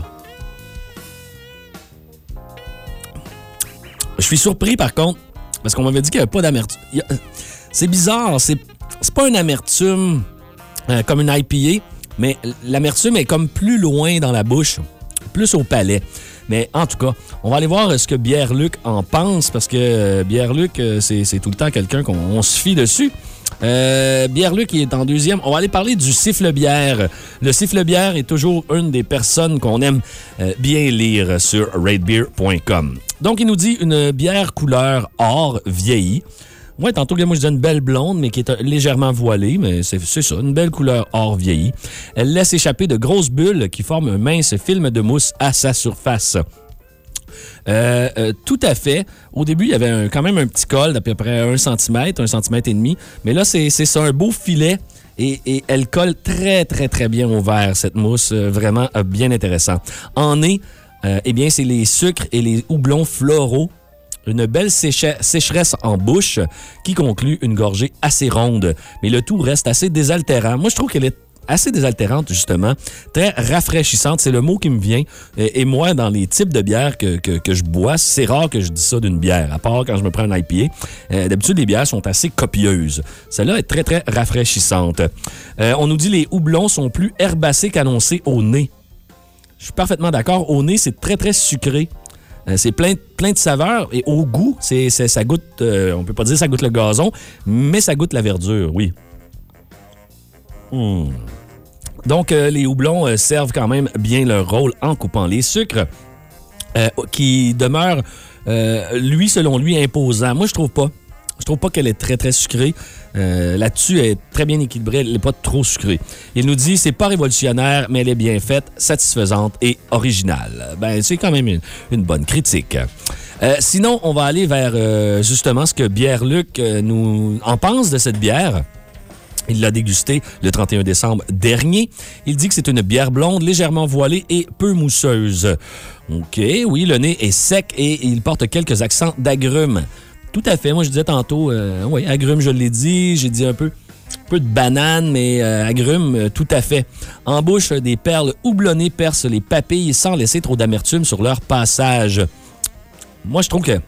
Je suis surpris, par contre, parce qu'on m'avait dit qu'il n'y avait pas d'amertume. C'est bizarre, c'est, c'est pas une amertume euh, comme une I P A, mais l'amertume est comme plus loin dans la bouche, plus au palais. Mais en tout cas, on va aller voir ce que Bière-Luc en pense, parce que euh, Bière-Luc, euh, c'est, c'est tout le temps quelqu'un qu'on on se fie dessus. Euh, Bière-Luc est en deuxième. On va aller parler du siffle-bière. Le siffle-bière est toujours une des personnes qu'on aime euh, bien lire sur rate beer point com. Donc, il nous dit une bière couleur or vieillie. Ouais, tantôt, moi, je disais une belle blonde, mais qui est légèrement voilée, mais c'est, c'est ça, une belle couleur or vieillie. Elle laisse échapper de grosses bulles qui forment un mince film de mousse à sa surface. Euh, euh, tout à fait. Au début, il y avait un, quand même un petit col d'à peu près un centimètre, un centimètre et demi. Mais là, c'est, c'est ça, un beau filet. Et, et elle colle très, très, très bien au verre, cette mousse. Euh, vraiment euh, bien intéressant. En nez, euh, eh bien, c'est les sucres et les houblons floraux. Une belle séche- sécheresse en bouche qui conclut une gorgée assez ronde. Mais le tout reste assez désaltérant. Moi, je trouve qu'elle est assez désaltérante, justement, très rafraîchissante. C'est le mot qui me vient. Et, et moi, dans les types de bières que, que, que je bois, c'est rare que je dis ça d'une bière, à part quand je me prends un I P A. Euh, d'habitude, les bières sont assez copieuses. Celle-là est très, très rafraîchissante. Euh, on nous dit les houblons sont plus herbacés qu'annoncés au nez. Je suis parfaitement d'accord. Au nez, c'est très, très sucré. Euh, c'est plein, plein de saveurs. Et au goût, c'est, c'est, ça goûte... Euh, on peut pas dire que ça goûte le gazon, mais ça goûte la verdure, oui. Mmh. Donc, euh, les houblons euh, servent quand même bien leur rôle en coupant les sucres, euh, qui demeurent, euh, lui, selon lui, imposants. Moi, je trouve pas. Je trouve pas qu'elle est très, très sucrée. Euh, là-dessus, elle est très bien équilibrée. Elle n'est pas trop sucrée. Il nous dit, c'est pas révolutionnaire, mais elle est bien faite, satisfaisante et originale. Ben, c'est quand même une, une bonne critique. Euh, sinon, on va aller vers, euh, justement, ce que Bière-Luc euh, nous en pense de cette bière. Il l'a dégusté le trente et un décembre dernier. Il dit que c'est une bière blonde, légèrement voilée et peu mousseuse. OK, oui, le nez est sec et il porte quelques accents d'agrumes. Tout à fait. Moi, je disais tantôt, euh, oui, agrumes, je l'ai dit. J'ai dit un peu, un peu de banane, mais euh, agrumes, euh, tout à fait. En bouche, des perles houblonnées percent les papilles sans laisser trop d'amertume sur leur passage. Moi, je trouve que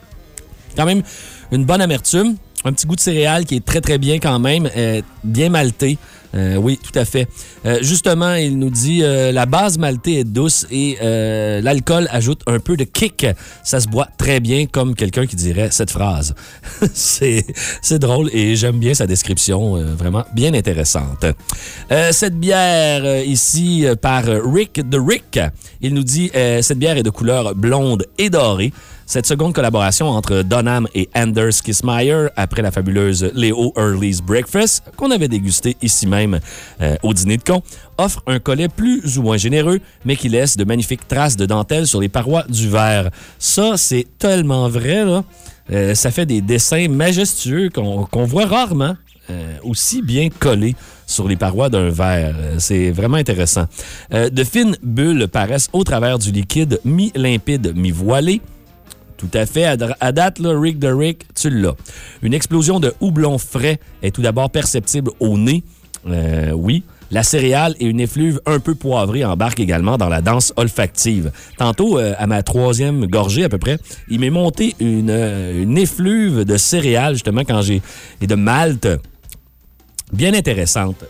quand même une bonne amertume. Un petit goût de céréales qui est très, très bien quand même. Euh, bien malté. Euh, oui, tout à fait. Euh, justement, il nous dit euh, la base maltée est douce et euh, l'alcool ajoute un peu de kick. Ça se boit très bien comme quelqu'un qui dirait cette phrase. c'est, c'est drôle et j'aime bien sa description. Euh, vraiment bien intéressante. Euh, cette bière euh, ici euh, par Rick the Rick, il nous dit euh, cette bière est de couleur blonde et dorée. Cette seconde collaboration entre Dunham et Anders Kissmeyer, après la fabuleuse Leo Early's Breakfast, qu'on avait dégusté ici même euh, au dîner de con, offre un collet plus ou moins généreux, mais qui laisse de magnifiques traces de dentelle sur les parois du verre. Ça, c'est tellement vrai, là. Euh, ça fait des dessins majestueux qu'on, qu'on voit rarement euh, aussi bien collés sur les parois d'un verre. C'est vraiment intéressant. Euh, de fines bulles paraissent au travers du liquide mi-limpide, mi-voilé. Tout à fait. À date, là, Rick the Rick, tu l'as. Une explosion de houblon frais est tout d'abord perceptible au nez. Euh, oui. La céréale et une effluve un peu poivrée embarquent également dans la danse olfactive. Tantôt, euh, à ma troisième gorgée à peu près, il m'est monté une, euh, une effluve de céréales, justement, quand j'ai... et de malt. Bien intéressante.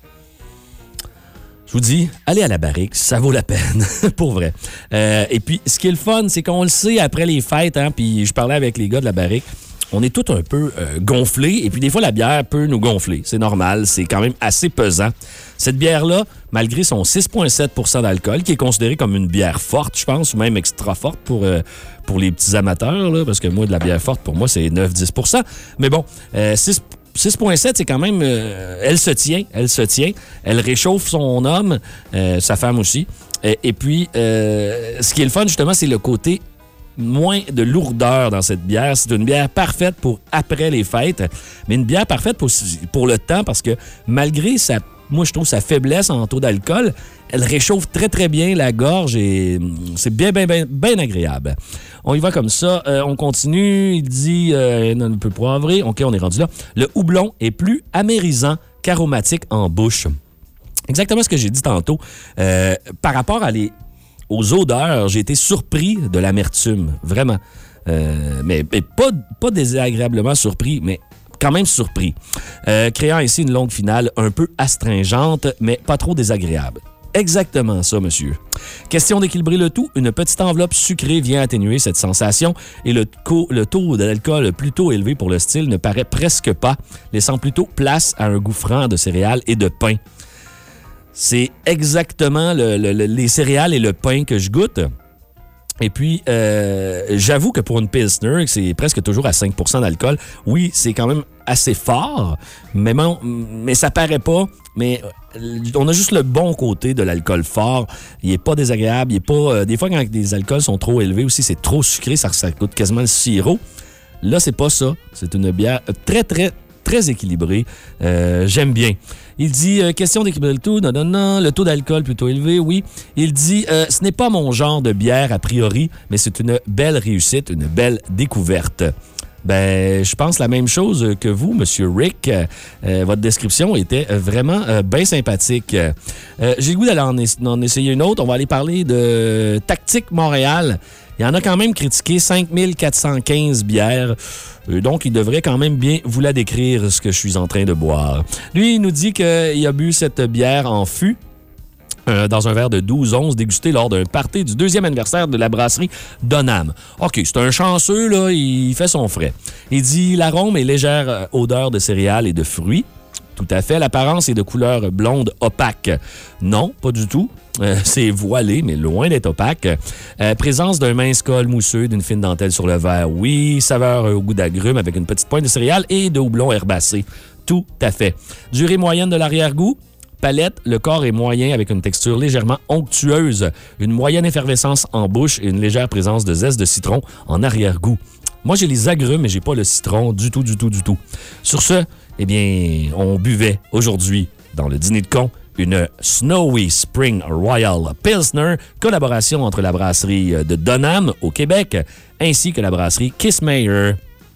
Je vous dis, allez à la barrique, ça vaut la peine, pour vrai. Euh, et puis, ce qui est le fun, c'est qu'on le sait après les fêtes, hein, puis je parlais avec les gars de la barrique, on est tous un peu euh, gonflés, et puis des fois, la bière peut nous gonfler. C'est normal, c'est quand même assez pesant. Cette bière-là, malgré son six virgule sept pour cent d'alcool, qui est considérée comme une bière forte, je pense, ou même extra forte pour, euh, pour les petits amateurs, là, parce que moi, de la bière forte, pour moi, c'est neuf à dix pour cent. Mais bon, euh, six virgule sept, c'est quand même... Euh, elle se tient, elle se tient. Elle réchauffe son homme, euh, sa femme aussi. Et, et puis, euh, ce qui est le fun, justement, c'est le côté moins de lourdeur dans cette bière. C'est une bière parfaite pour après les fêtes, mais une bière parfaite pour, pour le temps, parce que malgré sa... Moi, je trouve sa faiblesse en taux d'alcool, elle réchauffe très, très bien la gorge et c'est bien, bien, bien, bien agréable. On y va comme ça. Euh, on continue. Il dit euh, un peu poivré. OK, on est rendu là. Le houblon est plus amérisant qu'aromatique en bouche. Exactement ce que j'ai dit tantôt. Euh, par rapport à les, aux odeurs, j'ai été surpris de l'amertume. Vraiment. Euh, mais mais pas, pas désagréablement surpris, mais quand même surpris. Euh, créant ainsi une longue finale un peu astringente, mais pas trop désagréable. Exactement ça, monsieur. Question d'équilibrer le tout, une petite enveloppe sucrée vient atténuer cette sensation et le, co- le taux d'alcool plutôt élevé pour le style ne paraît presque pas, laissant plutôt place à un goût franc de céréales et de pain. C'est exactement le, le, le, les céréales et le pain que je goûte. Et puis, euh, j'avoue que pour une Pilsner, c'est presque toujours à cinq pour cent d'alcool, oui, c'est quand même assez fort, mais, bon, mais ça paraît pas. Mais on a juste le bon côté de l'alcool fort. Il est pas désagréable. Il est pas. Euh, des fois, quand les alcools sont trop élevés aussi, c'est trop sucré, ça, ça coûte quasiment le sirop. Là, c'est pas ça. C'est une bière très, très, très équilibrée. Euh, j'aime bien. Il dit, euh, question d'équilibrer le tout, non, non, non, le taux d'alcool plutôt élevé, oui. Il dit, euh, ce n'est pas mon genre de bière a priori, mais c'est une belle réussite, une belle découverte. Ben, je pense la même chose que vous, Monsieur Rick. Euh, votre description était vraiment euh, bien sympathique. Euh, j'ai le goût d'aller en, es- en essayer une autre. On va aller parler de Tactique Montréal. Il y en a quand même critiqué cinq mille quatre cent quinze bières. Euh, donc, il devrait quand même bien vous la décrire, ce que je suis en train de boire. Lui, il nous dit qu'il a bu cette bière en fût. Euh, dans un verre de douze onces dégusté lors d'un party du deuxième anniversaire de la brasserie Donham. OK, c'est un chanceux, là, il fait son frais. Il dit « L'arôme est légère euh, odeur de céréales et de fruits. » Tout à fait. L'apparence est de couleur blonde opaque. Non, pas du tout. Euh, c'est voilé, mais loin d'être opaque. Euh, présence d'un mince col mousseux, d'une fine dentelle sur le verre. Oui, saveur euh, au goût d'agrumes avec une petite pointe de céréales et de houblon herbacé. Tout à fait. Durée moyenne de l'arrière-goût. Palette, le corps est moyen avec une texture légèrement onctueuse, une moyenne effervescence en bouche et une légère présence de zeste de citron en arrière-goût. Moi, j'ai les agrumes, mais j'ai pas le citron du tout, du tout, du tout. Sur ce, eh bien, on buvait aujourd'hui, dans le dîner de con, une Snowy Spring Royal Pilsner, collaboration entre la brasserie de Donham au Québec ainsi que la brasserie Kissmeyer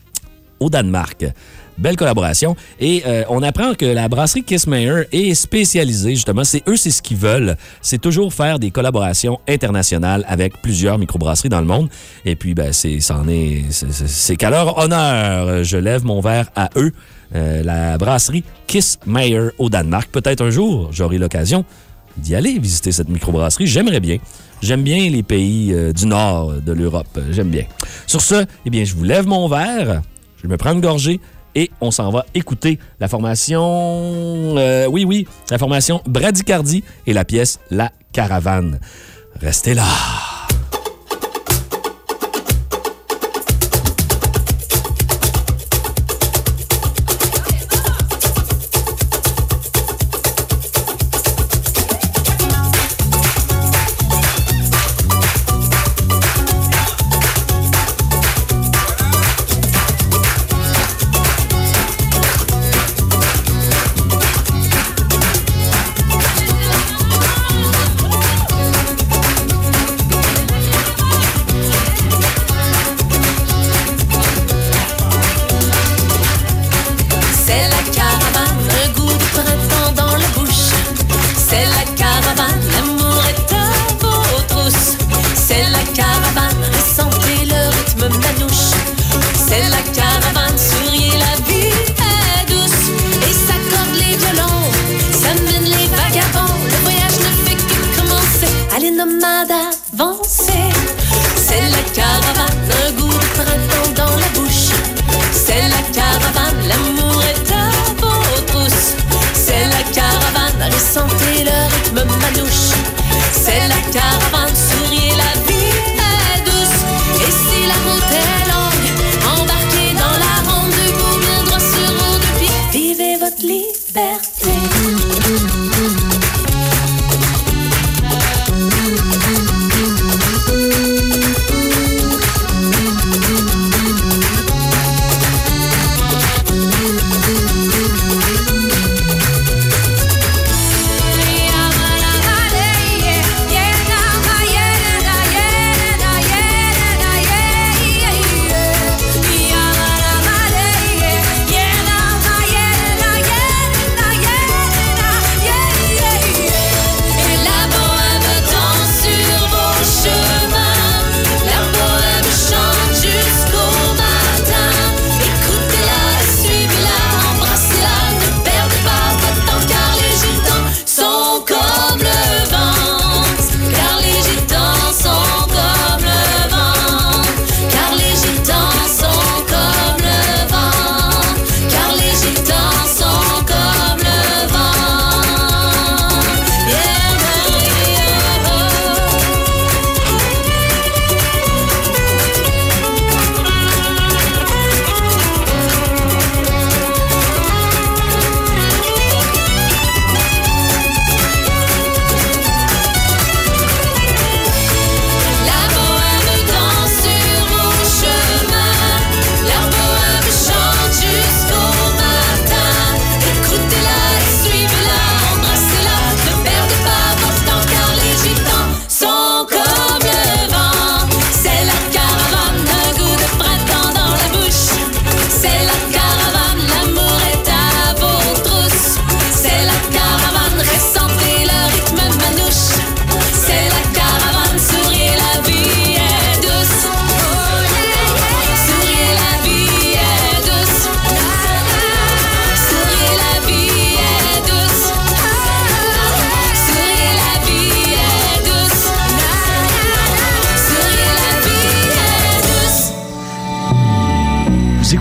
au Danemark. Belle collaboration. Et euh, on apprend que la brasserie Kissmeyer est spécialisée, justement. C'est eux, c'est ce qu'ils veulent. C'est toujours faire des collaborations internationales avec plusieurs microbrasseries dans le monde. Et puis, ben, c'est, c'en est, c'est, c'est, c'est qu'à leur honneur, je lève mon verre à eux. Euh, la brasserie Kissmeyer au Danemark. Peut-être un jour, j'aurai l'occasion d'y aller visiter cette microbrasserie. J'aimerais bien. J'aime bien les pays euh, du nord de l'Europe. J'aime bien. Sur ce, eh bien, je vous lève mon verre. Je me prends une gorgée. Et on s'en va écouter la formation... Euh, oui, oui, la formation Bradycardie et la pièce La Caravane. Restez là! Thank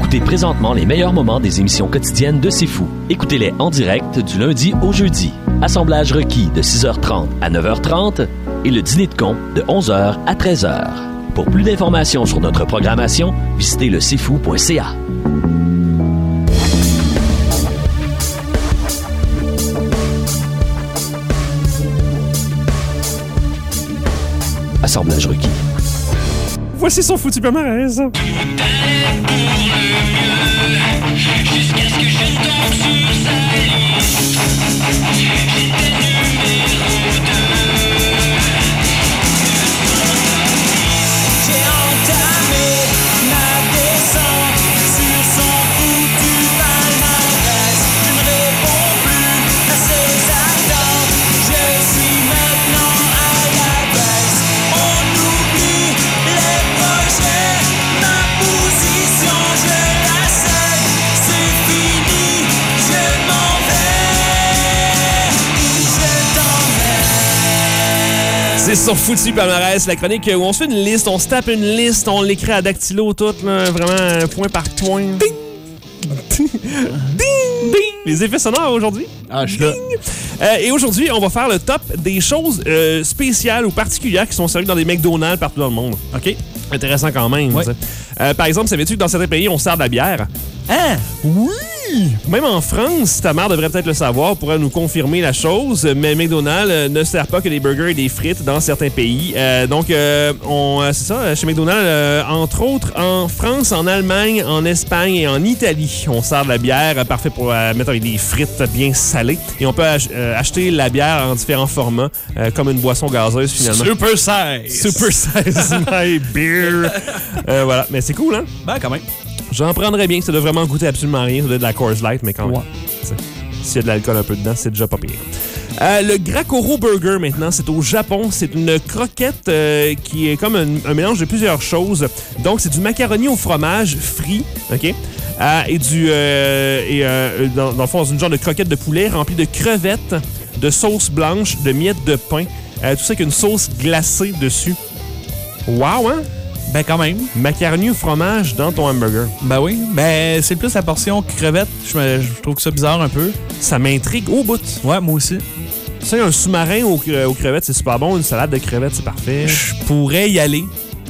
écoutez présentement les meilleurs moments des émissions quotidiennes de C'est Fou. Écoutez-les en direct du lundi au jeudi. Assemblage requis de six heures trente à neuf heures trente et le dîner de con de onze heures à treize heures. Pour plus d'informations sur notre programmation, visitez le c'est fou point c a. Assemblage requis. Voici son foutu palmarès. Jusqu'à ce que je ne tombe sur sa liste. J'étais numéro deux. J'ai entamé ma descente sur son foutu palmarès. Je ne réponds plus à ses attentes. Je suis maintenant à la baisse. On oublie les projets, ma position, je la cède. C'est fini, je m'en vais. Je t'emmène. C'est son foutu palmarès, la chronique où on se fait une liste, on se tape une liste, on l'écrit à dactylo tout, là, vraiment point par point. Ding! Ding! Ding! Les effets sonores aujourd'hui. Ah, je suis là. Euh, et aujourd'hui, on va faire le top des choses euh, spéciales ou particulières qui sont servies dans des McDonald's partout dans le monde. OK. Intéressant quand même. Ouais. tu sais. Euh, par exemple, savais-tu que dans certains pays, on sert de la bière? Hein? Oui! Même en France, ta mère devrait peut-être le savoir, pourrait nous confirmer la chose, mais McDonald's euh, ne sert pas que des burgers et des frites dans certains pays. Euh, donc, euh, on, euh, c'est ça, chez McDonald's, euh, entre autres, en France, en Allemagne, en Espagne et en Italie, on sert de la bière, euh, parfait pour euh, mettre avec des frites bien salées. Et on peut ach- euh, acheter la bière en différents formats, euh, comme une boisson gazeuse, finalement. Super size. Super size my beer. Euh, voilà, mais c'est cool, hein? Ben, quand même. J'en prendrais bien, ça doit vraiment goûter absolument rien. Ça doit être de la Coors Light, mais quand même. Ouais. T'sais, s'il y a de l'alcool un peu dedans, c'est déjà pas pire. Euh, le Grakoro Burger, maintenant, c'est au Japon. C'est une croquette euh, qui est comme un, un mélange de plusieurs choses. Donc, c'est du macaroni au fromage frit, OK? Euh, et du... Euh, et euh, dans, dans le fond, dans une genre de croquette de poulet remplie de crevettes, de sauce blanche, de miettes de pain. Euh, tout ça avec une sauce glacée dessus. Wow, hein? Ben, quand même. Macaroni au fromage dans ton hamburger. Ben oui. Ben, c'est plus la portion crevette. Je, me- je trouve ça bizarre un peu. Ça m'intrigue au bout. Ouais, moi aussi. Tu sais, un sous-marin aux, cre- aux crevettes, c'est super bon. Une salade de crevettes, c'est parfait. Je pourrais y aller,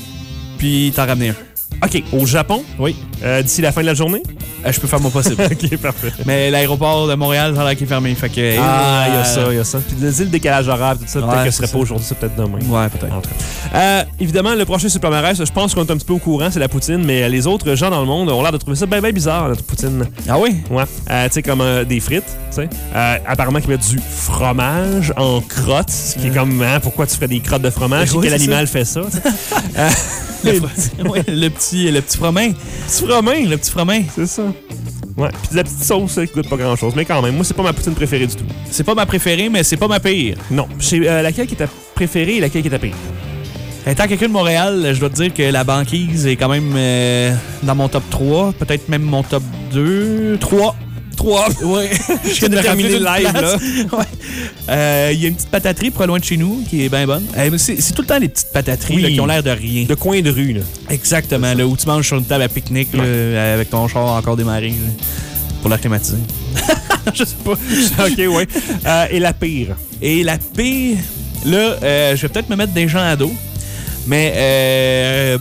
puis t'en ramener un. OK, au Japon, Oui. euh, d'ici la fin de la journée? Euh, je peux faire mon possible. OK, parfait. Mais l'aéroport de Montréal, ça a l'air qu'il est fermé. Fait que, Ah, il y euh, a ça, il y a ça. Puis le le décalage horaire, tout ça, peut-être Ouais, que ce serait c'est pas ça. aujourd'hui, c'est peut-être demain. Ouais, peut-être. En tout cas. Euh, évidemment, le prochain super palmarès, je pense qu'on est un petit peu au courant, c'est la poutine, mais les autres gens dans le monde ont l'air de trouver ça bien, bien bizarre, notre poutine. Ah oui? Ouais. Euh, tu sais, comme euh, des frites, tu sais. Euh, apparemment qu'ils mettent du fromage en crotte, ce qui est comme, hein, pourquoi tu ferais des crottes de fromage? Oui, Quel c'est animal fait ça? tu sais? euh, Le, fr- ouais, le petit, le petit fromain. petit fromain. Le petit fromain. C'est ça. Ouais. Puis de la petite sauce ça, qui goûte pas grand-chose. Mais quand même, moi, c'est pas ma poutine préférée du tout. C'est pas ma préférée, mais c'est pas ma pire. Non. Chez, euh, laquelle qui est ta préférée et laquelle qui est ta pire? Étant quelqu'un de Montréal, je dois te dire que la banquise est quand même euh, dans mon top trois. Peut-être même mon top deux. trois. trois. Ouais. Je viens de terminer le live, là. Ouais. Euh, Il y a une petite pataterie pas loin de chez nous qui est bien bonne. Euh, c'est c'est tout le temps les petites patateries Oui. là, qui ont l'air de rien. De coin de rue, là. Exactement. Là, où tu manges sur une table à pique-nique là, avec ton char encore démarré là, pour la climatiser. Je sais pas. OK, ouais. Euh, et la pire? Et la pire, là, euh, je vais peut-être me mettre des gens à dos, mais euh,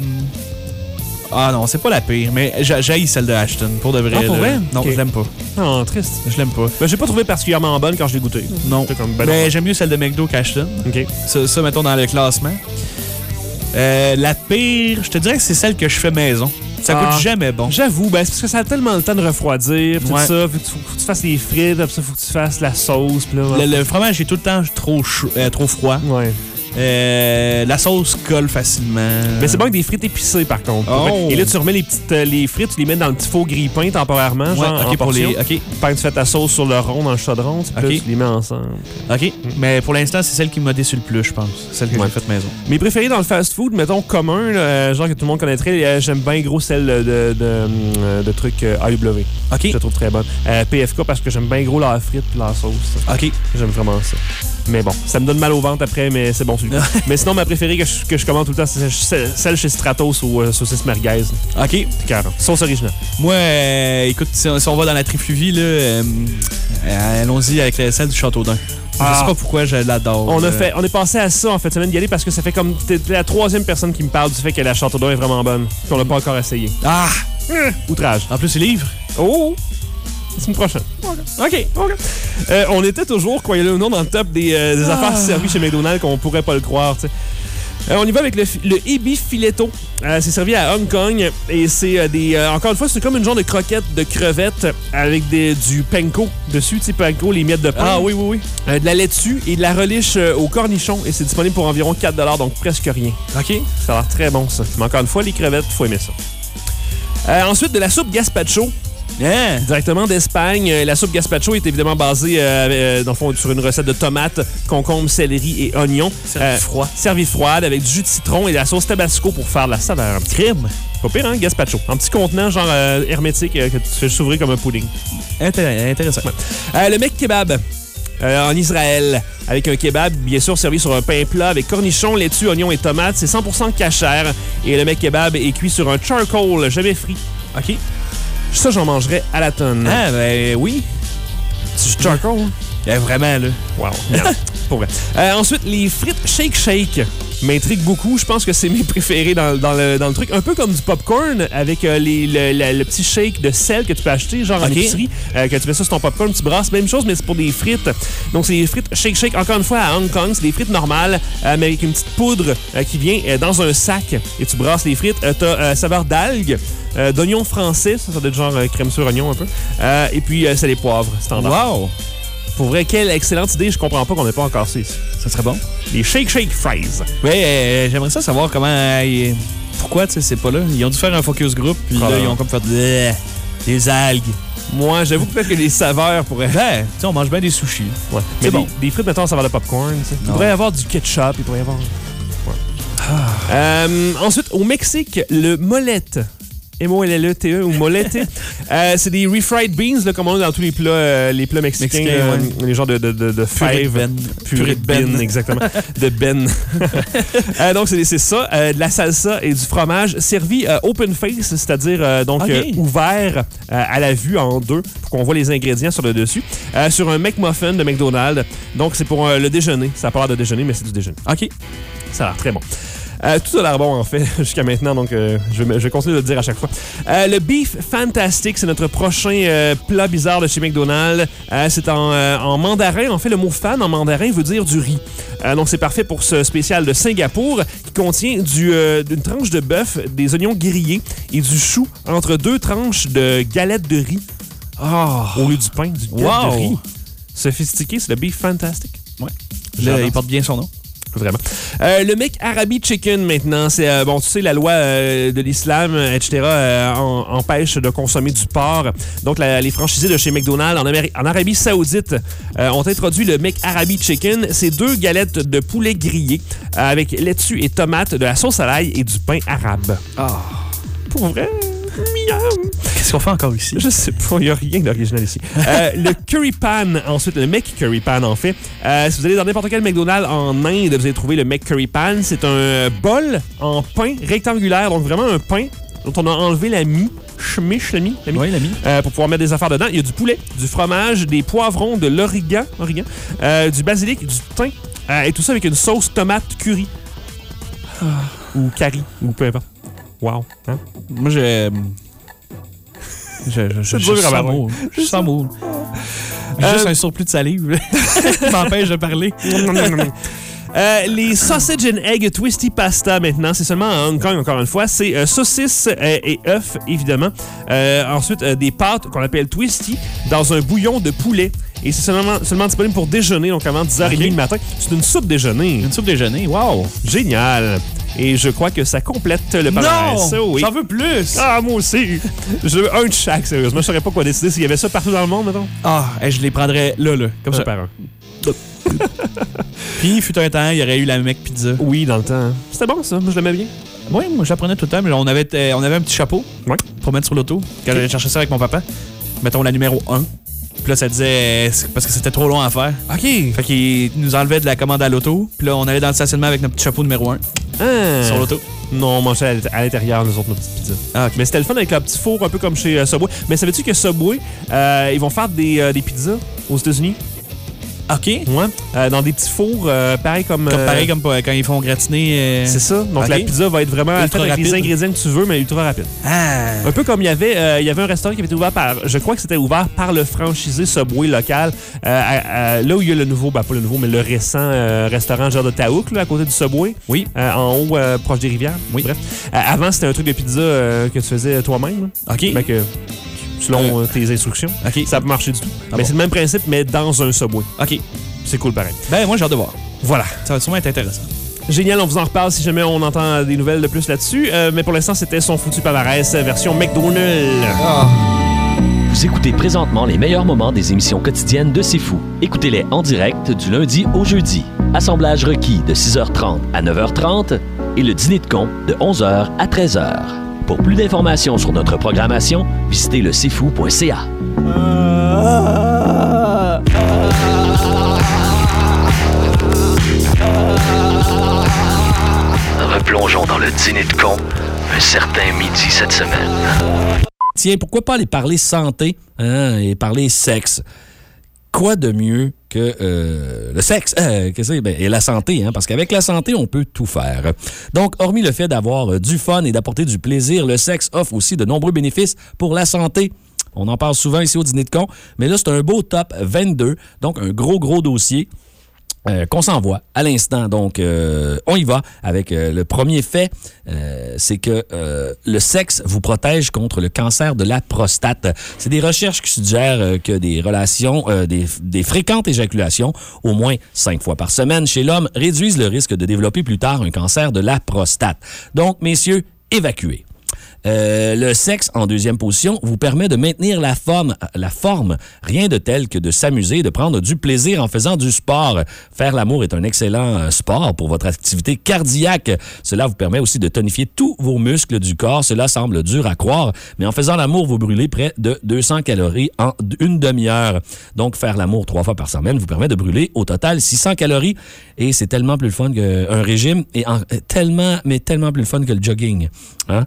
ah non, c'est pas la pire, mais j'a- j'haïs celle de Ashton, pour de vrai. Ah, pour là. vrai? Non, Ok. je l'aime pas. Non, triste. Je l'aime pas. Ben, j'ai pas trouvé particulièrement bonne quand je l'ai goûté. Non. C'est comme ben mais normal. j'aime mieux celle de McDo qu'Ashton. OK. Ça, ça, mettons, dans le classement. Euh, la pire, je te dirais que c'est celle que je fais maison. Ça Ah. coûte jamais bon. J'avoue, ben, c'est parce que ça a tellement le temps de refroidir, tout Ouais. ça. Faut que, tu, faut que tu fasses les frites, après ça, faut que tu fasses la sauce. Puis là, Le, le fromage est tout le temps trop, chaud- euh, trop froid. Ouais. Euh, la sauce colle facilement. Mais c'est bon avec des frites épicées, par contre. Oh. Et là, tu remets les petites euh, les frites, tu les mets dans le petit faux grille-pain temporairement, genre Ouais, ok, en pour les- portion. ok. Pendant que tu fais ta sauce sur le rond dans le chaudron, puis là, Ok. tu les mets ensemble. OK. Mais pour l'instant, c'est celle qui m'a déçu le plus, je pense. Celle que Ouais. j'ai faite maison. Mes préférés dans le fast-food, mettons commun, là, euh, genre que tout le monde connaîtrait, euh, j'aime bien gros celle de, de, de, de trucs euh, A E W. OK. Je la trouve très bonne. Euh, P F K parce que j'aime bien gros leurs frites et leur sauce. OK. J'aime vraiment ça. Mais bon, ça me donne mal au ventre après, mais c'est bon celui-là. Mais sinon, ma préférée que je, que je commande tout le temps, c'est celle chez Stratos aux euh, saucisses merguez. OK. Carrément. Sauce originale. Moi, euh, écoute, si on, si on va dans la trifluvie, là, euh, euh, allons-y avec la- celle du Châteaudun. Ah. Je sais pas pourquoi je l'adore. On a, euh. fait, on est passé à ça en fait semaine d'y aller parce que ça fait comme. T'es t'es la troisième personne qui me parle du fait que la Châteaudun est vraiment bonne. Puis on l'a pas encore essayé. Ah! Hum, outrage. En plus, c'est livre. Oh! C'est une prochaine. OK, OK. Euh, on était toujours, croyez-le ou non, dans le top des, euh, des Ah. affaires servies chez McDonald's qu'on pourrait pas le croire, tu sais. Euh, on y va avec le, fi- le Ebi Filetto. Euh, c'est servi à Hong Kong et c'est euh, des. euh, encore une fois, c'est comme une genre de croquette de crevettes avec des, du panko dessus, tu sais, panko, les miettes de pain. Ah oui, oui, oui. Euh, de la laitue et de la relish euh, au cornichon et c'est disponible pour environ quatre dollars, donc presque rien. OK. Ça a l'air très bon, ça. Mais encore une fois, les crevettes, faut aimer ça. Euh, ensuite, de la soupe gazpacho. Yeah. Directement d'Espagne. Euh, La soupe gazpacho est évidemment basée euh, euh, dans le fond, sur une recette de tomates, concombres, céleri et oignons. Servie froid. Servie froide avec du jus de citron et de la sauce tabasco pour faire de la saveur. Crime. Pas pire, hein? Gazpacho. En petit contenant, genre euh, hermétique, euh, que tu fais s'ouvrir comme un pudding. Intér- intéressant. Euh, le mec kebab. Euh, en Israël, avec un kebab, bien sûr, servi sur un pain plat avec cornichons, laitue, oignons et tomates. C'est cent pour cent cachère. Et le mec kebab est cuit sur un charcoal jamais frit. OK. Ça, j'en mangerais à la tonne. Ah, ben oui. Du charcoal? Eh, vraiment, là. Wow. Non, pour vrai. Euh, ensuite, les frites Shake Shake m'intriguent beaucoup. Je pense que c'est mes préférés dans, dans, le, dans le truc. Un peu comme du popcorn avec euh, les, le, le, le petit shake de sel que tu peux acheter, genre en OK. épicerie, euh, que tu mets ça sur ton popcorn, tu brasses. Même chose, mais c'est pour des frites. Donc, c'est des frites Shake Shake, encore une fois, à Hong Kong. C'est des frites normales, euh, mais avec une petite poudre euh, qui vient euh, dans un sac. Et tu brasses les frites. Euh, T'as euh, saveur d'algues, euh, d'oignons français. Ça, ça doit être genre euh, crème sur oignon un peu. Euh, et puis, euh, c'est les poivres, standard. Wow. Pour vrai, quelle excellente idée. Je comprends pas qu'on n'ait pas encore ça ici. Ça serait bon. Les Shake Shake Fries. Oui, euh, j'aimerais ça savoir comment. euh, pourquoi, tu sais, c'est pas là. Ils ont dû faire un focus group, puis là, ils ont comme fait Bleh, des algues. Moi, j'avoue peut-être que les saveurs pourraient. Ben, tu sais, on mange bien des sushis. Ouais. C'est Mais bon. Des, des frites, mettons, en saveur de popcorn. tu sais. Il Non. pourrait y avoir du ketchup. Il pourrait y avoir. Ouais. Euh, ensuite, au Mexique, le molette. M O L L E T E ou molette. euh, c'est des refried beans, là, comme on a dans tous les plats, euh, les plats mexicains. Mexicains, là, ouais. Les genres de, de, de, de Purée de fèves. ben. Purée de ben, exactement. De ben. euh, donc, c'est c'est ça. Euh, de la salsa et du fromage servi euh, open face, c'est-à-dire euh, donc Ok. euh, ouvert euh, à la vue en deux pour qu'on voit les ingrédients sur le dessus. Euh, sur un McMuffin de McDonald's. Donc, c'est pour euh, le déjeuner. Ça a pas l'air de déjeuner, mais c'est du déjeuner. OK. Ça a l'air très bon. Euh, tout a l'air bon, en fait, jusqu'à maintenant, donc euh, je, vais, je vais continuer de le dire à chaque fois. Euh, le Beef Fantastic, c'est notre prochain euh, plat bizarre de chez McDonald's. Euh, c'est en, euh, en mandarin. En fait, le mot fan en mandarin veut dire du riz. Euh, donc, c'est parfait pour ce spécial de Singapour qui contient du, euh, d'une tranche de bœuf, des oignons grillés et du chou entre deux tranches de galettes de riz. Oh. Au lieu du pain, du galette Wow. de riz. Sophistiqué, c'est le Beef Fantastic. Ouais. J'adore Là, il ça. porte bien son nom. Vraiment. Euh, le mec Arabi Chicken, maintenant, c'est, euh, bon, tu sais, la loi euh, de l'islam, euh, et cetera, euh, en- empêche de consommer du porc. Donc, la- les franchisés de chez McDonald's en, Améri- en Arabie Saoudite euh, ont introduit le mec Arabi Chicken. C'est deux galettes de poulet grillé euh, avec laitue et tomates, de la sauce à l'ail et du pain arabe. Ah. Pour vrai? Miam! Qu'est-ce qu'on fait encore ici? Je sais pas, il n'y a rien d'original ici. Euh, le curry pan, ensuite, le mec curry pan, en fait. Euh, si vous allez dans n'importe quel McDonald's en Inde, vous allez trouver le mec curry pan. C'est un bol en pain rectangulaire, donc vraiment un pain dont on a enlevé la mie. Chmiche, la mie. La mie. Oui, la mie. Euh, pour pouvoir mettre des affaires dedans. Il y a du poulet, du fromage, des poivrons, de l'origan, origan, euh, du basilic, du thym, euh, et tout ça avec une sauce tomate curry. Ah. Ou curry, ou peu importe. Wow. Hein? Moi, je. Je, je, je, C'est je, dur à sens avaler. mot. Je sens mot. J'ai Euh, juste un surplus de salive qui m'empêche de parler. Euh, les sausage and egg twisty pasta maintenant, c'est seulement à Hong Kong encore une fois. C'est euh, saucisses euh, et œufs évidemment. Euh, ensuite euh, des pâtes qu'on appelle twisty dans un bouillon de poulet. Et c'est seulement, seulement disponible pour déjeuner, donc avant dix heures trente Ok. le matin. C'est une soupe déjeuner. Une soupe déjeuner, wow! Génial. Et je crois que ça complète le palmarès. Non! Oh oui. J'en veux plus! Ah, moi aussi. Je veux un de chaque, sérieusement. Je saurais pas quoi décider s'il y avait ça partout dans le monde, mettons. Ah, hey, je les prendrais là, là, comme Un ça. par un. Puis, il fut un temps, il y aurait eu la Mec Pizza. Oui, dans le temps. C'était bon, ça. Moi, je l'aimais bien. Oui, moi, j'apprenais tout le temps, mais on avait, euh, on avait un petit chapeau Ouais. pour mettre sur l'auto quand j'allais chercher ça avec mon papa. Mettons la numéro un. Puis Puis là, ça disait... euh, c'est parce que c'était trop long à faire. OK. Fait qu'il nous enlevait de la commande à l'auto. Puis là, on allait dans le stationnement avec notre petit chapeau numéro un. Ah. Sur l'auto. Non, on mangeait à l'int- à l'intérieur, nous autres, nos petites pizzas. Ah, OK. Mais c'était le fun avec le petit four, un peu comme chez euh, Subway. Mais savais-tu que Subway, euh, ils vont faire des, euh, des pizzas aux États-Unis? OK. Ouais. Euh, dans des petits fours, euh, pareil comme... Comme euh, pareil comme euh, quand ils font gratiner... euh, C'est ça. Donc, OK. la pizza va être vraiment faite Ultra avec les rapide. ingrédients que tu veux, mais ultra rapide. Ah! Un peu comme il y avait, euh, il y avait un restaurant qui avait été ouvert par... Je crois que c'était ouvert par le franchisé Subway local. Euh, à- à- là où il y a le nouveau... Ben, pas le nouveau, mais le récent euh, restaurant genre de Taouk, là, à côté du Subway. Oui. Euh, en haut, euh, proche des rivières. Oui. Bref. Euh, avant, c'était un truc de pizza euh, que tu faisais toi-même. là. OK. Fait que, selon euh, tes instructions, OK. ça peut marcher du tout. Ah mais bon. c'est le même principe, mais dans un Subway. OK. C'est cool pareil. Ben, moi, j'ai hâte de voir. Voilà. Ça va sûrement être intéressant. Génial, on vous en reparle si jamais on entend des nouvelles de plus là-dessus. Euh, mais pour l'instant, c'était son foutu palmarès version McDonald's. Vous écoutez présentement les meilleurs moments des émissions quotidiennes de C'est Fou. Écoutez-les en direct du lundi au jeudi. Assemblage requis de six heures trente à neuf heures trente et le dîner de con de onze heures à treize heures. Pour plus d'informations sur notre programmation, visitez le c'est fou point c a. Replongeons dans le dîner de con un certain midi cette semaine. Tiens, pourquoi pas aller parler santé hein, et parler sexe? Quoi de mieux que euh, le sexe euh, que c'est, ben, et la santé, hein, parce qu'avec la santé, on peut tout faire. Donc, hormis le fait d'avoir euh, du fun et d'apporter du plaisir, le sexe offre aussi de nombreux bénéfices pour la santé. On en parle souvent ici au Dîner de con, mais là, c'est un beau top vingt-deux, donc un gros, gros dossier. Euh, qu'on s'envoie à l'instant. Donc, euh, on y va avec euh, le premier fait. Euh, c'est que euh, le sexe vous protège contre le cancer de la prostate. C'est des recherches qui suggèrent euh, que des relations, euh, des, des fréquentes éjaculations, au moins cinq fois par semaine chez l'homme, réduisent le risque de développer plus tard un cancer de la prostate. Donc, messieurs, évacuez. Euh, le sexe, en deuxième position, vous permet de maintenir la forme, la forme. Rien de tel que de s'amuser, de prendre du plaisir en faisant du sport. Faire l'amour est un excellent euh, sport pour votre activité cardiaque. Cela vous permet aussi de tonifier tous vos muscles du corps. Cela semble dur à croire, mais en faisant l'amour, vous brûlez près de deux cents calories en une demi-heure. Donc, faire l'amour trois fois par semaine vous permet de brûler au total six cents calories. Et c'est tellement plus le fun qu'un régime et en, tellement, mais tellement plus le fun que le jogging. Hein?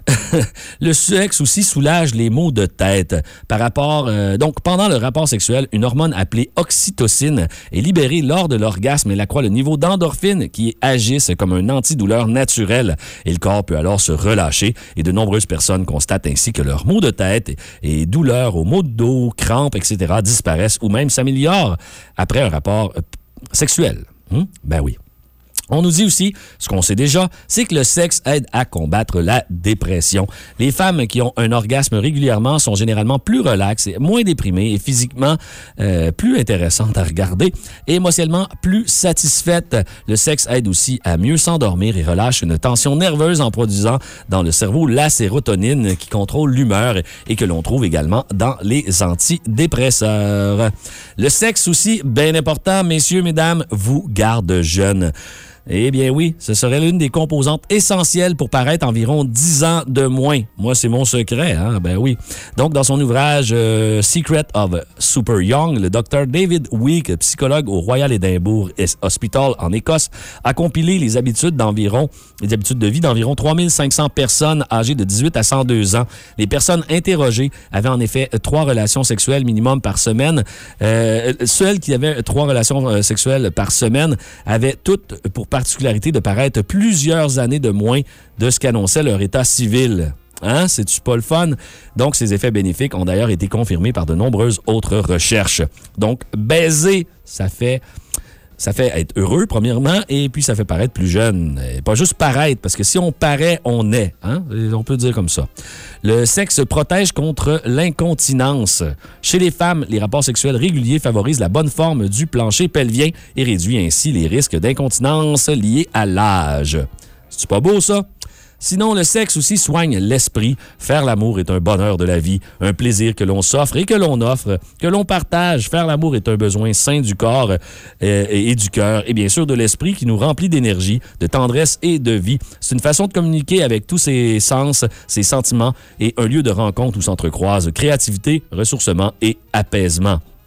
Le sexe aussi soulage les maux de tête. Par rapport, euh, donc, pendant le rapport sexuel, une hormone appelée oxytocine est libérée lors de l'orgasme. Elle accroît le niveau d'endorphine qui agissent comme un antidouleur naturel. Et le corps peut alors se relâcher. Et de nombreuses personnes constatent ainsi que leurs maux de tête et douleurs aux maux de dos, crampes, et cetera disparaissent ou même s'améliorent après un rapport euh, sexuel. Hum? Ben oui. On nous dit aussi, ce qu'on sait déjà, c'est que le sexe aide à combattre la dépression. Les femmes qui ont un orgasme régulièrement sont généralement plus relaxes, moins déprimées et physiquement euh, plus intéressantes à regarder et émotionnellement plus satisfaites. Le sexe aide aussi à mieux s'endormir et relâche une tension nerveuse en produisant dans le cerveau la sérotonine qui contrôle l'humeur et que l'on trouve également dans les antidépresseurs. Le sexe aussi, bien important, messieurs, mesdames, vous garde jeune. Eh bien oui, ce serait l'une des composantes essentielles pour paraître environ dix ans de moins. Moi, c'est mon secret, hein? Ben oui. Donc, dans son ouvrage euh, Secret of Super Young, le docteur David Week, psychologue au Royal Edinburgh Hospital en Écosse, a compilé les habitudes d'environ, les habitudes de vie d'environ trois mille cinq cents personnes âgées de dix-huit à cent deux ans. Les personnes interrogées avaient en effet trois relations sexuelles minimum par semaine. Euh, celles qui avaient trois relations euh, sexuelles par semaine avaient toutes pour particularité de paraître plusieurs années de moins de ce qu'annonçait leur état civil. Hein? C'est-tu pas le fun? Donc, ces effets bénéfiques ont d'ailleurs été confirmés par de nombreuses autres recherches. Donc, baiser, ça fait... Ça fait être heureux, premièrement, et puis ça fait paraître plus jeune. Et pas juste paraître, parce que si on paraît, on est. Hein? On peut dire comme ça. Le sexe protège contre l'incontinence. Chez les femmes, les rapports sexuels réguliers favorisent la bonne forme du plancher pelvien et réduit ainsi les risques d'incontinence liés à l'âge. C'est-tu pas beau, ça? Sinon, le sexe aussi soigne l'esprit. Faire l'amour est un bonheur de la vie, un plaisir que l'on s'offre et que l'on offre, que l'on partage. Faire l'amour est un besoin sain du corps euh, et, et du cœur et bien sûr de l'esprit qui nous remplit d'énergie, de tendresse et de vie. C'est une façon de communiquer avec tous ses sens, ses sentiments et un lieu de rencontre où s'entrecroisent créativité, ressourcement et apaisement.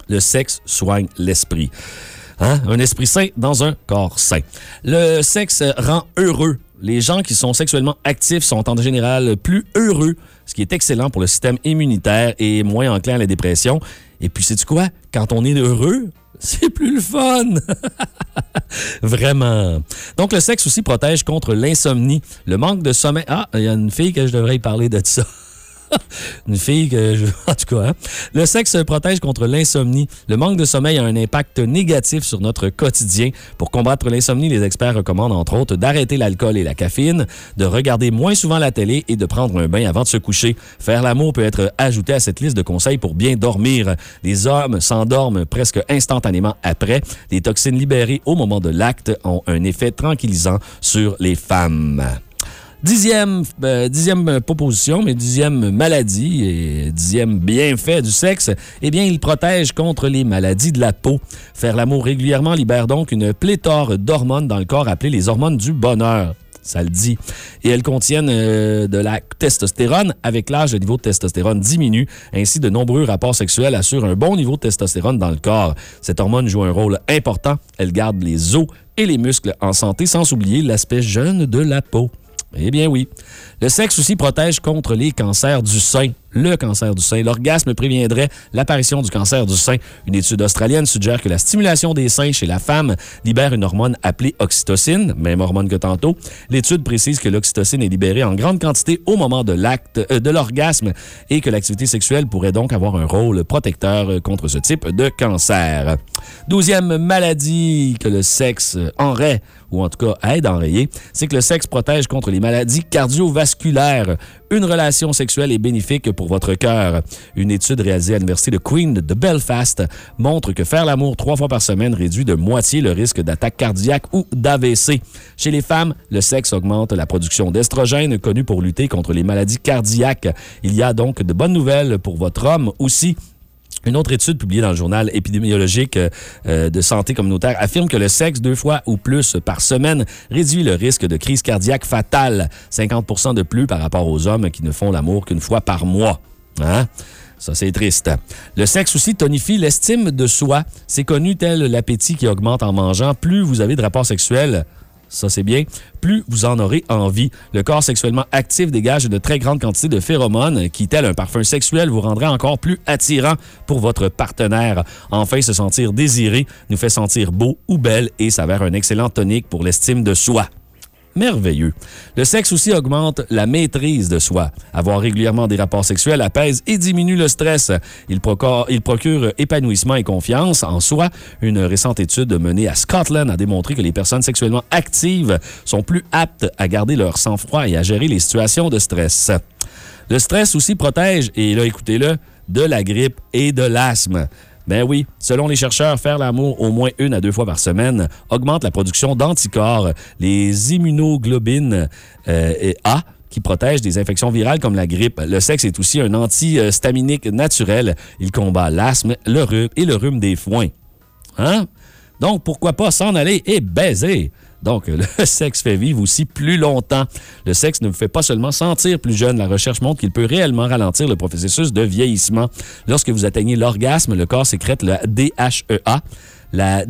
Le sexe soigne l'esprit. Hein? Un esprit sain dans un corps sain. Le sexe rend heureux. Les gens qui sont sexuellement actifs sont en général plus heureux, ce qui est excellent pour le système immunitaire et moins enclin à la dépression. Et puis, sais-tu quoi? Quand on est heureux, c'est plus le fun! Vraiment. Donc, le sexe aussi protège contre l'insomnie, le manque de sommeil. Ah, il y a une fille que je devrais y parler de ça. Une fille que je... En tout cas, hein? Le sexe protège contre l'insomnie. Le manque de sommeil a un impact négatif sur notre quotidien. Pour combattre l'insomnie, les experts recommandent entre autres d'arrêter l'alcool et la caféine, de regarder moins souvent la télé et de prendre un bain avant de se coucher. Faire l'amour peut être ajouté à cette liste de conseils pour bien dormir. Les hommes s'endorment presque instantanément après. Les toxines libérées au moment de l'acte ont un effet tranquillisant sur les femmes. Dixième, euh, dixième proposition, mais dixième maladie et dixième bienfait du sexe, eh bien, il protège contre les maladies de la peau. Faire l'amour régulièrement libère donc une pléthore d'hormones dans le corps appelées les hormones du bonheur. Ça le dit. Et elles contiennent euh, de la testostérone. Avec l'âge, le niveau de testostérone diminue. Ainsi, de nombreux rapports sexuels assurent un bon niveau de testostérone dans le corps. Cette hormone joue un rôle important. Elle garde les os et les muscles en santé, sans oublier l'aspect jeune de la peau. Eh bien oui. Le sexe aussi protège contre les cancers du sein. Le cancer du sein. L'orgasme préviendrait l'apparition du cancer du sein. Une étude australienne suggère que la stimulation des seins chez la femme libère une hormone appelée oxytocine, même hormone que tantôt. L'étude précise que l'oxytocine est libérée en grande quantité au moment de l'acte euh, de l'orgasme et que l'activité sexuelle pourrait donc avoir un rôle protecteur contre ce type de cancer. Douzième maladie que le sexe enraie, ou en tout cas aide à enrayer, c'est que le sexe protège contre les maladies cardiovasculaires. Une relation sexuelle est bénéfique pour votre cœur. Une étude réalisée à l'Université de Queen de Belfast montre que faire l'amour trois fois par semaine réduit de moitié le risque d'attaque cardiaque ou d'A V C. Chez les femmes, le sexe augmente la production d'estrogène connue pour lutter contre les maladies cardiaques. Il y a donc de bonnes nouvelles pour votre homme aussi. Une autre étude publiée dans le journal épidémiologique euh, de santé communautaire affirme que le sexe deux fois ou plus par semaine réduit le risque de crise cardiaque fatale, cinquante pour cent de plus par rapport aux hommes qui ne font l'amour qu'une fois par mois. Hein? Ça, c'est triste. Le sexe aussi tonifie l'estime de soi. C'est connu tel l'appétit qui augmente en mangeant. Plus vous avez de rapports sexuels, ça c'est bien, plus vous en aurez envie. Le corps sexuellement actif dégage de très grandes quantités de phéromones qui, tel un parfum sexuel, vous rendrait encore plus attirant pour votre partenaire. Enfin, se sentir désiré nous fait sentir beau ou belle et s'avère un excellent tonique pour l'estime de soi. Merveilleux. Le sexe aussi augmente la maîtrise de soi. Avoir régulièrement des rapports sexuels apaise et diminue le stress. Il procure, il procure épanouissement et confiance en soi. Une récente étude menée à Scotland a démontré que les personnes sexuellement actives sont plus aptes à garder leur sang-froid et à gérer les situations de stress. Le stress aussi protège, et là, écoutez-le, de la grippe et de l'asthme. Ben oui, selon les chercheurs, faire l'amour au moins une à deux fois par semaine augmente la production d'anticorps, les immunoglobulines euh, A, qui protègent des infections virales comme la grippe. Le sexe est aussi un antihistaminique naturel. Il combat l'asthme, le rhume et le rhume des foins. Hein? Donc, pourquoi pas s'en aller et baiser? Donc, le sexe fait vivre aussi plus longtemps. Le sexe ne vous fait pas seulement sentir plus jeune. La recherche montre qu'il peut réellement ralentir le processus de vieillissement. Lorsque vous atteignez l'orgasme, le corps sécrète le D H E A, la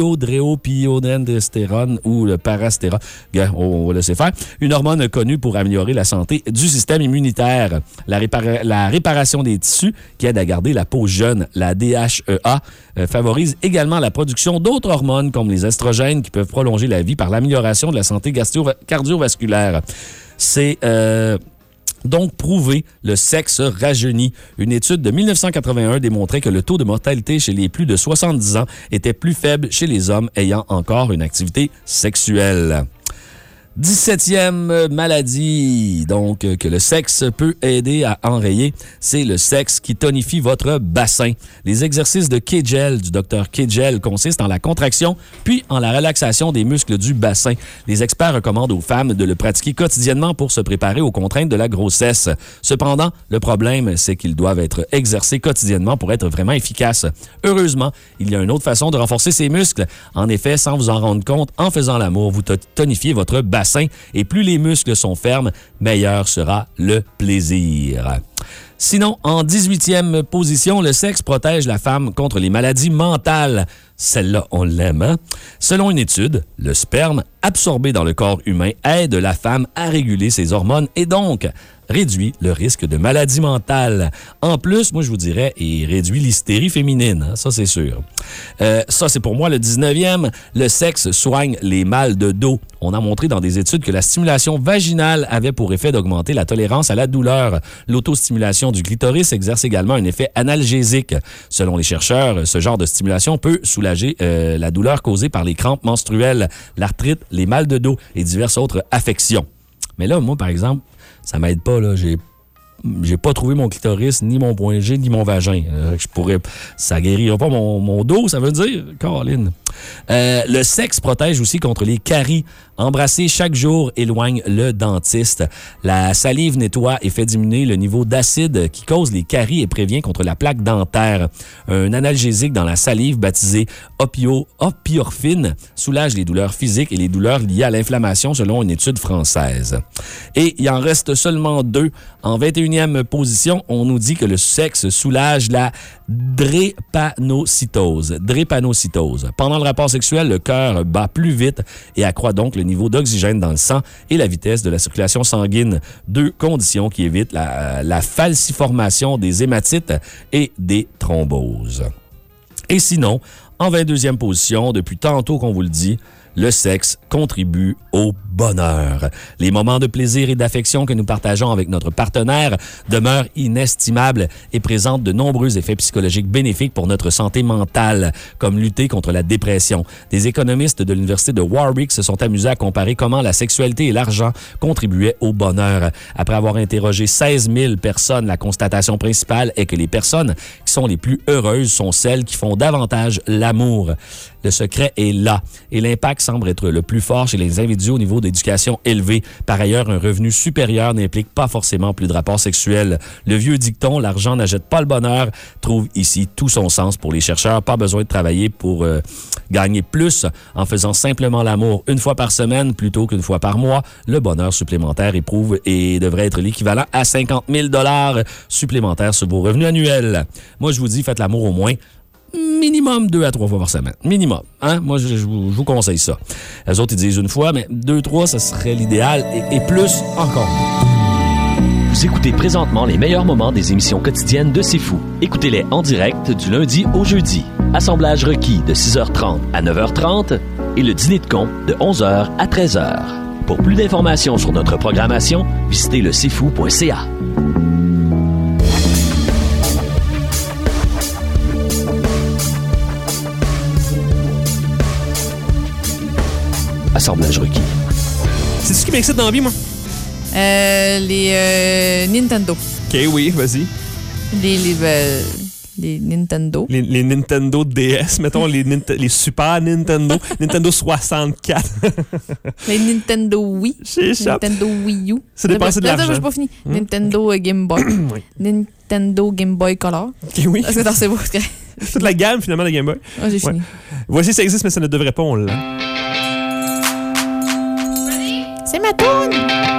déhydropiodendrostérone ou le parastérone. On va laisser faire. Une hormone connue pour améliorer la santé du système immunitaire. La, répara- la réparation des tissus qui aide à garder la peau jeune. La D H E A euh, favorise également la production d'autres hormones comme les estrogènes qui peuvent prolonger la vie par l'amélioration de la santé gastro- cardiovasculaire. C'est... Euh Donc, prouvé, le sexe rajeunit. Une étude de dix-neuf cent quatre-vingt-un démontrait que le taux de mortalité chez les plus de soixante-dix ans était plus faible chez les hommes ayant encore une activité sexuelle. dix-septième maladie, donc, que le sexe peut aider à enrayer, c'est le sexe qui tonifie votre bassin. Les exercices de Kegel du docteur Kegel consistent en la contraction puis en la relaxation des muscles du bassin. Les experts recommandent aux femmes de le pratiquer quotidiennement pour se préparer aux contraintes de la grossesse. Cependant, le problème, c'est qu'ils doivent être exercés quotidiennement pour être vraiment efficaces. Heureusement, il y a une autre façon de renforcer ces muscles. En effet, sans vous en rendre compte, en faisant l'amour, vous tonifiez votre bassin. Et plus les muscles sont fermes, meilleur sera le plaisir. Sinon, en dix-huitième position, le sexe protège la femme contre les maladies mentales. Celle-là, on l'aime, hein? Selon une étude, le sperme absorbé dans le corps humain aide la femme à réguler ses hormones et donc réduit le risque de maladie mentale. En plus, moi, je vous dirais, il réduit l'hystérie féminine. Hein? Ça, c'est sûr. Euh, ça, c'est pour moi le dix-neuvième. Le sexe soigne les mâles de dos. On a montré dans des études que la stimulation vaginale avait pour effet d'augmenter la tolérance à la douleur. L'autostimulation du clitoris exerce également un effet analgésique. Selon les chercheurs, ce genre de stimulation peut soulager euh, la douleur causée par les crampes menstruelles, l'arthrite, les mâles de dos et diverses autres affections. Mais là, moi, par exemple, ça m'aide pas, là. J'ai, j'ai pas trouvé mon clitoris, ni mon point G, ni mon vagin. Euh, je pourrais... Ça guérira pas mon, mon dos, ça veut dire, Caroline. Euh, le sexe protège aussi contre les caries. Embrasser chaque jour éloigne le dentiste. La salive nettoie et fait diminuer le niveau d'acide qui cause les caries et prévient contre la plaque dentaire. Un analgésique dans la salive baptisé opio, opiorphine soulage les douleurs physiques et les douleurs liées à l'inflammation selon une étude française. Et il en reste seulement deux. En vingt et unième position, on nous dit que le sexe soulage la drépanocytose. Drépanocytose. Pendant le rapport sexuel, le cœur bat plus vite et accroît donc le niveau d'oxygène dans le sang et la vitesse de la circulation sanguine. Deux conditions qui évitent la, la falciformation des hématites et des thromboses. Et sinon, en vingt-deuxième position, depuis tantôt qu'on vous le dit, le sexe contribue au bonheur. Les moments de plaisir et d'affection que nous partageons avec notre partenaire demeurent inestimables et présentent de nombreux effets psychologiques bénéfiques pour notre santé mentale, comme lutter contre la dépression. Des économistes de l'Université de Warwick se sont amusés à comparer comment la sexualité et l'argent contribuaient au bonheur. Après avoir interrogé seize mille personnes, la constatation principale est que les personnes qui sont les plus heureuses sont celles qui font davantage l'amour. Le secret est là et l'impact semble être le plus fort chez les individus au niveau d'éducation élevée. Par ailleurs, un revenu supérieur n'implique pas forcément plus de rapports sexuels. Le vieux dicton « l'argent n'achète pas le bonheur » trouve ici tout son sens pour les chercheurs. Pas besoin de travailler pour euh, gagner plus en faisant simplement l'amour une fois par semaine plutôt qu'une fois par mois. Le bonheur supplémentaire éprouve et devrait être l'équivalent à cinquante mille dollars supplémentaires sur vos revenus annuels. Moi, je vous dis, faites l'amour au moins minimum deux à trois fois par semaine. Minimum. Hein? Moi, je, je, vous, je vous conseille ça. Les autres, ils disent une fois, mais deux, trois, ça serait l'idéal. Et, et plus, encore mieux. Vous écoutez présentement les meilleurs moments des émissions quotidiennes de C'est Fou. Écoutez-les en direct du lundi au jeudi. Assemblage requis de six heures trente à neuf heures trente et le dîner de con de onze heures à treize heures. Pour plus d'informations sur notre programmation, visitez le c'est fou point c a. Assemblage requis. C'est ce qui m'excite dans la vie, moi? Euh, les euh, Nintendo. OK, oui, vas-y. Les, les, euh, les Nintendo. Les, les Nintendo D S, mettons, les, les Super Nintendo. Nintendo soixante-quatre. Les Nintendo Wii. Nintendo Wii U. C'est dépensé de l'argent. Attends, j'ai pas fini. Hmm? Nintendo euh, Game Boy. Oui. Nintendo Game Boy Color. OK, oui. Parce que dans c'est beau. Toute la gamme, finalement, de Game Boy. Ah, j'ai ouais. fini. Voici, ça existe, mais ça ne devrait pas, on l'a. C'est ma toune!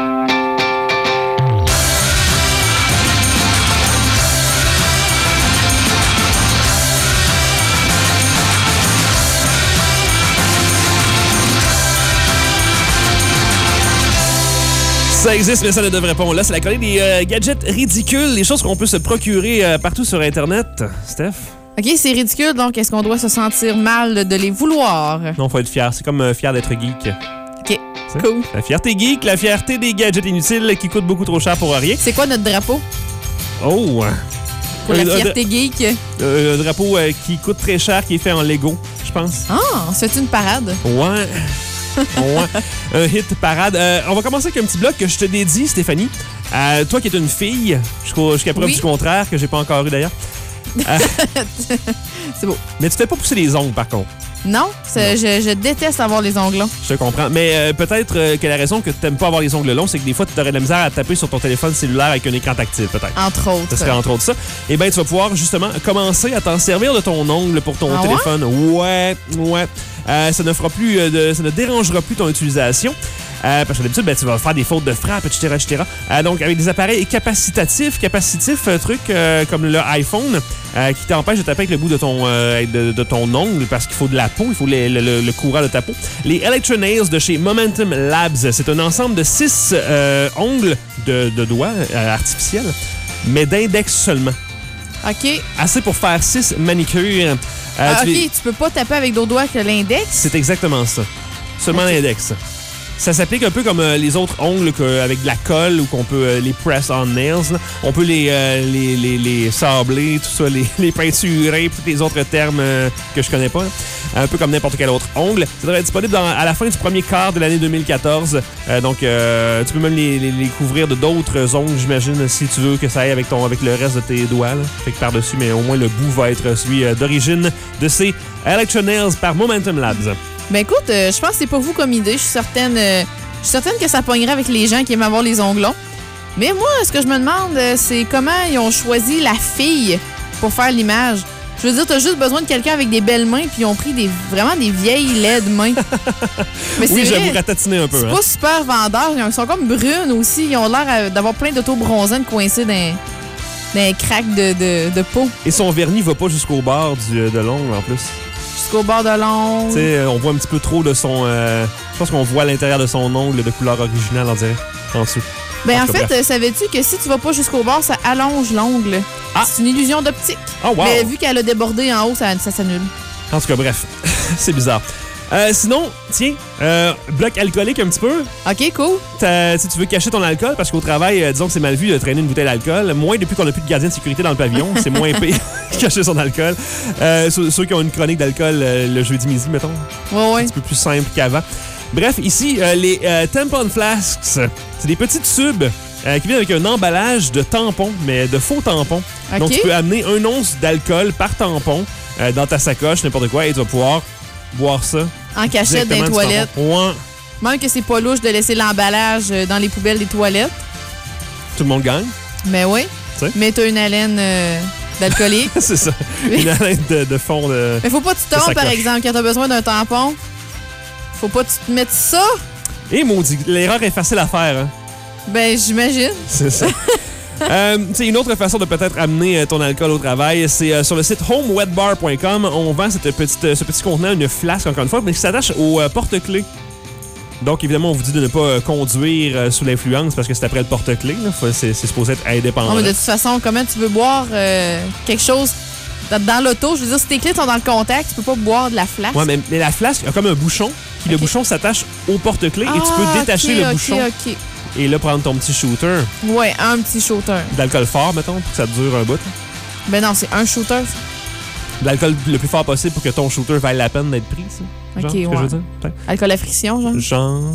Ça existe, mais ça ne devrait pas. Là, c'est la chronique des euh, gadgets ridicules, les choses qu'on peut se procurer euh, partout sur Internet. Steph? OK, c'est ridicule, donc est-ce qu'on doit se sentir mal de les vouloir? Non, faut être fier. C'est comme euh, fier d'être geek. OK, cool. La fierté geek, la fierté des gadgets inutiles qui coûtent beaucoup trop cher pour rien. C'est quoi notre drapeau? Oh! Pour la fierté euh, geek? Euh, un drapeau euh, qui coûte très cher, qui est fait en Lego, je pense. Ah, c'est une parade? Ouais. Ouais. Un hit parade. Euh, on va commencer avec un petit bloc que je te dédie, Stéphanie. Euh, toi qui es une fille, jusqu'à preuve oui. du contraire, que j'ai pas encore eu d'ailleurs. Euh, c'est beau. Mais tu fais pas pousser les ongles, par contre. Non, je, je déteste avoir les ongles longs. Je te comprends. Mais euh, peut-être euh, que la raison que tu n'aimes pas avoir les ongles longs, c'est que des fois, tu aurais de la misère à taper sur ton téléphone cellulaire avec un écran tactile, peut-être. Entre autres. Ce serait entre autres ça. Eh bien, tu vas pouvoir justement commencer à t'en servir de ton ongle pour ton ah téléphone. Ouais, ouais. ouais. Euh, ça ne fera plus, euh, de, ça ne dérangera plus ton utilisation. Euh, parce que d'habitude, ben, tu vas faire des fautes de frappe, et cetera et cetera. Euh, donc, avec des appareils capacitatifs, capacitifs, euh, trucs euh, comme le iPhone, euh, qui t'empêche de taper avec le bout de ton, euh, de, de ton ongle parce qu'il faut de la peau, il faut le, le, le courant de ta peau. Les Electronails de chez Momentum Labs, c'est un ensemble de six euh, ongles de, de doigts euh, artificiels, mais d'index seulement. OK. Assez pour faire six manicures. Euh, Ah, tu OK, les- tu peux pas taper avec d'autres doigts que l'index? C'est exactement ça. Seulement Ok. l'index. Ça s'applique un peu comme euh, les autres ongles que- avec de la colle ou qu'on peut euh, les press on nails. Là. On peut les, euh, les, les, les sabler, tout ça, les, les peinturer, tous les autres termes euh, que je connais pas. Là. Un peu comme n'importe quel autre ongle. Ça devrait être disponible dans- à la fin du premier quart de l'année deux mille quatorze. Euh, donc, euh, tu peux même les, les, les couvrir de d'autres ongles, j'imagine, si tu veux que ça aille avec, ton, avec le reste de tes doigts. Là. Fait que par-dessus, mais au moins le bout va être celui euh, d'origine de ces Electronails par Momentum Labs. Ben écoute, euh, je pense que c'est pas vous comme idée. Je suis certaine, euh, je suis certaine que ça pognerait avec les gens qui aiment avoir les ongles longs. Mais moi, ce que je me demande, euh, c'est comment ils ont choisi la fille pour faire l'image. Je veux dire, t'as juste besoin de quelqu'un avec des belles mains, puis ils ont pris des, vraiment des vieilles laides mains. Mais Oui, c'est j'avoue, vrai, ratatiner un peu. c'est Hein? pas super vendeur. Ils sont comme brunes aussi. Ils ont l'air euh, d'avoir plein d'auto-bronzants coincés dans, dans les craques de, de, de peau. Et son vernis va pas jusqu'au bord du, de l'ongle en plus. Jusqu'au bord de l'ongle. Tu sais, on voit un petit peu trop de son. Euh, je pense qu'on voit l'intérieur de son ongle de couleur originale, on dirait, en dessous. Ben, en tout cas, fait, bref. euh, savais-tu que si tu vas pas jusqu'au bord, ça allonge l'ongle? C'est une illusion d'optique. Oh, wow. Mais vu qu'elle a débordé en haut, ça, ça s'annule. En tout cas, bref, c'est bizarre. Euh, sinon, tiens, euh, bloc alcoolique un petit peu. OK, cool. T'as- Si tu veux cacher ton alcool, parce qu'au travail, euh, disons que c'est mal vu de traîner une bouteille d'alcool, moins depuis qu'on n'a plus de gardien de sécurité dans le pavillon, c'est moins pire cacher son alcool. Euh, ceux, ceux qui ont une chronique d'alcool euh, le jeudi midi, mettons. Ouais, ouais. Un petit peu plus simple qu'avant. Bref, ici, euh, les euh, tampon flasks, c'est des petits tubes euh, qui viennent avec un emballage de tampons, mais de faux tampons. OK. Donc, tu peux amener un once d'alcool par tampon euh, dans ta sacoche, n'importe quoi, et tu vas pouvoir boire ça. En cachette dans les directement du toilettes. tampon. Ouais. Même que c'est pas louche de laisser l'emballage euh, dans les poubelles des toilettes. Tout le monde gagne. Mais oui. Tu sais. Mais t'as une haleine euh, d'alcoolique. C'est ça. Une haleine de, de fond de. Mais faut pas que tu de tombes, par sacoche. exemple, quand t'as besoin d'un tampon. Faut pas que tu te mettes ça. Et maudit, l'erreur est facile à faire. Hein? Ben, j'imagine. C'est ça. Euh, c'est une autre façon de peut-être amener euh, ton alcool au travail, c'est euh, sur le site home wet bar point com. On vend cette petite, euh, ce petit contenant, une flasque encore une fois, mais qui s'attache au euh, porte-clés. Donc évidemment, on vous dit de ne pas euh, conduire euh, sous l'influence parce que c'est après le porte-clés. là. Faut- C'est c'est supposé être indépendant. Non, mais de toute façon, comment tu veux boire euh, quelque chose dans, dans l'auto? Je veux dire, si tes clés sont dans le contact, tu peux pas boire de la flasque. Ouais, mais, mais la flasque a comme un bouchon, puis le bouchon s'attache au porte-clés et tu peux Ah, détacher ok, le ok, bouchon ok. et là prendre ton petit shooter Ouais, un petit shooter. d'alcool fort, mettons, pour que ça dure un bout. Ben non, c'est un shooter. ça. L'alcool le plus fort possible pour que ton shooter vaille la peine d'être pris, ça. Genre, Ok, ce que ouais. je veux dire? Peut-être. Alcool à friction, genre. Genre.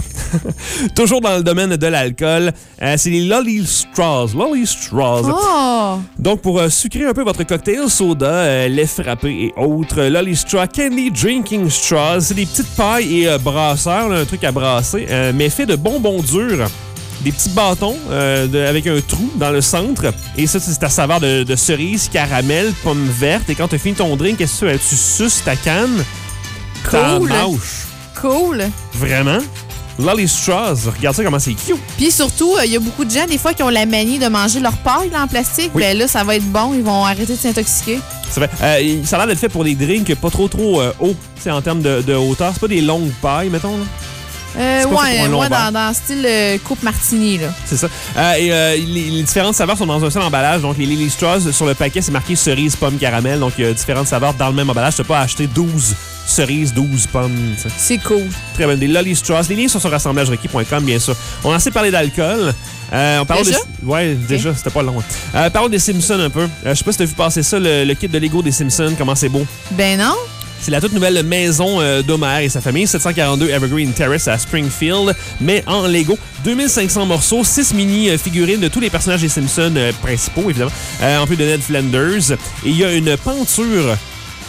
Toujours dans le domaine de l'alcool, euh, c'est les Lolly Straws. Lolly Straws. Oh! Donc, pour euh, sucrer un peu votre cocktail soda, euh, lait frappé et autres, Lolly Straw Candy Drinking Straws, c'est des petites pailles et euh, brasseurs, là, un truc à brasser, euh, mais fait de bonbons durs. Des petits bâtons euh, de- avec un trou dans le centre. Et ça, c'est ta saveur de, de cerise, caramel, pomme verte. Et quand tu as fini ton drink, qu'est-ce que tu fais? Tu suces ta canne. T'en Cool. mâches. Cool. Vraiment? Lolly Straws, regarde ça comment c'est cute. Puis surtout, il y a beaucoup de gens, des fois, qui ont la manie de manger leur paille là, en plastique. Oui. Ben là, ça va être bon. Ils vont arrêter de s'intoxiquer. C'est vrai. Euh, il- ça a l'air d'être fait pour des drinks pas trop trop euh, hauts, tu sais, en termes de, de hauteur. C'est pas des longues pailles, mettons. Là. Euh, C'est pas fait pour ouais, un long moi, verre. dans, dans le style euh, coupe martini, là. C'est ça. Euh, et euh, les, les différentes saveurs sont dans un seul emballage. Donc, les Lily Straws, sur le paquet, c'est marqué cerise, pomme, caramel. Donc, il y a différentes saveurs dans le même emballage. Tu n'as pas acheté douze cerises, douze pommes. tu sais. C'est cool. Très bien. Des Lolly Straws. Les liens sont sur assemblage requis point com, bien sûr. On a assez parlé d'alcool. Euh, on parle Déjà? de... Ouais, déjà, c'était pas long. Euh, parlons des Simpsons un peu. Euh, je sais pas si t'as vu passer ça, le, le kit de Lego des Simpsons, comment c'est beau. Ben non. C'est la toute nouvelle maison euh, d'Homer et sa famille, sept cent quarante-deux Evergreen Terrace à Springfield, mais en Lego. deux mille cinq cents morceaux, six mini-figurines de tous les personnages des Simpsons euh, principaux, évidemment, euh, en plus de Ned Flanders. Et il y a une peinture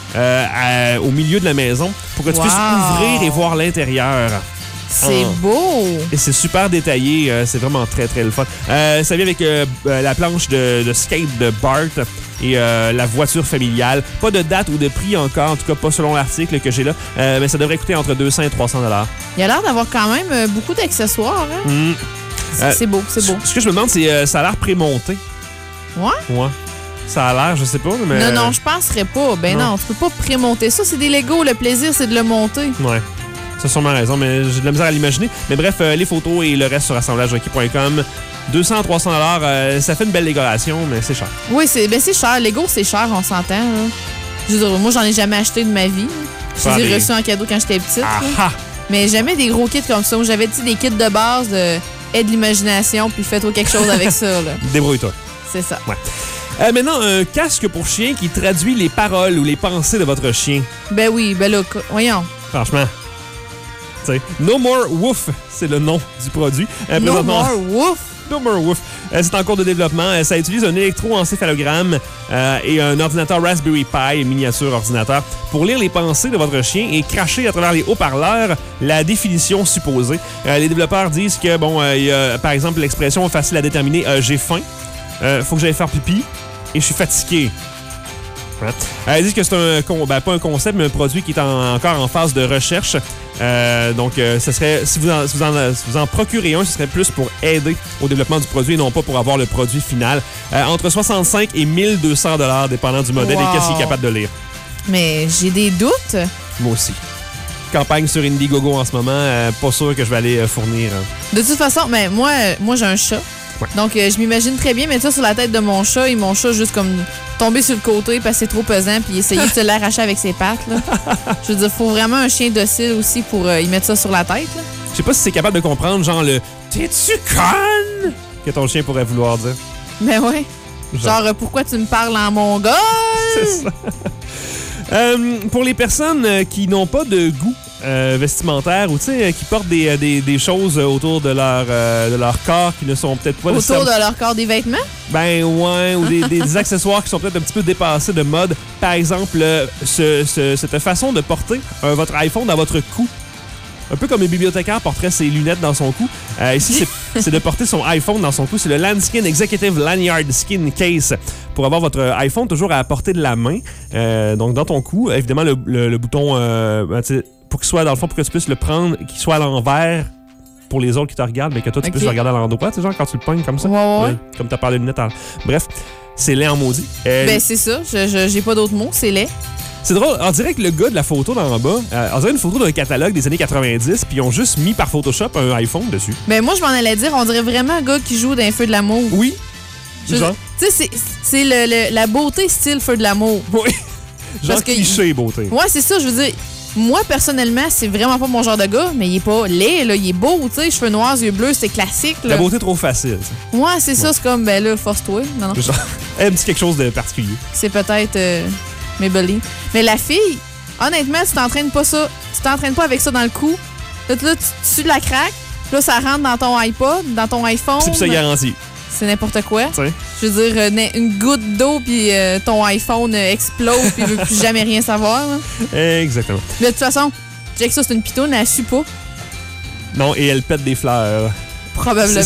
euh, à- au milieu de la maison pour que tu Wow. puisses ouvrir et voir l'intérieur. C'est Ah. beau. Et c'est super détaillé, euh, c'est vraiment très très le fun. Euh, ça vient avec euh, euh, la planche de, de skate de Bart. et euh, la voiture familiale. Pas de date ou de prix encore, en tout cas pas selon l'article que j'ai là, euh, mais ça devrait coûter entre deux cents et trois cents dollars. Il a l'air d'avoir quand même euh, beaucoup d'accessoires. Hein? Mm. C'est Euh, c'est beau, c'est beau. Ce que je me demande, c'est euh, ça a l'air prémonté. Ouais? Ouais. Ça a l'air, je sais pas, mais... Non, non, je penserais pas. Ben non, non tu peux pas prémonter ça. C'est des Legos. Le plaisir, c'est de le monter. Ouais. C'est sûrement raison, mais j'ai de la misère à l'imaginer. Mais bref, euh, les photos et le reste sur assemblage hockey point com. deux cents à trois cents dollars, euh, ça fait une belle décoration, mais c'est cher. Oui, c'est ben c'est cher. Lego, c'est cher, on s'entend. Là. Je veux dire, moi, j'en ai jamais acheté de ma vie. Je les ai des- reçus en cadeau quand j'étais petite. Ah, là. ah. Mais jamais des gros kits comme ça. Moi, j'avais tu sais, des kits de base de aide l'imagination, puis fais-toi quelque chose avec ça. Là. Débrouille-toi. C'est ça. Ouais. Euh, maintenant, un casque pour chien qui traduit les paroles ou les pensées de votre chien. Ben oui, ben là, co- voyons. Franchement. Tu sais, No More Woof, c'est le nom du produit. Euh, No présentement- more woof. No More Woof. Euh, c'est en cours de développement. Euh, ça utilise un électroencéphalogramme euh, et un ordinateur Raspberry Pi, miniature ordinateur, pour lire les pensées de votre chien et cracher à travers les haut-parleurs la définition supposée. Euh, les développeurs disent que, bon, euh, il y a, par exemple, l'expression facile à déterminer euh, j'ai faim, euh, faut que j'aille faire pipi et je suis fatigué. Hein? Euh, ils disent que c'est un, con- ben, pas un concept, mais un produit qui est en- encore en phase de recherche. Euh, donc, euh, ce serait, si vous, en, si, vous en, si vous en procurez un, ce serait plus pour aider au développement du produit et non pas pour avoir le produit final. Euh, entre soixante-cinq et mille deux cents dollars, dépendant du modèle Wow. et qu'est-ce qu'il est capable de lire. Mais j'ai des doutes. Moi aussi. Campagne sur Indiegogo en ce moment, euh, pas sûr que je vais aller euh, fournir. hein. De toute façon, ben, moi, euh, moi j'ai un chat. Ouais. Donc, euh, je m'imagine très bien mettre ça sur la tête de mon chat et mon chat juste comme tomber sur le côté parce que c'est trop pesant puis essayer de se l'arracher avec ses pattes. Là. Je veux dire, faut vraiment un chien docile aussi pour euh, y mettre ça sur la tête. Là. Je sais pas si c'est capable de comprendre, genre le « T'es-tu conne? » que ton chien pourrait vouloir dire. Ben ouais. Genre, euh, pourquoi tu me parles en mongol? C'est ça. Euh, pour les personnes euh, qui n'ont pas de goût euh, vestimentaire ou tu sais, euh, qui portent des, euh, des, des choses euh, autour de leur, euh, de leur corps qui ne sont peut-être pas Autour nécessairement- de leur corps des vêtements? Ben ouais, ou des, des accessoires qui sont peut-être un petit peu dépassés de mode. Par exemple, euh, ce- ce- cette façon de porter euh, votre iPhone dans votre cou. Un peu comme un bibliothécaire porterait ses lunettes dans son cou. Euh, ici, c'est- c'est de porter son iPhone dans son cou. C'est le Landskin Executive Lanyard Skin Case pour avoir votre iPhone toujours à la portée de la main. Euh, donc, dans ton cou, évidemment, le, le- le bouton, euh, ben, tu sais, pour qu'il soit, dans le fond, pour que tu puisses le prendre, qu'il soit à l'envers pour les autres qui te regardent, mais que toi, tu Ok. puisses le regarder à l'endroit. Tu sais, genre, quand tu le pognes comme ça. Ouais, ouais, ouais. Comme t'as parlé de lunettes. en- Bref, c'est laid en maudit. Euh, Ben, c'est ça. Je- je- J'ai pas d'autres mots. C'est laid. c'est drôle, on dirait que le gars de la photo d'en bas, euh, on dirait une photo d'un catalogue des années quatre-vingt-dix, puis ils ont juste mis par Photoshop un iPhone dessus. Ben, moi, je m'en allais dire, on dirait vraiment un gars qui joue d'un feu de l'amour. Oui. Je- Genre. Tu sais, c'est- c'est le- le- la beauté style feu de l'amour. Oui. Genre Parce que- cliché beauté. Ouais, c'est ça. Je veux dire, moi, personnellement, c'est vraiment pas mon genre de gars, mais il est pas laid, là. Il est beau, tu sais. Cheveux noirs, yeux bleus, c'est classique, là. La beauté trop facile. ça. Ouais, c'est ça. C'est comme, ben là, force-toi. Non, non. Genre, elle me dit quelque chose de particulier. C'est peut-être euh, Maybelline. Mais la fille, honnêtement, tu t'entraînes pas ça. Tu t'entraînes pas avec ça dans le cou. Là, tu, là, tu, tu la craques. Là, ça rentre dans ton iPod, dans ton iPhone. C'est pour ça garantie. C'est n'importe quoi. Tu sais. Je veux dire, euh, n- une goutte d'eau, puis euh, ton iPhone euh, explose, puis il veut plus jamais rien savoir. là. Exactement. Mais de toute façon, Jack, ça, c'est une pitoune, elle suit pas. Non, et elle pète des fleurs. Probablement.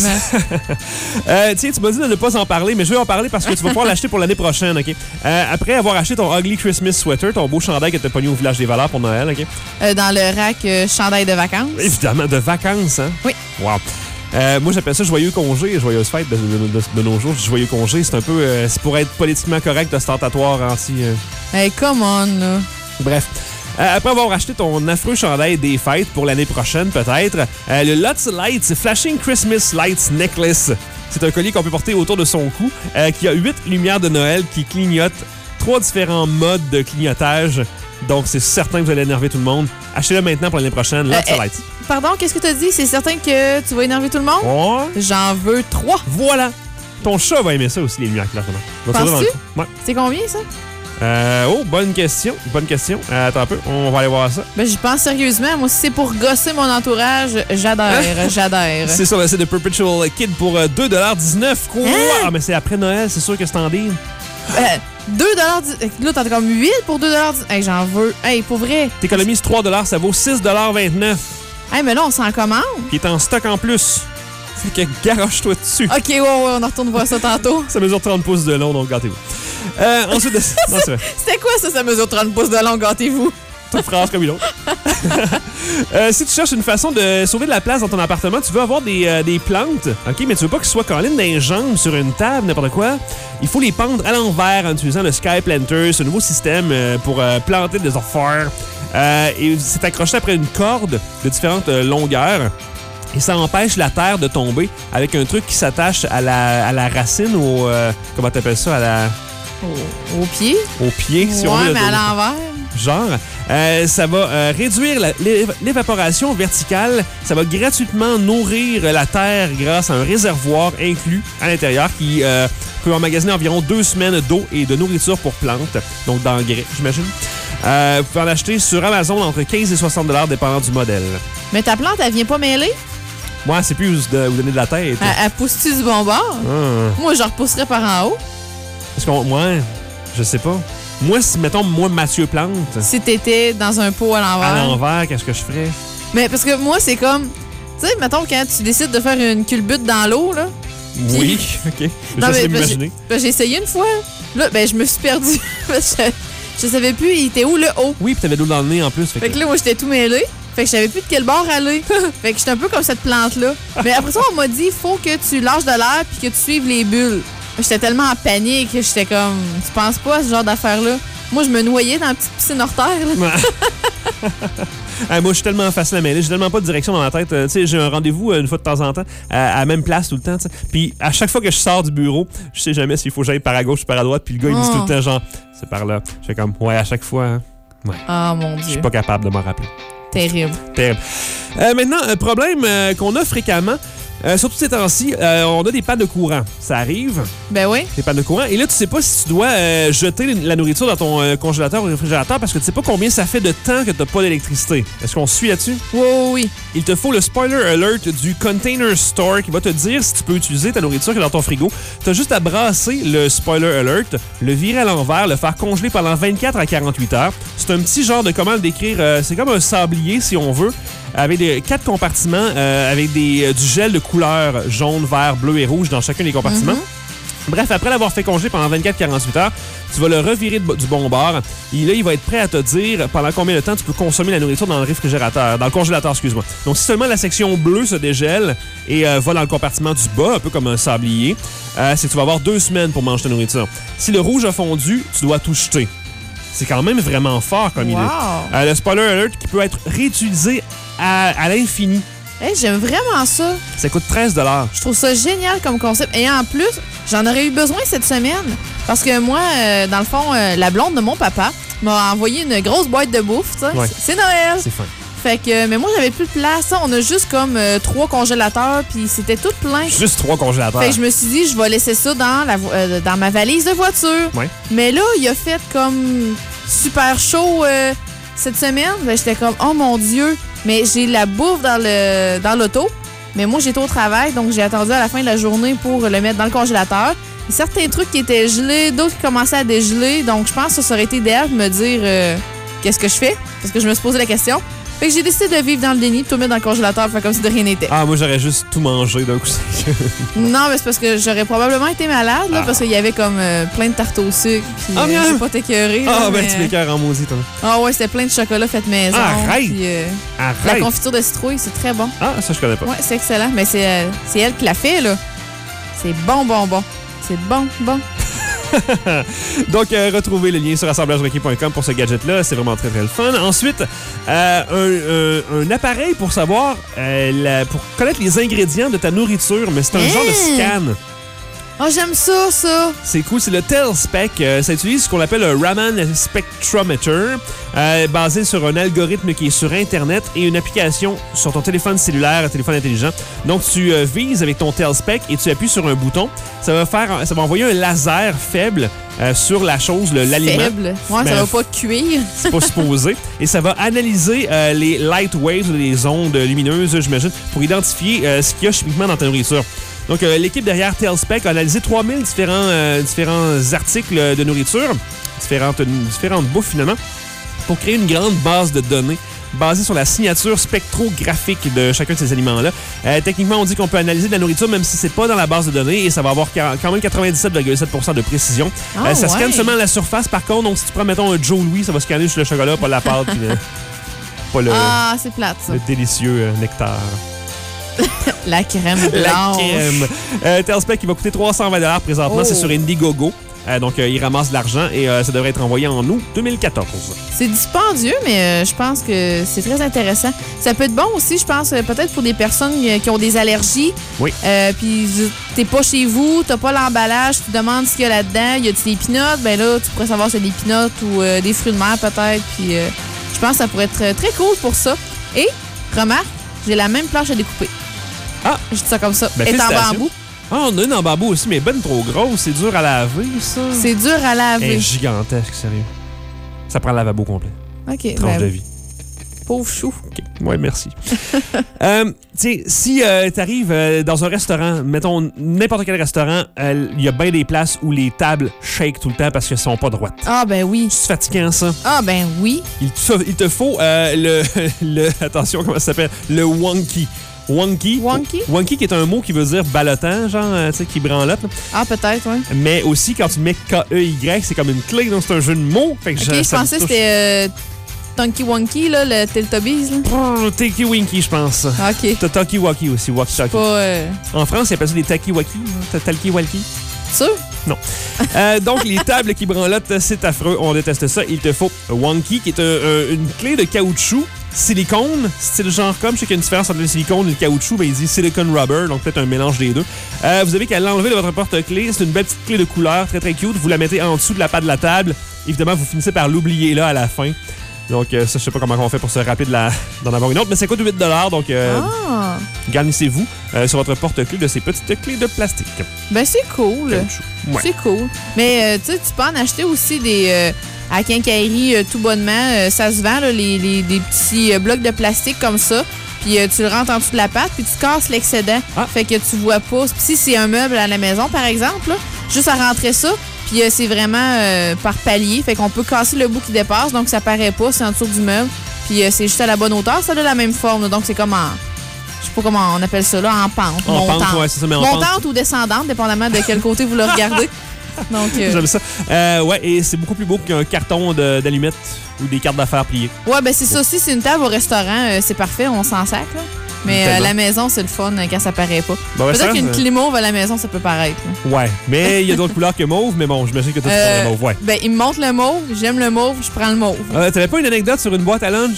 Euh, tiens, tu m'as dit de ne pas en parler, mais je vais en parler parce que tu vas pouvoir l'acheter pour l'année prochaine, OK? Euh, après avoir acheté ton Ugly Christmas Sweater, ton beau chandail que t'as pogné au Village des Valeurs pour Noël, OK? Euh, dans le rack euh, chandail de vacances. Évidemment, de vacances, hein? Oui. Wow. Euh, moi, j'appelle ça joyeux congé, joyeuse fête de, de- de- de nos jours. Joyeux congé, c'est un peu... euh, c'est pour être politiquement correct, ostentatoire, anti... euh, Hey, come on, là. Bref. Euh, après avoir acheté ton affreux chandail des fêtes pour l'année prochaine, peut-être, euh, le Lots Lights Flashing Christmas Lights Necklace. C'est un collier qu'on peut porter autour de son cou, euh, qui a huit lumières de Noël qui clignotent, trois différents modes de clignotage. Donc, c'est certain que vous allez énerver tout le monde. Achetez-le maintenant pour l'année prochaine, Lots Euh, euh, Lights. Pardon, qu'est-ce que t'as dit? C'est certain que tu vas énerver tout le monde? Ouais. J'en veux trois. Voilà. Ton chat va aimer ça aussi, les lumières claires. Va sauter dans le Penses-tu? cou. Ouais. C'est combien, ça? Euh, oh, bonne question. Bonne question. Euh, attends un peu, on va aller voir ça. Ben, j'y pense sérieusement. Moi, si c'est pour gosser mon entourage, j'adhère, j'adhère. C'est ça, ben, c'est de Perpetual Kid pour euh, deux dollars dix-neuf. Quoi? Hein? Ah, mais c'est après Noël, c'est sûr que c'est en deal. Euh, deux dollars. Là, t'as comme huit pour deux dollars. Hey, j'en veux. Hey, pour vrai. T'économises trois dollars, ça vaut six dollars vingt-neuf. Hey, mais là, on s'en commande. Qui est en stock en plus. Fait que garoche-toi dessus. OK, ouais, ouais, on en retourne voir ça tantôt. Ça mesure trente pouces de long, donc gâtez-vous. Euh, ensuite, de... non, c'est vrai. C'était quoi ça, ça mesure trente pouces de long, gâtez-vous? Toute phrase comme une autre. euh, si tu cherches une façon de sauver de la place dans ton appartement, tu veux avoir des, euh, des plantes, ok, mais tu veux pas que ce soit colline dans les jambes, sur une table, n'importe quoi. Il faut les pendre à l'envers en utilisant le Sky Planter, ce nouveau système euh, pour euh, planter des affaires. Euh, et c'est accroché après une corde de différentes euh, longueurs. Et ça empêche la terre de tomber avec un truc qui s'attache à la, à la racine ou... Euh, comment t'appelles ça? À la... Au, au pied? Au pied, si ouais, on veut. mais à l'envers. Genre, euh, ça va euh, réduire la- l'év- l'évaporation verticale. Ça va gratuitement nourrir la terre grâce à un réservoir inclus à l'intérieur qui euh, peut emmagasiner environ deux semaines d'eau et de nourriture pour plantes, donc d'engrais, j'imagine. Euh, vous pouvez en acheter sur Amazon entre quinze et soixante dollars dépendant du modèle. Mais ta plante, elle vient pas mêler? Moi, c'est plus de vous donner de la tête. Elle, elle pousse-tu du bon bord? Ah. Moi, je repousserais par en haut. Est-ce qu'on. Moi, je sais pas. Moi, si, mettons, moi, Mathieu Plante, Si t'étais dans un pot à l'envers. à l'envers, qu'est-ce que je ferais? Mais parce que moi, c'est comme... Tu sais, mettons, quand tu décides de faire une culbute dans l'eau, là... Oui, OK. Non, J'essaie de mais, m'imaginer. ben, j'ai ben, j'ai essayé une fois. Là, ben, je me suis perdue. Parce que je, je savais plus, il était où le haut. Oui, puis t'avais de l'eau dans le nez en plus. Fait Fait que là, moi, j'étais tout mêlé. Fait que je savais plus de quel bord aller. Fait que j'étais un peu comme cette plante-là. Mais après ça, on m'a dit, il faut que tu lâches de l'air puis que tu suives les bulles. J'étais tellement en panique que j'étais comme, tu penses pas à ce genre d'affaires-là? Moi, je me noyais dans la petite piscine hors terre. Là. Ah, moi, je suis tellement facile à mêler. J'ai tellement pas de direction dans la tête. Euh, tu sais, j'ai un rendez-vous euh, une fois de temps en temps, à, à la même place tout le temps. tu sais. Puis à chaque fois que je sors du bureau, je sais jamais s'il faut que j'aille par à gauche ou par à droite. Puis le gars, il me dit Oh. tout le temps, genre, c'est par là. Je fais comme, ouais, à chaque fois. hein. Ouais. Ah, mon Je Dieu. suis pas capable de m'en rappeler. Terrible. Terrible. Euh, maintenant, un problème euh, qu'on a fréquemment, euh, surtout ces temps-ci, euh, on a des pannes de courant. Ça arrive. Ben oui. Des pannes de courant. Et là, tu sais pas si tu dois euh, jeter la nourriture dans ton euh, congélateur ou réfrigérateur parce que tu sais pas combien ça fait de temps que t'as pas d'électricité. Est-ce qu'on se suit là-dessus? Oui, oui, oui. Il te faut le spoiler alert du Container Store qui va te dire si tu peux utiliser ta nourriture qui est dans ton frigo. T'as juste à brasser le spoiler alert, le virer à l'envers, le faire congeler pendant vingt-quatre à quarante-huit heures. C'est un petit genre de, comment le décrire, euh, c'est comme un sablier si on veut, avec des, quatre compartiments euh, avec des, euh, du gel de couleur jaune, vert, bleu et rouge dans chacun des compartiments. Mm-hmm. Bref, après l'avoir fait congeler pendant vingt-quatre à quarante-huit heures, tu vas le revirer de- du bon bord. Et là, il va être prêt à te dire pendant combien de temps tu peux consommer la nourriture dans le réfrigérateur, dans le congélateur, excuse-moi. Donc, si seulement la section bleue se dégèle et euh, va dans le compartiment du bas, un peu comme un sablier, euh, c'est que tu vas avoir deux semaines pour manger ta nourriture. Si le rouge a fondu, tu dois tout jeter. C'est quand même vraiment fort comme Wow. idée. Euh, le spoiler alert qui peut être réutilisé à, à l'infini. Hey, j'aime vraiment ça. Ça coûte treize dollars. Je trouve ça génial comme concept. Et en plus, j'en aurais eu besoin cette semaine. Parce que moi, euh, dans le fond, euh, la blonde de mon papa m'a envoyé une grosse boîte de bouffe. tu sais. Ouais. C'est Noël. C'est fin. Fait que, mais moi, j'avais plus de place. On a juste comme euh, trois congélateurs, puis c'était tout plein. Juste trois congélateurs. Fait que je me suis dit, je vais laisser ça dans, la, vo- euh, dans ma valise de voiture. Ouais. Mais là, il a fait comme super chaud euh, cette semaine. Ben, j'étais comme, oh mon Dieu. Mais j'ai la bouffe dans le dans l'auto. Mais moi, j'étais au travail, donc j'ai attendu à la fin de la journée pour le mettre dans le congélateur. Et certains trucs qui étaient gelés, d'autres qui commençaient à dégeler. Donc, je pense que ça aurait été idéal de me dire euh, qu'est-ce que je fais. Parce que je me suis posé la question. Fait que j'ai décidé de vivre dans le déni, de tout mettre dans le congélateur, faire comme si de rien n'était. Ah, moi, j'aurais juste tout mangé d'un coup. Non, mais c'est parce que j'aurais probablement été malade, là, Ah. parce qu'il y avait comme euh, plein de tartes au sucre. Puis Ah, euh, bien. j'ai pas t'écœuré. Ah, là, ben, mais, tu euh, m'écœures en maudit, toi. Ah ouais, c'était plein de chocolat fait maison. Arrête! Puis, euh, Arrête! la confiture de citrouille, c'est très bon. Ah, ça, je connais pas. Ouais, c'est excellent. Mais c'est euh, c'est elle qui l'a fait, là. C'est bon, bon, bon. C'est bon, bon. Donc, euh, retrouvez le lien sur assemblage requis point com pour ce gadget-là. C'est vraiment très, très le fun. Ensuite, euh, un, un- un appareil pour savoir, euh, la- pour connaître les ingrédients de ta nourriture, mais c'est un Hein? genre de scan. Oh, j'aime ça, ça. C'est cool, c'est le TellSpec. Euh, ça utilise ce qu'on appelle un Raman Spectrometer, euh, basé sur un algorithme qui est sur Internet et une application sur ton téléphone cellulaire, un téléphone intelligent. Donc, tu euh, vises avec ton TellSpec et tu appuies sur un bouton. Ça va faire, ça va envoyer un laser faible euh, sur la chose, le- l'aliment. Faible. Ouais, Ben, ça va pas cuire. C'est pas supposé. Et ça va analyser euh, les light waves, les ondes lumineuses, j'imagine, pour identifier euh, ce qu'il y a chimiquement dans ta nourriture. Donc, euh, l'équipe derrière TellSpec a analysé trois mille différents, euh, différents articles de nourriture, différentes, différentes bouffes finalement, pour créer une grande base de données basé sur la signature spectrographique de chacun de ces aliments-là. Euh, techniquement, on dit qu'on peut analyser de la nourriture même si c'est pas dans la base de données et ça va avoir quand même quatre-vingt-dix-sept virgule sept pour cent de précision. Oh, euh, ça ouais. scanne seulement la surface, par contre. Donc, si tu prends, mettons, un Joe Louis, ça va scanner juste le chocolat, pas la pâte, puis le, pas le, Ah, c'est plate, ça. le délicieux euh, nectar. La crème blanche. La crème. Euh, Telspec, il va coûter trois cent vingt présentement. Oh. C'est sur Indiegogo. Euh, donc, euh, il ramasse de l'argent et euh, ça devrait être envoyé en août deux mille quatorze. C'est dispendieux, mais euh, je pense que c'est très intéressant. Ça peut être bon aussi, je pense, euh, peut-être pour des personnes euh, qui ont des allergies. Oui. Euh, Puis t'es pas chez vous, t'as pas l'emballage, tu te demandes ce qu'il y a là-dedans. Y a-tu des peanuts? Ben là, tu pourrais savoir si c'est des peanuts ou euh, des fruits de mer peut-être. Puis euh, je pense que ça pourrait être très cool pour ça. Et, remarque, j'ai la même planche à découper. Ah! Je dis ça comme ça. Ben, Elle est en félicitations. bambou. Ah, on a une en bambou aussi, mais ben trop grosse. C'est dur à laver, ça. C'est dur à Elle laver. est gigantesque, sérieux. Ça prend le lavabo complet. OK. Tranche ben, de vie. Pauvre chou. OK. Ouais, merci. euh, tu sais, si euh, t'arrives euh, dans un restaurant, mettons n'importe quel restaurant, il euh, y a bien des places où les tables shake tout le temps parce qu'elles sont pas droites. Ah, ben oui. C'est fatigant, ça. Ah, ben oui. Il te, il te faut euh, le, le... Attention, comment ça s'appelle? Le wonky. Wonky. Wonky? Wonky, qui est un mot qui veut dire ballottant, genre, euh, tu sais, qui branlotte. là. Ah, peut-être, oui. Mais aussi, quand tu mets K E Y, c'est comme une clé, donc c'est un jeu de mots. Fait que OK, je, je ça me pensais que touche. c'était euh, Tonky Wonky, là, le Teletubbies. Là. Oh, Taki Winky, je pense. OK. T'as Taki Waki aussi, Waki Taki. Pas. Euh... En France, ils appellent ça des Taki Waki. T'as Talki Walki. Sûr? Non. Euh, donc, les tables qui branlottent, c'est affreux. On déteste ça. Il te faut Wonky, qui est un- un- une clé de caoutchouc, silicone, style genre comme. Je sais qu'il y a une différence entre le silicone et le caoutchouc. Ben, il dit silicone rubber, donc peut-être un mélange des deux. Euh, vous avez qu'à l'enlever de votre porte-clés. C'est une belle petite clé de couleur, très très cute. Vous la mettez en dessous de la patte de la table. Évidemment, vous finissez par l'oublier là à la fin. Donc, euh, ça, je sais pas comment on fait pour se rappeler de la- d'en avoir une autre, mais ça coûte huit donc euh, Ah! garnissez-vous euh, sur votre porte-clés de ces petites clés de plastique. Ben, c'est cool. Caoutchouc. Ouais. C'est cool. Mais, euh, tu sais, tu peux en acheter aussi des. Euh, à la quincaillerie, euh, tout bonnement, euh, ça se vend, là, les, les- des petits euh, blocs de plastique comme ça. Puis euh, tu le rentres en dessous de la pâte, puis tu casses l'excédent. Ah. Fait que tu vois pas. Puis si c'est un meuble à la maison, par exemple, là, juste à rentrer ça, puis euh, c'est vraiment euh, par palier. Fait qu'on peut casser le bout qui dépasse, donc ça paraît pas, c'est en dessous du meuble. Puis euh, c'est juste à la bonne hauteur, ça a la même forme. là. Donc c'est comme en. Je sais pas comment on appelle ça, là, en pente. En montante. pente, ouais, c'est ça, mais en montante pente. ou descendante, dépendamment de quel côté vous le regardez. Donc, euh, J'aime ça. Euh, ouais, et c'est beaucoup plus beau qu'un carton de- d'allumettes ou des cartes d'affaires pliées. ouais, ben c'est ça aussi, c'est une table au restaurant, euh, c'est parfait, on s'en sac, là. Mais euh, à Tellement. la maison, c'est le fun euh, quand ça paraît pas. Bon, Peut-être restaurant, qu'une euh, clé mauve à la maison, ça peut paraître. là. Ouais, mais il y a d'autres couleurs que mauve, mais bon, j'imagine que toi, tu Euh, prends le mauve, ouais. Ben, il me montre le mauve, j'aime le mauve, je prends le mauve. Euh, T'avais pas une anecdote sur une boîte à lunch?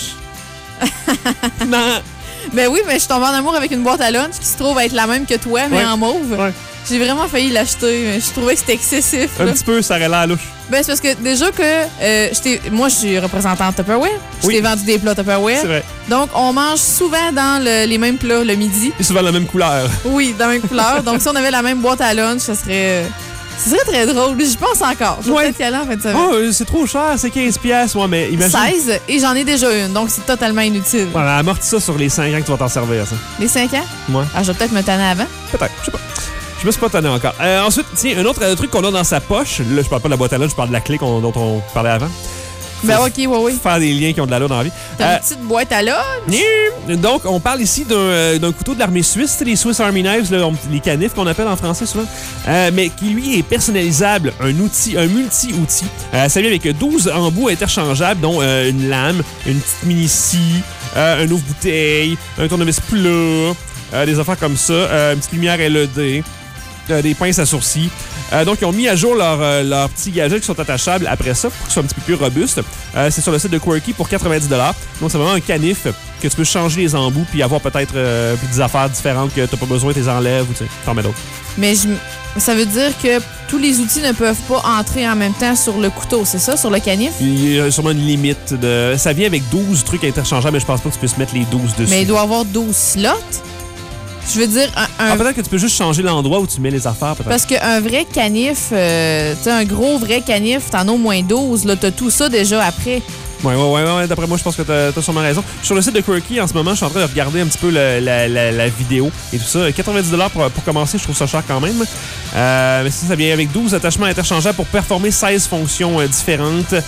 Non. Ben oui, mais je suis tombée en amour avec une boîte à lunch qui se trouve être la même que toi, mais Ouais. en mauve. Ouais. J'ai vraiment failli l'acheter, mais je trouvais que c'était excessif. Un là. petit peu, ça aurait l'air louche. Ben, c'est parce que déjà que euh, je t'ai- moi, je suis représentante Tupperware. Je Oui. t'ai vendu des plats Tupperware. C'est vrai. Donc, on mange souvent dans le- les mêmes plats le midi. Et souvent la même couleur. Oui, dans la même couleur. Donc, si on avait la même boîte à lunch, ça serait. Ce serait très drôle. J'y pense encore. Je vais Ouais. peut-être y aller en fin de semaine. Oh, euh, c'est trop cher, c'est quinze piastres. Ouais, mais imagine. seize et j'en ai déjà une, donc c'est totalement inutile. Ouais, mais amortis ça sur les cinq ans que tu vas t'en servir, ça. Les cinq ans? Ouais. Ah, je vais peut-être me tanner avant. Peut-être, je sais pas. Je me suis pas tanné encore. Euh, ensuite, tiens, un autre euh, truc qu'on a dans sa poche. Là, je parle pas de la boîte à lunch, je parle de la clé qu'on- dont on parlait avant. Ben, ok, oui, oui. Faire des liens qui ont de l'allure dans la vie. T'as Euh, une petite boîte à lunch? Donc, on parle ici d'un euh, d'un couteau de l'armée suisse, tu sais, les Swiss Army Knives, là, on- les canifs qu'on appelle en français souvent, euh, mais qui lui est personnalisable, un outil, un multi-outil. Euh, ça vient avec douze embouts interchangeables, dont euh, une lame, une petite mini-scie, euh, un ouvre-bouteille, un tournevis plat, euh, des affaires comme ça, euh, une petite lumière L E D. Euh, des pinces à sourcils. Euh, donc, ils ont mis à jour leurs euh, leurs petits gadgets qui sont attachables après ça pour qu'ils soient un petit peu plus robustes. Euh, c'est sur le site de Quirky pour quatre-vingt-dix dollars. Donc, c'est vraiment un canif que tu peux changer les embouts puis avoir peut-être euh, des affaires différentes que tu n'as pas besoin, tu les enlèves ou tu sais, t'en mets d'autres. Mais je, ça veut dire que tous les outils ne peuvent pas entrer en même temps sur le couteau, c'est ça, sur le canif? Il y a sûrement une limite. de Ça vient avec douze trucs interchangeables, mais je pense pas que tu puisses mettre les douze dessus. Mais il doit y avoir douze slots. Je veux dire, un, un- Ah, peut-être que tu peux juste changer l'endroit où tu mets les affaires, peut-être. parce qu'un vrai canif, euh, tu sais, un gros vrai canif, t'en as au moins douze, là, t'as tout ça déjà après. Ouais, ouais, ouais, ouais, d'après moi, je pense que t'as as sûrement raison. Sur le site de Quirky, en ce moment, je suis en train de regarder un petit peu le- la, la- la vidéo et tout ça. quatre-vingt-dix dollars pour, pour commencer, je trouve ça cher quand même. Euh, mais ça, ça vient avec douze attachements interchangeables pour performer seize fonctions euh, différentes.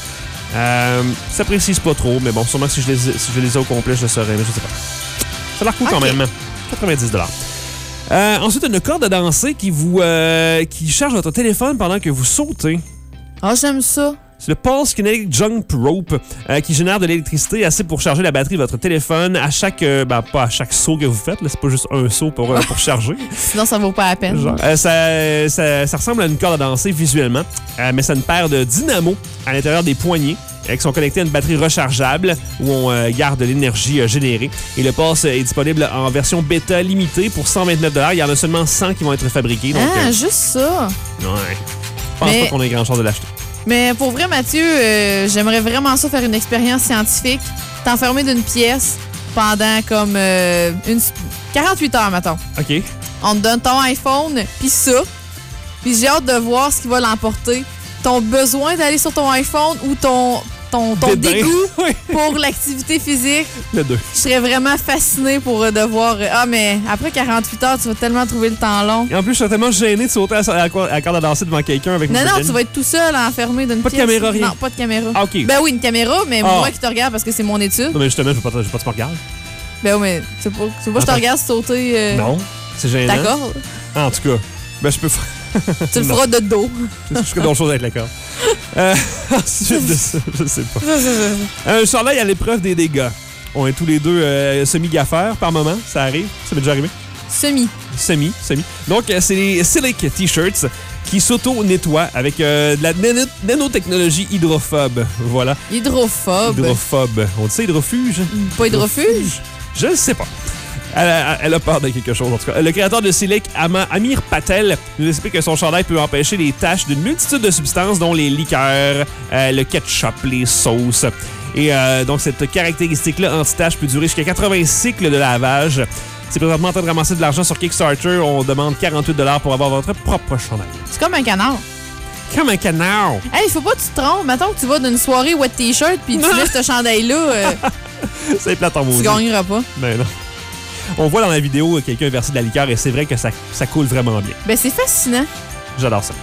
Euh, ça précise pas trop, mais bon, sûrement que si je les, si je les ai au complet, je le saurais, mais je sais pas. Ça a l'air cool quand Ok. même. quatre-vingt-dix dollars. Euh, ensuite, une corde à danser qui vous euh, qui charge votre téléphone pendant que vous sautez. Ah, j'aime ça. C'est le Pulse Kinetic Jump Rope euh, qui génère de l'électricité assez pour charger la batterie de votre téléphone à chaque... Euh, ben, pas à chaque saut que vous faites, là, c'est pas juste un saut pour, euh, pour charger. Sinon, ça vaut pas la peine. Genre, euh, ça, ça, ça ressemble à une corde à danser visuellement, euh, mais c'est une paire de dynamos à l'intérieur des poignets euh, qui sont connectés à une batterie rechargeable où on euh, garde l'énergie euh, générée. Et le Pulse est disponible en version bêta limitée pour cent vingt-neuf dollars. Il y en a seulement cent qui vont être fabriqués. Donc, Ah, euh, juste ça. ouais. Je pense Mais- pas qu'on ait grand chance de l'acheter. Mais pour vrai, Mathieu, euh, j'aimerais vraiment ça faire une expérience scientifique. T'enfermer d'une pièce pendant comme euh, une, quarante-huit heures, mettons. OK. On te donne ton iPhone, puis ça. Puis j'ai hâte de voir ce qui va l'emporter. Ton besoin d'aller sur ton iPhone ou ton, ton, ton Dédain. dégoût pour l'activité physique. Le deux. Je serais vraiment fascinée pour euh, de voir... euh, Ah, mais après quarante-huit heures, tu vas tellement trouver le temps long. Et en plus, je suis tellement gêné de sauter à la, à la corde à danser devant quelqu'un avec Non, une non, bedaine. tu vas être tout seul enfermé d'une Pas de pièce. caméra, rien. Non, pas de caméra. Ah, OK. Ben oui, une caméra, mais Ah. moi qui te regarde parce que c'est mon étude. Non, mais justement, je veux pas, je veux pas que tu me regardes. Ben oui, mais c'est pas, c'est pas que je te Attends. regarde sauter. euh, Non, c'est gênant. D'accord. Ah, en tout cas, ben je peux faire... Tu le Non. feras de dos. Je ferai d'autres choses avec la corde. Euh, ensuite de ça, je sais pas. Un chandail à l'épreuve des dégâts. On est tous les deux euh, semi-gaffeurs par moment. Ça arrive. Ça m'est déjà arrivé. Semi. Semi, semi. Donc, euh, c'est les Silic T-shirts qui s'auto-nettoient avec euh, de la nano- nanotechnologie hydrophobe. Voilà. Hydrophobe. Hydrophobe. On dit ça hydrofuge? Pas hydrofuge? Je ne sais pas. Elle a, elle a peur de quelque chose, en tout cas. Le créateur de Silic, Ama- Amir Patel, nous explique que son chandail peut empêcher les taches d'une multitude de substances, dont les liqueurs, euh, le ketchup, les sauces. Et euh, donc, cette caractéristique-là anti-tache peut durer jusqu'à quatre-vingts cycles de lavage. C'est présentement en train de ramasser de l'argent sur Kickstarter. On demande quarante-huit dollars pour avoir votre propre chandail. C'est comme un canard. Comme un canard. Hey, faut pas que tu te trompes. Mettons que tu vas d'une soirée wet t-shirt puis tu mets ce chandail-là. euh, C'est plate en tu maudit. gagneras pas. Ben non. On voit dans la vidéo quelqu'un verser de la liqueur et c'est vrai que ça, ça coule vraiment bien. Ben, c'est fascinant. J'adore ça.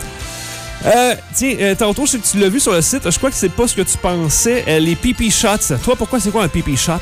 Euh, tiens, euh, tantôt, je sais que tu l'as vu sur le site. Je crois que c'est pas ce que tu pensais. Euh, les pee-pee shots. Toi, pourquoi c'est quoi un pee-pee shot?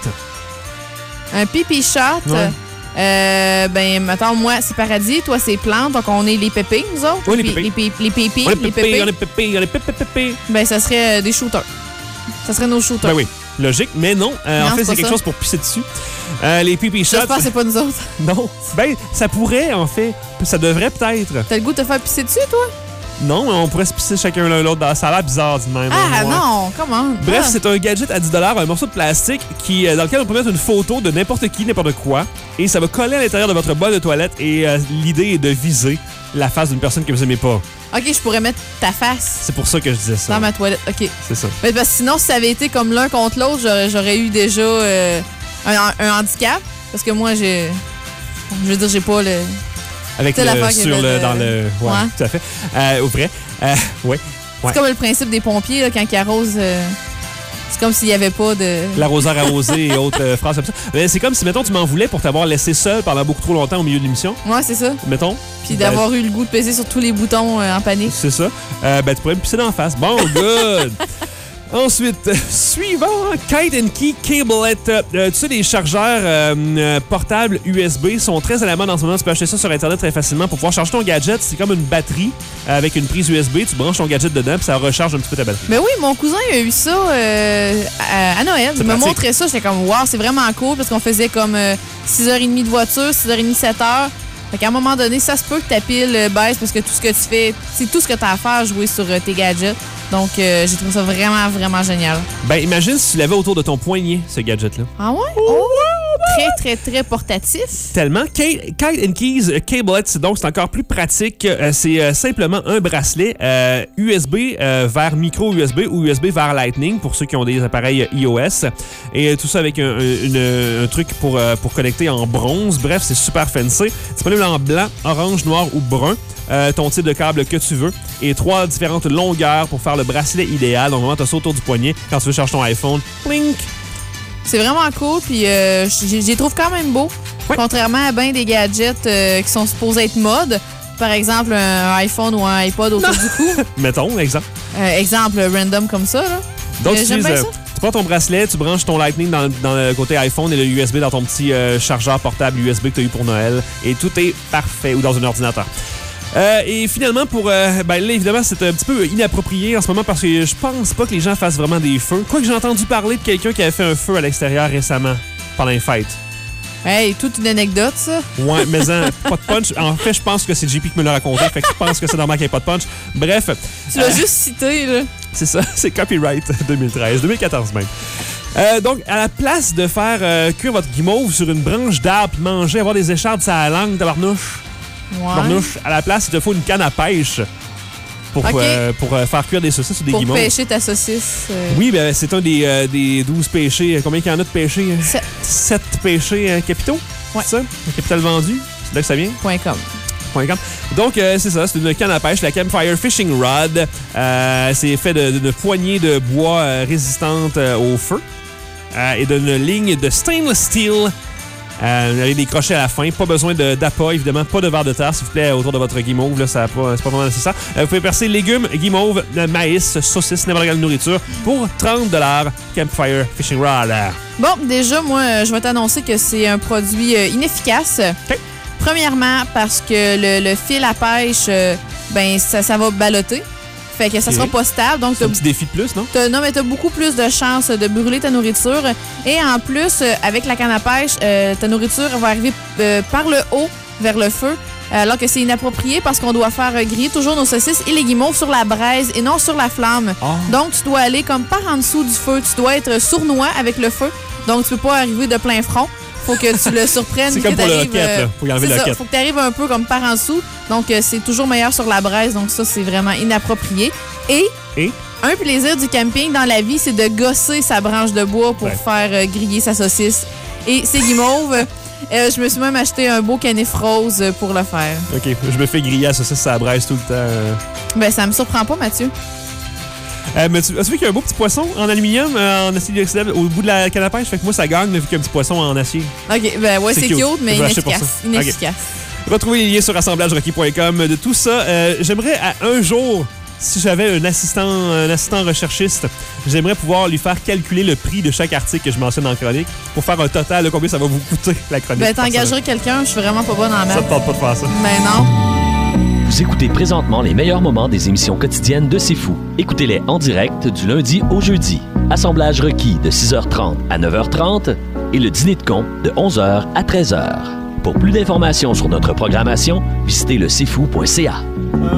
Un pipi shot. Ouais. Euh, ben, mettons, moi, c'est paradis. Toi, c'est plante. Donc, on est les pépés, nous autres. Oui, les Pi- pépés. Les, pi- les pépés. On est Les pépé, pépés. on est pépé, on est pépé, pépé. Ben, ça serait euh, des shooters. Ça serait nos shooters. Ben oui, logique, mais non. Euh, Non, en fait, c'est c'est pas quelque ça. chose pour pisser dessus. Euh, les pee-pee shots. J'espère que c'est pas nous autres. Non. Ben, ça pourrait, en fait. Ça devrait peut-être. T'as le goût de te faire pisser dessus, toi? Non, on pourrait se pisser chacun l'un l'autre. dans- Ça a l'air bizarre, du même. Ah, Ouais. non, comment? Bref, Ah. c'est un gadget à dix dollars, un morceau de plastique qui, euh, dans lequel on peut mettre une photo de n'importe qui, n'importe quoi, et ça va coller à l'intérieur de votre bol de toilette. Et euh, l'idée est de viser la face d'une personne que vous aimez pas. OK, je pourrais mettre ta face C'est pour ça que je disais ça. dans ma toilette. OK. C'est ça. Mais parce que sinon, si ça avait été comme l'un contre l'autre, j'aurais, j'aurais eu déjà euh, un, un handicap. Parce que moi, j'ai. Je veux dire, j'ai pas le. Avec C'est le, l'affaire qu'il y sur avait le, de- dans le... Ouais, Ouais. tout à fait. Euh, au vrai. Euh, ouais. ouais. C'est comme le principe des pompiers, là, quand ils arrosent. euh, c'est comme s'il n'y avait pas de. L'arroseur arrosé et autres euh, phrases comme ça. Mais c'est comme si, mettons, tu m'en voulais pour t'avoir laissé seul pendant beaucoup trop longtemps au milieu de l'émission. Ouais, c'est ça. Mettons. Puis Ben, d'avoir eu le goût de peser sur tous les boutons euh, en panique. C'est ça. Euh, ben, tu pourrais me pisser d'en face. Bon, good! Ensuite, euh, suivant, Kite and Key Cablet. Euh, tu sais, les chargeurs euh, euh, portables U S B sont très à la mode en ce moment. Tu peux acheter ça sur Internet très facilement pour pouvoir charger ton gadget. C'est comme une batterie euh, avec une prise U S B. Tu branches ton gadget dedans puis ça recharge un petit peu ta batterie. Mais oui, mon cousin a eu ça euh, à, à Noël. C'est Il m'a pratique. montré ça. J'étais comme, wow, c'est vraiment cool parce qu'on faisait comme euh, six heures trente de voiture, six heures trente, sept heures. Fait qu'à un moment donné, ça se peut que ta pile euh, baisse parce que tout ce que tu fais, c'est tout ce que tu as à faire, jouer sur euh, tes gadgets. Donc, euh, j'ai trouvé ça vraiment, vraiment génial. Ben, imagine si tu l'avais autour de ton poignet, ce gadget-là. Ah ouais? Oh! Très, très, très portatif. Tellement. Kite, Kite and Keys euh, Cablet, donc c'est encore plus pratique. Euh, c'est euh, simplement un bracelet euh, U S B euh, vers micro U S B ou U S B vers Lightning pour ceux qui ont des appareils iOS. Et euh, tout ça avec un, un- une- un truc pour, euh, pour connecter en bronze. Bref, c'est super fancy. Disponible en blanc, orange, noir ou brun. Euh, ton type de câble que tu veux. Et trois différentes longueurs pour faire le bracelet idéal. Donc, vraiment, tu as ça autour du poignet quand tu veux charger ton iPhone. Plink! C'est vraiment cool, puis euh, je je les trouve quand même beaux. Contrairement à bien des gadgets euh, qui sont supposés être mode. Par exemple, un iPhone ou un iPod autour du cou. Mettons, exemple. Euh, exemple random comme ça, là. Donc, Euh, tu, j'aime utilises, bien euh, ça. tu prends ton bracelet, tu branches ton Lightning dans, dans le côté iPhone et le U S B dans ton petit euh, chargeur portable U S B que tu as eu pour Noël. Et tout est parfait, ou dans un ordinateur. Euh, et finalement, pour euh, ben là, évidemment, c'est un petit peu inapproprié en ce moment parce que je pense pas que les gens fassent vraiment des feux. Quoique j'ai entendu parler de quelqu'un qui avait fait un feu à l'extérieur récemment, pendant les fêtes. Hey, toute une anecdote, ça. Ouais, mais hein, pas de punch. En fait, je pense que c'est J P qui me l'a raconté. Fait que je pense que c'est normal qu'il n'y ait pas de punch. Bref. Tu l'as euh, juste cité, là. C'est ça, c'est copyright deux mille treize, deux mille quatorze même. Euh, donc, à la place de faire euh, cuire votre guimauve sur une branche d'arbre puis manger, avoir des échardes sur la langue, tabarnouche. Ouais. Tabarnouche, à la place, il te faut une canne à pêche pour, Ok. euh, pour euh, faire cuire des saucisses ou des Pour guimauves. pêcher ta saucisse. euh, Oui, ben, c'est un des, euh, des douze péchés. Combien qu'il y en a de péchés? Sept. Sept péchés euh, capitaux? Ouais. C'est ça? Le capital vendu? C'est là que ça vient? Point com. Point com. Donc, euh, c'est ça, c'est une canne à pêche, la Campfire Fishing Rod. Euh, c'est fait de- d'une poignée de bois euh, résistante euh, au feu euh, et d'une ligne de stainless steel euh, avec des crochets à la fin. Pas besoin de- d'appât, évidemment. Pas de verre de terre, s'il vous plaît, autour de votre guimauve. Là, ça a pas, c'est pas vraiment nécessaire. Euh, vous pouvez percer légumes, guimauve, euh, maïs, saucisses, n'importe quelle nourriture pour trente dollars. Campfire Fishing Rod. Bon, déjà, moi, euh, je vais t'annoncer que c'est un produit euh, inefficace. Premièrement, parce que le, le fil à pêche, euh, ben, ça, ça va balloter. Fait que ça Ok. sera pas stable. Donc, C'est un t'as- petit défi de plus, non? t'as- non, mais t'as beaucoup plus de chances de brûler ta nourriture. Et en plus, euh, avec la canne à pêche, euh, ta nourriture va arriver euh, par le haut vers le feu. Alors que c'est inapproprié parce qu'on doit faire euh, griller toujours nos saucisses et les guimauves sur la braise et non sur la flamme. Donc, tu dois aller comme par en dessous du feu. Tu dois être sournois avec le feu. Donc, tu peux pas arriver de plein front. Faut que tu le surprennes. C'est que comme pour le t'arrives, roquette, euh, là. Faut y enlever c'est le ça. roquette. Faut que tu arrives un peu comme par en dessous. Donc, euh, c'est toujours meilleur sur la braise. Donc, ça, c'est vraiment inapproprié. Et, Et? un plaisir du camping dans la vie, c'est de gosser sa branche de bois pour Ouais. faire euh, griller sa saucisse. Et ses guimauves, euh, je me suis même acheté un beau canif rose pour le faire. OK, je me fais griller à saucisse à la braise tout le temps. euh. Ben, ça me surprend pas, Mathieu. Euh, mais tu as vu qu'il y a un beau petit poisson en aluminium, euh, en acier inoxydable, au bout de la canne à pêche? Fait que moi, ça gagne, vu qu'il y a un petit poisson en acier. OK, ben ouais, c'est cute, mais Je vais acheter pour inefficace. ça. Inefficace. OK. Retrouvez les liens sur assemblages rocky point com de tout ça. Euh, j'aimerais à un jour, si j'avais un assistant, un assistant recherchiste, j'aimerais pouvoir lui faire calculer le prix de chaque article que je mentionne dans la chronique pour faire un total de combien ça va vous coûter, la chronique. Ben, t'engagerais quelqu'un, je suis vraiment pas bonne en maths. Ça te tente pas de faire ça. Ben non. Vous écoutez présentement les meilleurs moments des émissions quotidiennes de C'est Fou. Écoutez-les en direct du lundi au jeudi. Assemblage requis de six heures trente à neuf heures trente et le dîner de con de onze heures à treize heures. Pour plus d'informations sur notre programmation, visitez le c'est fou point c a.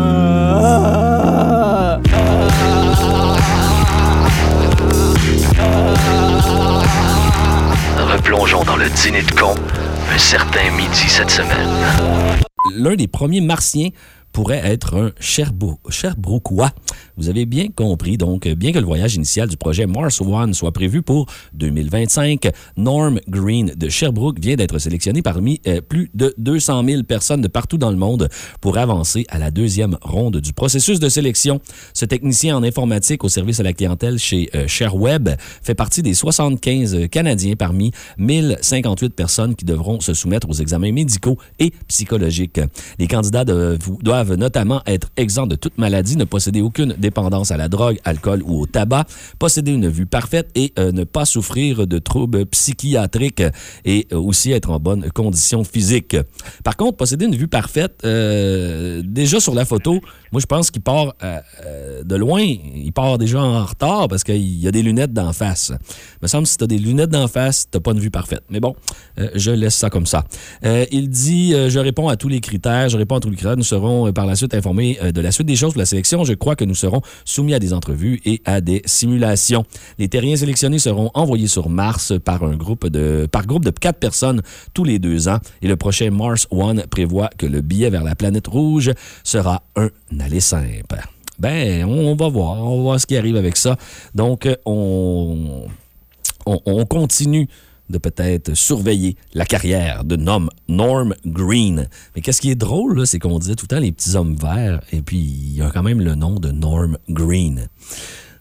Replongeons dans le dîner de con un certain midi cette semaine. L'un des premiers martiens pourrait être un Sherbroo- Sherbrookeois. Vous avez bien compris. Donc, bien que le voyage initial du projet Mars One soit prévu pour deux mille vingt-cinq, Norm Green de Sherbrooke vient d'être sélectionné parmi euh, plus de deux cent mille personnes de partout dans le monde pour avancer à la deuxième ronde du processus de sélection. Ce technicien en informatique au service à la clientèle chez euh, ShareWeb fait partie des soixante-quinze Canadiens parmi mille cinquante-huit personnes qui devront se soumettre aux examens médicaux et psychologiques. Les candidats doivent, doivent notamment être exempts de toute maladie, ne posséder aucune dépendance à la drogue, alcool ou au tabac, posséder une vue parfaite et euh, ne pas souffrir de troubles psychiatriques et euh, aussi être en bonne condition physique. Par contre, posséder une vue parfaite, euh, déjà sur la photo, moi je pense qu'il part euh, euh, de loin, il part déjà en retard parce qu'il y a des lunettes d'en face. Il me semble que si tu as des lunettes d'en face, tu n'as pas une vue parfaite. Mais bon, euh, je laisse ça comme ça. Euh, il dit, euh, je réponds à tous les critères, je réponds à tous les critères, nous serons euh, par la suite informés euh, de la suite des choses de la sélection. Je crois que nous serons soumis à des entrevues et à des simulations. Les terriens sélectionnés seront envoyés sur Mars par un groupe de par groupe de quatre personnes tous les deux ans. Et le prochain Mars One prévoit que le billet vers la planète rouge sera un aller simple. Ben, on va voir, on va voir ce qui arrive avec ça. Donc, on, on, on continue de peut-être surveiller la carrière de Norm, Norm Green. Mais qu'est-ce qui est drôle, là, c'est qu'on disait tout le temps les petits hommes verts, et puis il y a quand même le nom de Norm Green.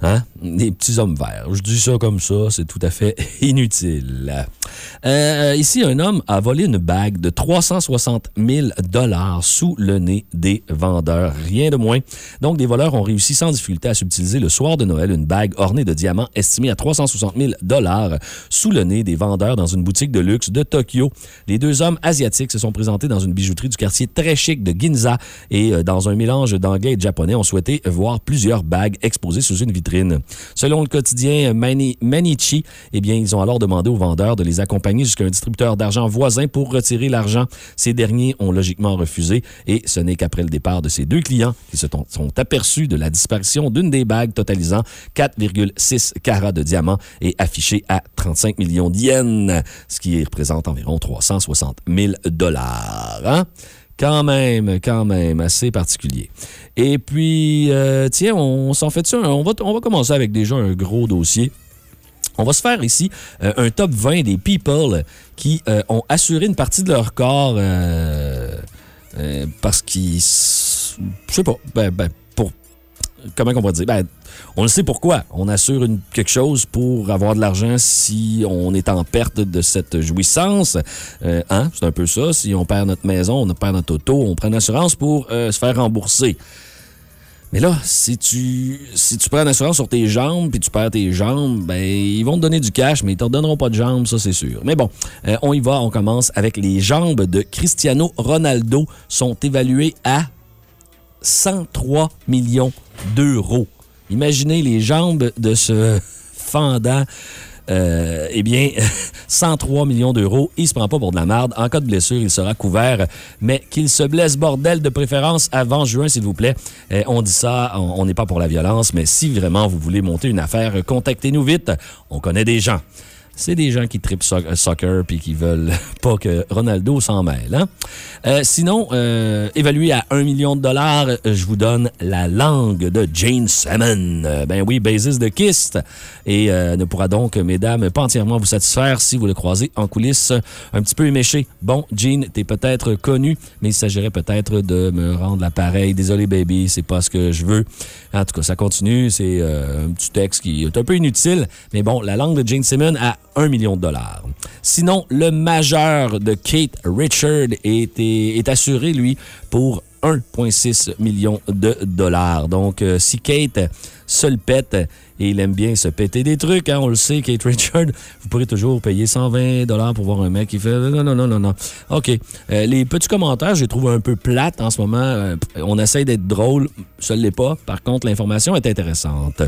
Hein? Des petits hommes verts. Je dis ça comme ça, c'est tout à fait inutile. Euh, ici, un homme a volé une bague de trois cent soixante mille dollars sous le nez des vendeurs. Rien de moins. Donc, des voleurs ont réussi sans difficulté à subtiliser le soir de Noël une bague ornée de diamants estimée à trois cent soixante mille dollars sous le nez des vendeurs dans une boutique de luxe de Tokyo. Les deux hommes asiatiques se sont présentés dans une bijouterie du quartier très chic de Ginza et euh, dans un mélange d'anglais et de japonais, ont souhaité voir plusieurs bagues exposées sous une vitrine. Selon le quotidien Mani- Manichi, eh bien, ils ont alors demandé aux vendeurs de les accompagner jusqu'à un distributeur d'argent voisin pour retirer l'argent. Ces derniers ont logiquement refusé et ce n'est qu'après le départ de ces deux clients qu'ils se sont, sont aperçus de la disparition d'une des bagues totalisant quatre virgule six carats de diamant et affichée à trente-cinq millions de yens, ce qui représente environ trois cent soixante mille dollars. Hein? Quand même, quand même, assez particulier. Et puis, euh, tiens, on s'en fait ça. On va, on va commencer avec déjà un gros dossier. On va se faire ici euh, un top vingt des people qui euh, ont assuré une partie de leur corps euh, euh, parce qu'ils... Je sais pas, ben, ben, pour... Comment on va dire? Ben, on le sait pourquoi. On assure une, quelque chose pour avoir de l'argent si on est en perte de cette jouissance. Euh, hein? C'est un peu ça. Si on perd notre maison, on perd notre auto, on prend une assurance pour euh, se faire rembourser. Mais là, si tu si tu prends une assurance sur tes jambes puis tu perds tes jambes, ben ils vont te donner du cash, mais ils te redonneront pas de jambes, ça c'est sûr. Mais bon, euh, on y va. On commence avec les jambes de Cristiano Ronaldo sont évaluées à cent trois millions d'euros. Imaginez les jambes de ce fendant. Euh, eh bien, cent trois millions d'euros. Il se prend pas pour de la merde. En cas de blessure, il sera couvert. Mais qu'il se blesse, bordel, de préférence avant juin, s'il vous plaît. Euh, on dit ça, on n'est pas pour la violence, mais si vraiment vous voulez monter une affaire, contactez-nous vite. On connaît des gens. C'est des gens qui trippent so- soccer puis qui veulent pas que Ronaldo s'en mêle. Hein? Euh, sinon, euh, évalué à un million de dollars, je vous donne la langue de Gene Simmons. Euh, ben oui, bassiste de Kiss. Et euh, ne pourra donc, mesdames, pas entièrement vous satisfaire si vous le croisez en coulisses un petit peu éméché. Bon, Gene, t'es peut-être connu, mais il s'agirait peut-être de me rendre l'appareil. Désolé, baby, c'est pas ce que je veux. En tout cas, ça continue. C'est euh, un petit texte qui est un peu inutile. Mais bon, la langue de Gene Simmons à un million de dollars. Sinon, le majeur de Kate Richard est, est, est assuré, lui, pour un virgule six million de dollars. Donc, euh, si Kate se le pète, et il aime bien se péter des trucs, hein, on le sait, Kate Richard, vous pourrez toujours payer cent vingt dollars pour voir un mec qui fait non, non, non, non, non. OK. Euh, les petits commentaires, je les trouve un peu plates en ce moment. Euh, on essaie d'être drôle, ça ne l'est pas. Par contre, l'information est intéressante.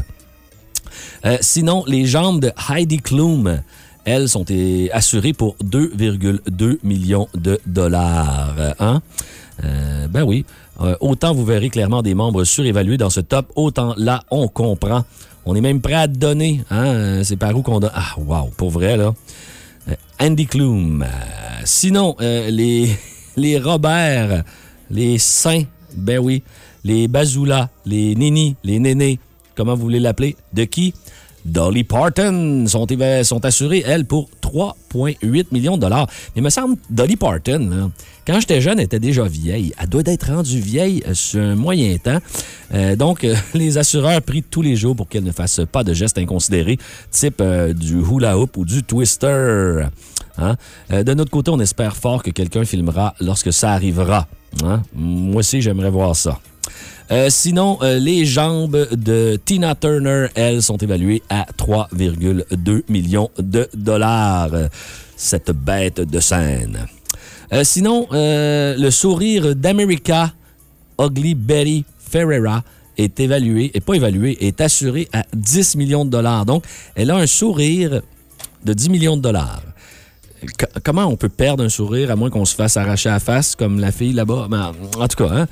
Euh, sinon, les jambes de Heidi Klum, elles, sont é- assurées pour deux virgule deux millions de dollars. Hein? Euh, ben oui. Euh, autant vous verrez clairement des membres surévalués dans ce top, autant là, on comprend. On est même prêt à donner. Hein? C'est par où qu'on donne. Ah, wow, pour vrai, là. Euh, Andy Klum. Euh, sinon, euh, les, les Robert, les Saints, ben oui, les Bazoola, les Nini, les Nénés, comment vous voulez l'appeler? De qui? Dolly Parton sont, sont assurées, elles, pour trois virgule huit millions de dollars. Mais il me semble, Dolly Parton, là, quand j'étais jeune, elle était déjà vieille. Elle doit être rendue vieille sur un moyen temps. Euh, donc, euh, les assureurs prient tous les jours pour qu'elle ne fasse pas de gestes inconsidérés, type euh, du hula hoop ou du twister. Hein? Euh, de notre côté, on espère fort que quelqu'un filmera lorsque ça arrivera. Hein? Moi aussi, j'aimerais voir ça. Euh, sinon, euh, les jambes de Tina Turner, elles, sont évaluées à trois virgule deux millions de dollars. Cette bête de scène. Euh, sinon, euh, le sourire d'America Ugly Betty Ferreira est évalué, et pas évalué, est assuré à dix millions de dollars. Donc, elle a un sourire de dix millions de dollars. C- comment on peut perdre un sourire à moins qu'on se fasse arracher la face comme la fille là-bas? Mais, en tout cas, hein?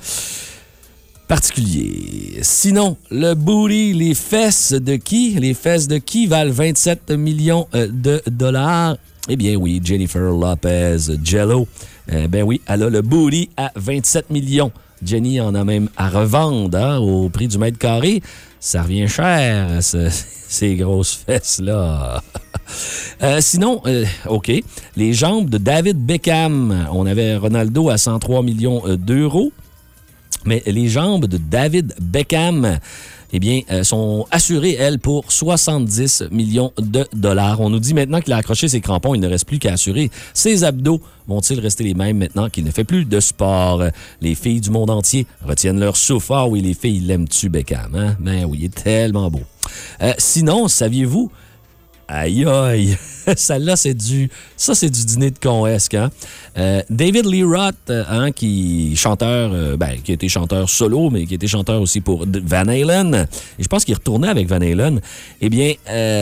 Particulier. Sinon, le booty, les fesses de qui? Les fesses de qui valent vingt-sept millions de dollars? Eh bien oui, Jennifer Lopez, Jello. Euh, ben oui, elle a le booty à vingt-sept millions. Jenny en a même à revendre hein, au prix du mètre carré. Ça revient cher, ce, ces grosses fesses-là. euh, sinon, euh, OK, les jambes de David Beckham. On avait Ronaldo à cent trois millions d'euros. Mais les jambes de David Beckham, eh bien, euh, sont assurées, elles, pour soixante-dix millions de dollars. On nous dit maintenant qu'il a accroché ses crampons, il ne reste plus qu'à assurer ses abdos. Vont-ils rester les mêmes maintenant qu'il ne fait plus de sport? Les filles du monde entier retiennent leur souffle. Ah oui, les filles, l'aiment-tu, Beckham? Hein? Ben oui, il est tellement beau. Euh, sinon, saviez-vous... Aïe, aïe! Celle-là, c'est du... Ça, c'est du dîner de con-esque, hein? Euh, David Lee Roth, hein, qui chanteur... Euh, ben, qui a été chanteur solo, mais qui a été chanteur aussi pour Van Halen. Et je pense qu'il retournait avec Van Halen. Eh bien,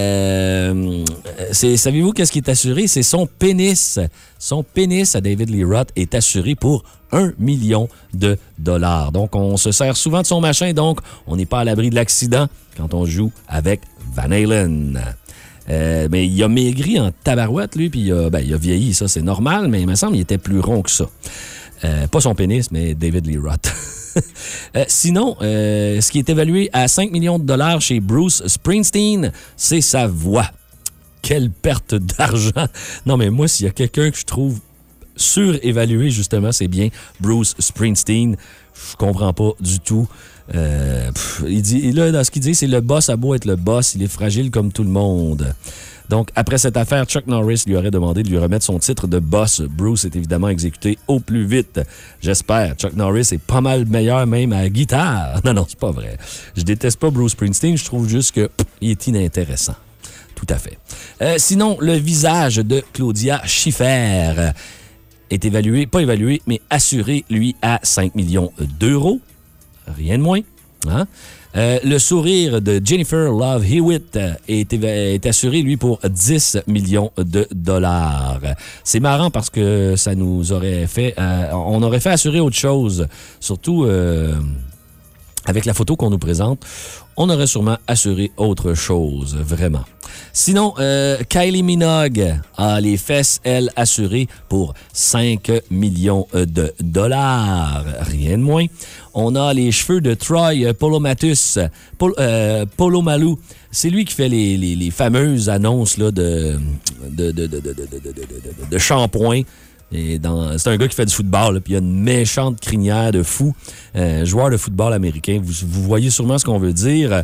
euh, c'est, savez-vous qu'est-ce qui est assuré? C'est son pénis. Son pénis à David Lee Roth est assuré pour un million de dollars. Donc, on se sert souvent de son machin, donc on n'est pas à l'abri de l'accident quand on joue avec Van Halen. Euh, mais il a maigri en tabarouette, lui, puis il a, ben, il a vieilli, ça, c'est normal, mais il me semble qu'il était plus rond que ça. Euh, pas son pénis, mais David Lee Roth. euh, sinon, euh, ce qui est évalué à cinq millions de dollars chez Bruce Springsteen, c'est sa voix. Quelle perte d'argent! Non, mais moi, s'il y a quelqu'un que je trouve surévalué, justement, c'est bien Bruce Springsteen. Je comprends pas du tout. Euh, pff, il dit, là, dans ce qu'il dit, c'est le boss a beau être le boss, il est fragile comme tout le monde. Donc, après cette affaire, Chuck Norris lui aurait demandé de lui remettre son titre de boss. Bruce est évidemment exécuté au plus vite. J'espère. Chuck Norris est pas mal meilleur même à la guitare. Non, non, c'est pas vrai. Je déteste pas Bruce Springsteen, je trouve juste qu'il est inintéressant. Tout à fait. Euh, sinon, le visage de Claudia Schiffer est évalué, pas évalué, mais assuré, lui, à cinq millions d'euros. Rien de moins. Hein? Euh, le sourire de Jennifer Love Hewitt est, est assuré, lui, pour dix millions de dollars. C'est marrant parce que ça nous aurait fait... Euh, on aurait fait assurer autre chose. Surtout euh, avec la photo qu'on nous présente, on aurait sûrement assuré autre chose, vraiment. Sinon, euh, Kylie Minogue a les fesses, elle, assurées pour cinq millions de dollars. Rien de moins. On a les cheveux de Troy Polomatus, Pol, euh, Polomalu. C'est lui qui fait les, les, les fameuses annonces là, de, de, de, de, de, de, de, de, de shampoing. Et dans, c'est un gars qui fait du football, puis il a une méchante crinière de fou. Euh, joueur de football américain. Vous, vous voyez sûrement ce qu'on veut dire.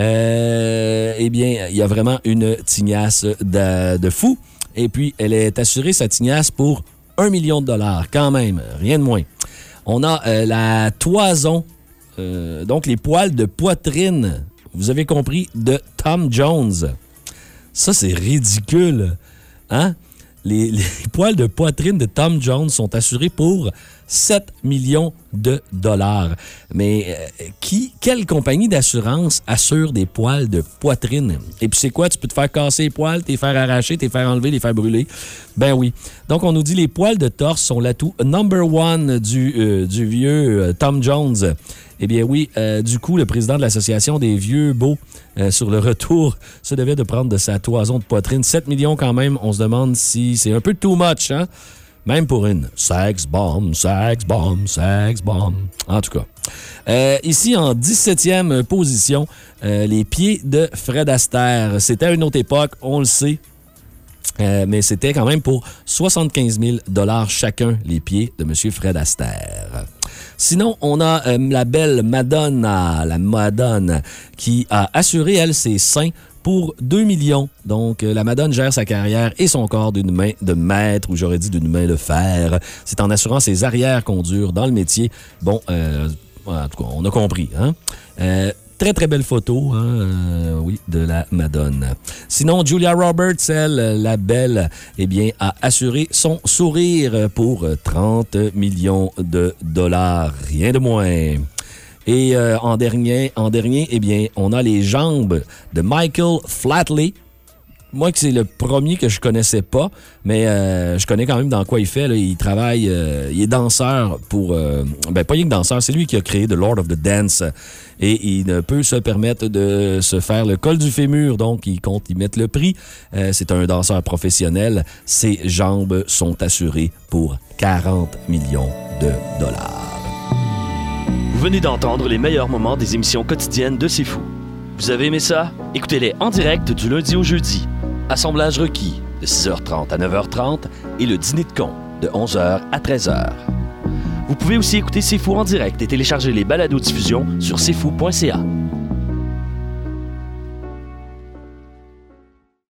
Euh, eh bien, il y a vraiment une tignasse de, de fou. Et puis, elle est assurée, sa tignasse, pour un million de dollars. Quand même, rien de moins. On a euh, la toison, euh, donc les poils de poitrine, vous avez compris, de Tom Jones. Ça, c'est ridicule. Hein? Les, les poils de poitrine de Tom Jones sont assurés pour sept millions de dollars. Mais euh, qui, quelle compagnie d'assurance assure des poils de poitrine? Et puis c'est quoi? Tu peux te faire casser les poils, t'es faire arracher, t'es faire enlever, les faire brûler. Ben oui. Donc on nous dit les poils de torse sont l'atout number one du, euh, du vieux euh, Tom Jones. Eh bien oui, euh, du coup, le président de l'Association des vieux beaux euh, sur le retour se devait de prendre de sa toison de poitrine. sept millions quand même, on se demande si c'est un peu too much, hein? Même pour une sex bomb, sex bomb, sex bomb. En tout cas. Euh, ici, en dix-septième position, euh, les pieds de Fred Astaire. C'était à une autre époque, on le sait. Euh, mais c'était quand même pour soixante-quinze mille dollars chacun, les pieds de M. Fred Astaire. Sinon, on a euh, la belle Madonna, la Madonna, qui a assuré, elle, ses seins pour deux millions. Donc, euh, la Madonna gère sa carrière et son corps d'une main de maître, ou j'aurais dit d'une main de fer. C'est en assurant ses arrières qu'on dure dans le métier. Bon, euh, en tout cas, on a compris, hein? Euh, Très, très belle photo, hein, euh, oui, de la Madonna. Sinon, Julia Roberts, elle, la belle, eh bien, a assuré son sourire pour trente millions de dollars. Rien de moins. Et euh, en dernier, en dernier, eh bien, on a les jambes de Michael Flatley. Moi, c'est le premier que je connaissais pas, mais euh, je connais quand même dans quoi il fait. Là. Il travaille, euh, il est danseur pour... Euh, ben, pas rien que danseur, c'est lui qui a créé The Lord of the Dance. Et il ne peut se permettre de se faire le col du fémur, donc il compte y mettre le prix. Euh, c'est un danseur professionnel. Ses jambes sont assurées pour quarante millions de dollars. Vous venez d'entendre les meilleurs moments des émissions quotidiennes de C'est Fou. Vous avez aimé ça? Écoutez-les en direct du lundi au jeudi. Assemblage requis de six heures trente à neuf heures trente et le dîner de con de onze heures à treize heures. Vous pouvez aussi écouter C'est Fou en direct et télécharger les balados-diffusions sur c'est fou point c a.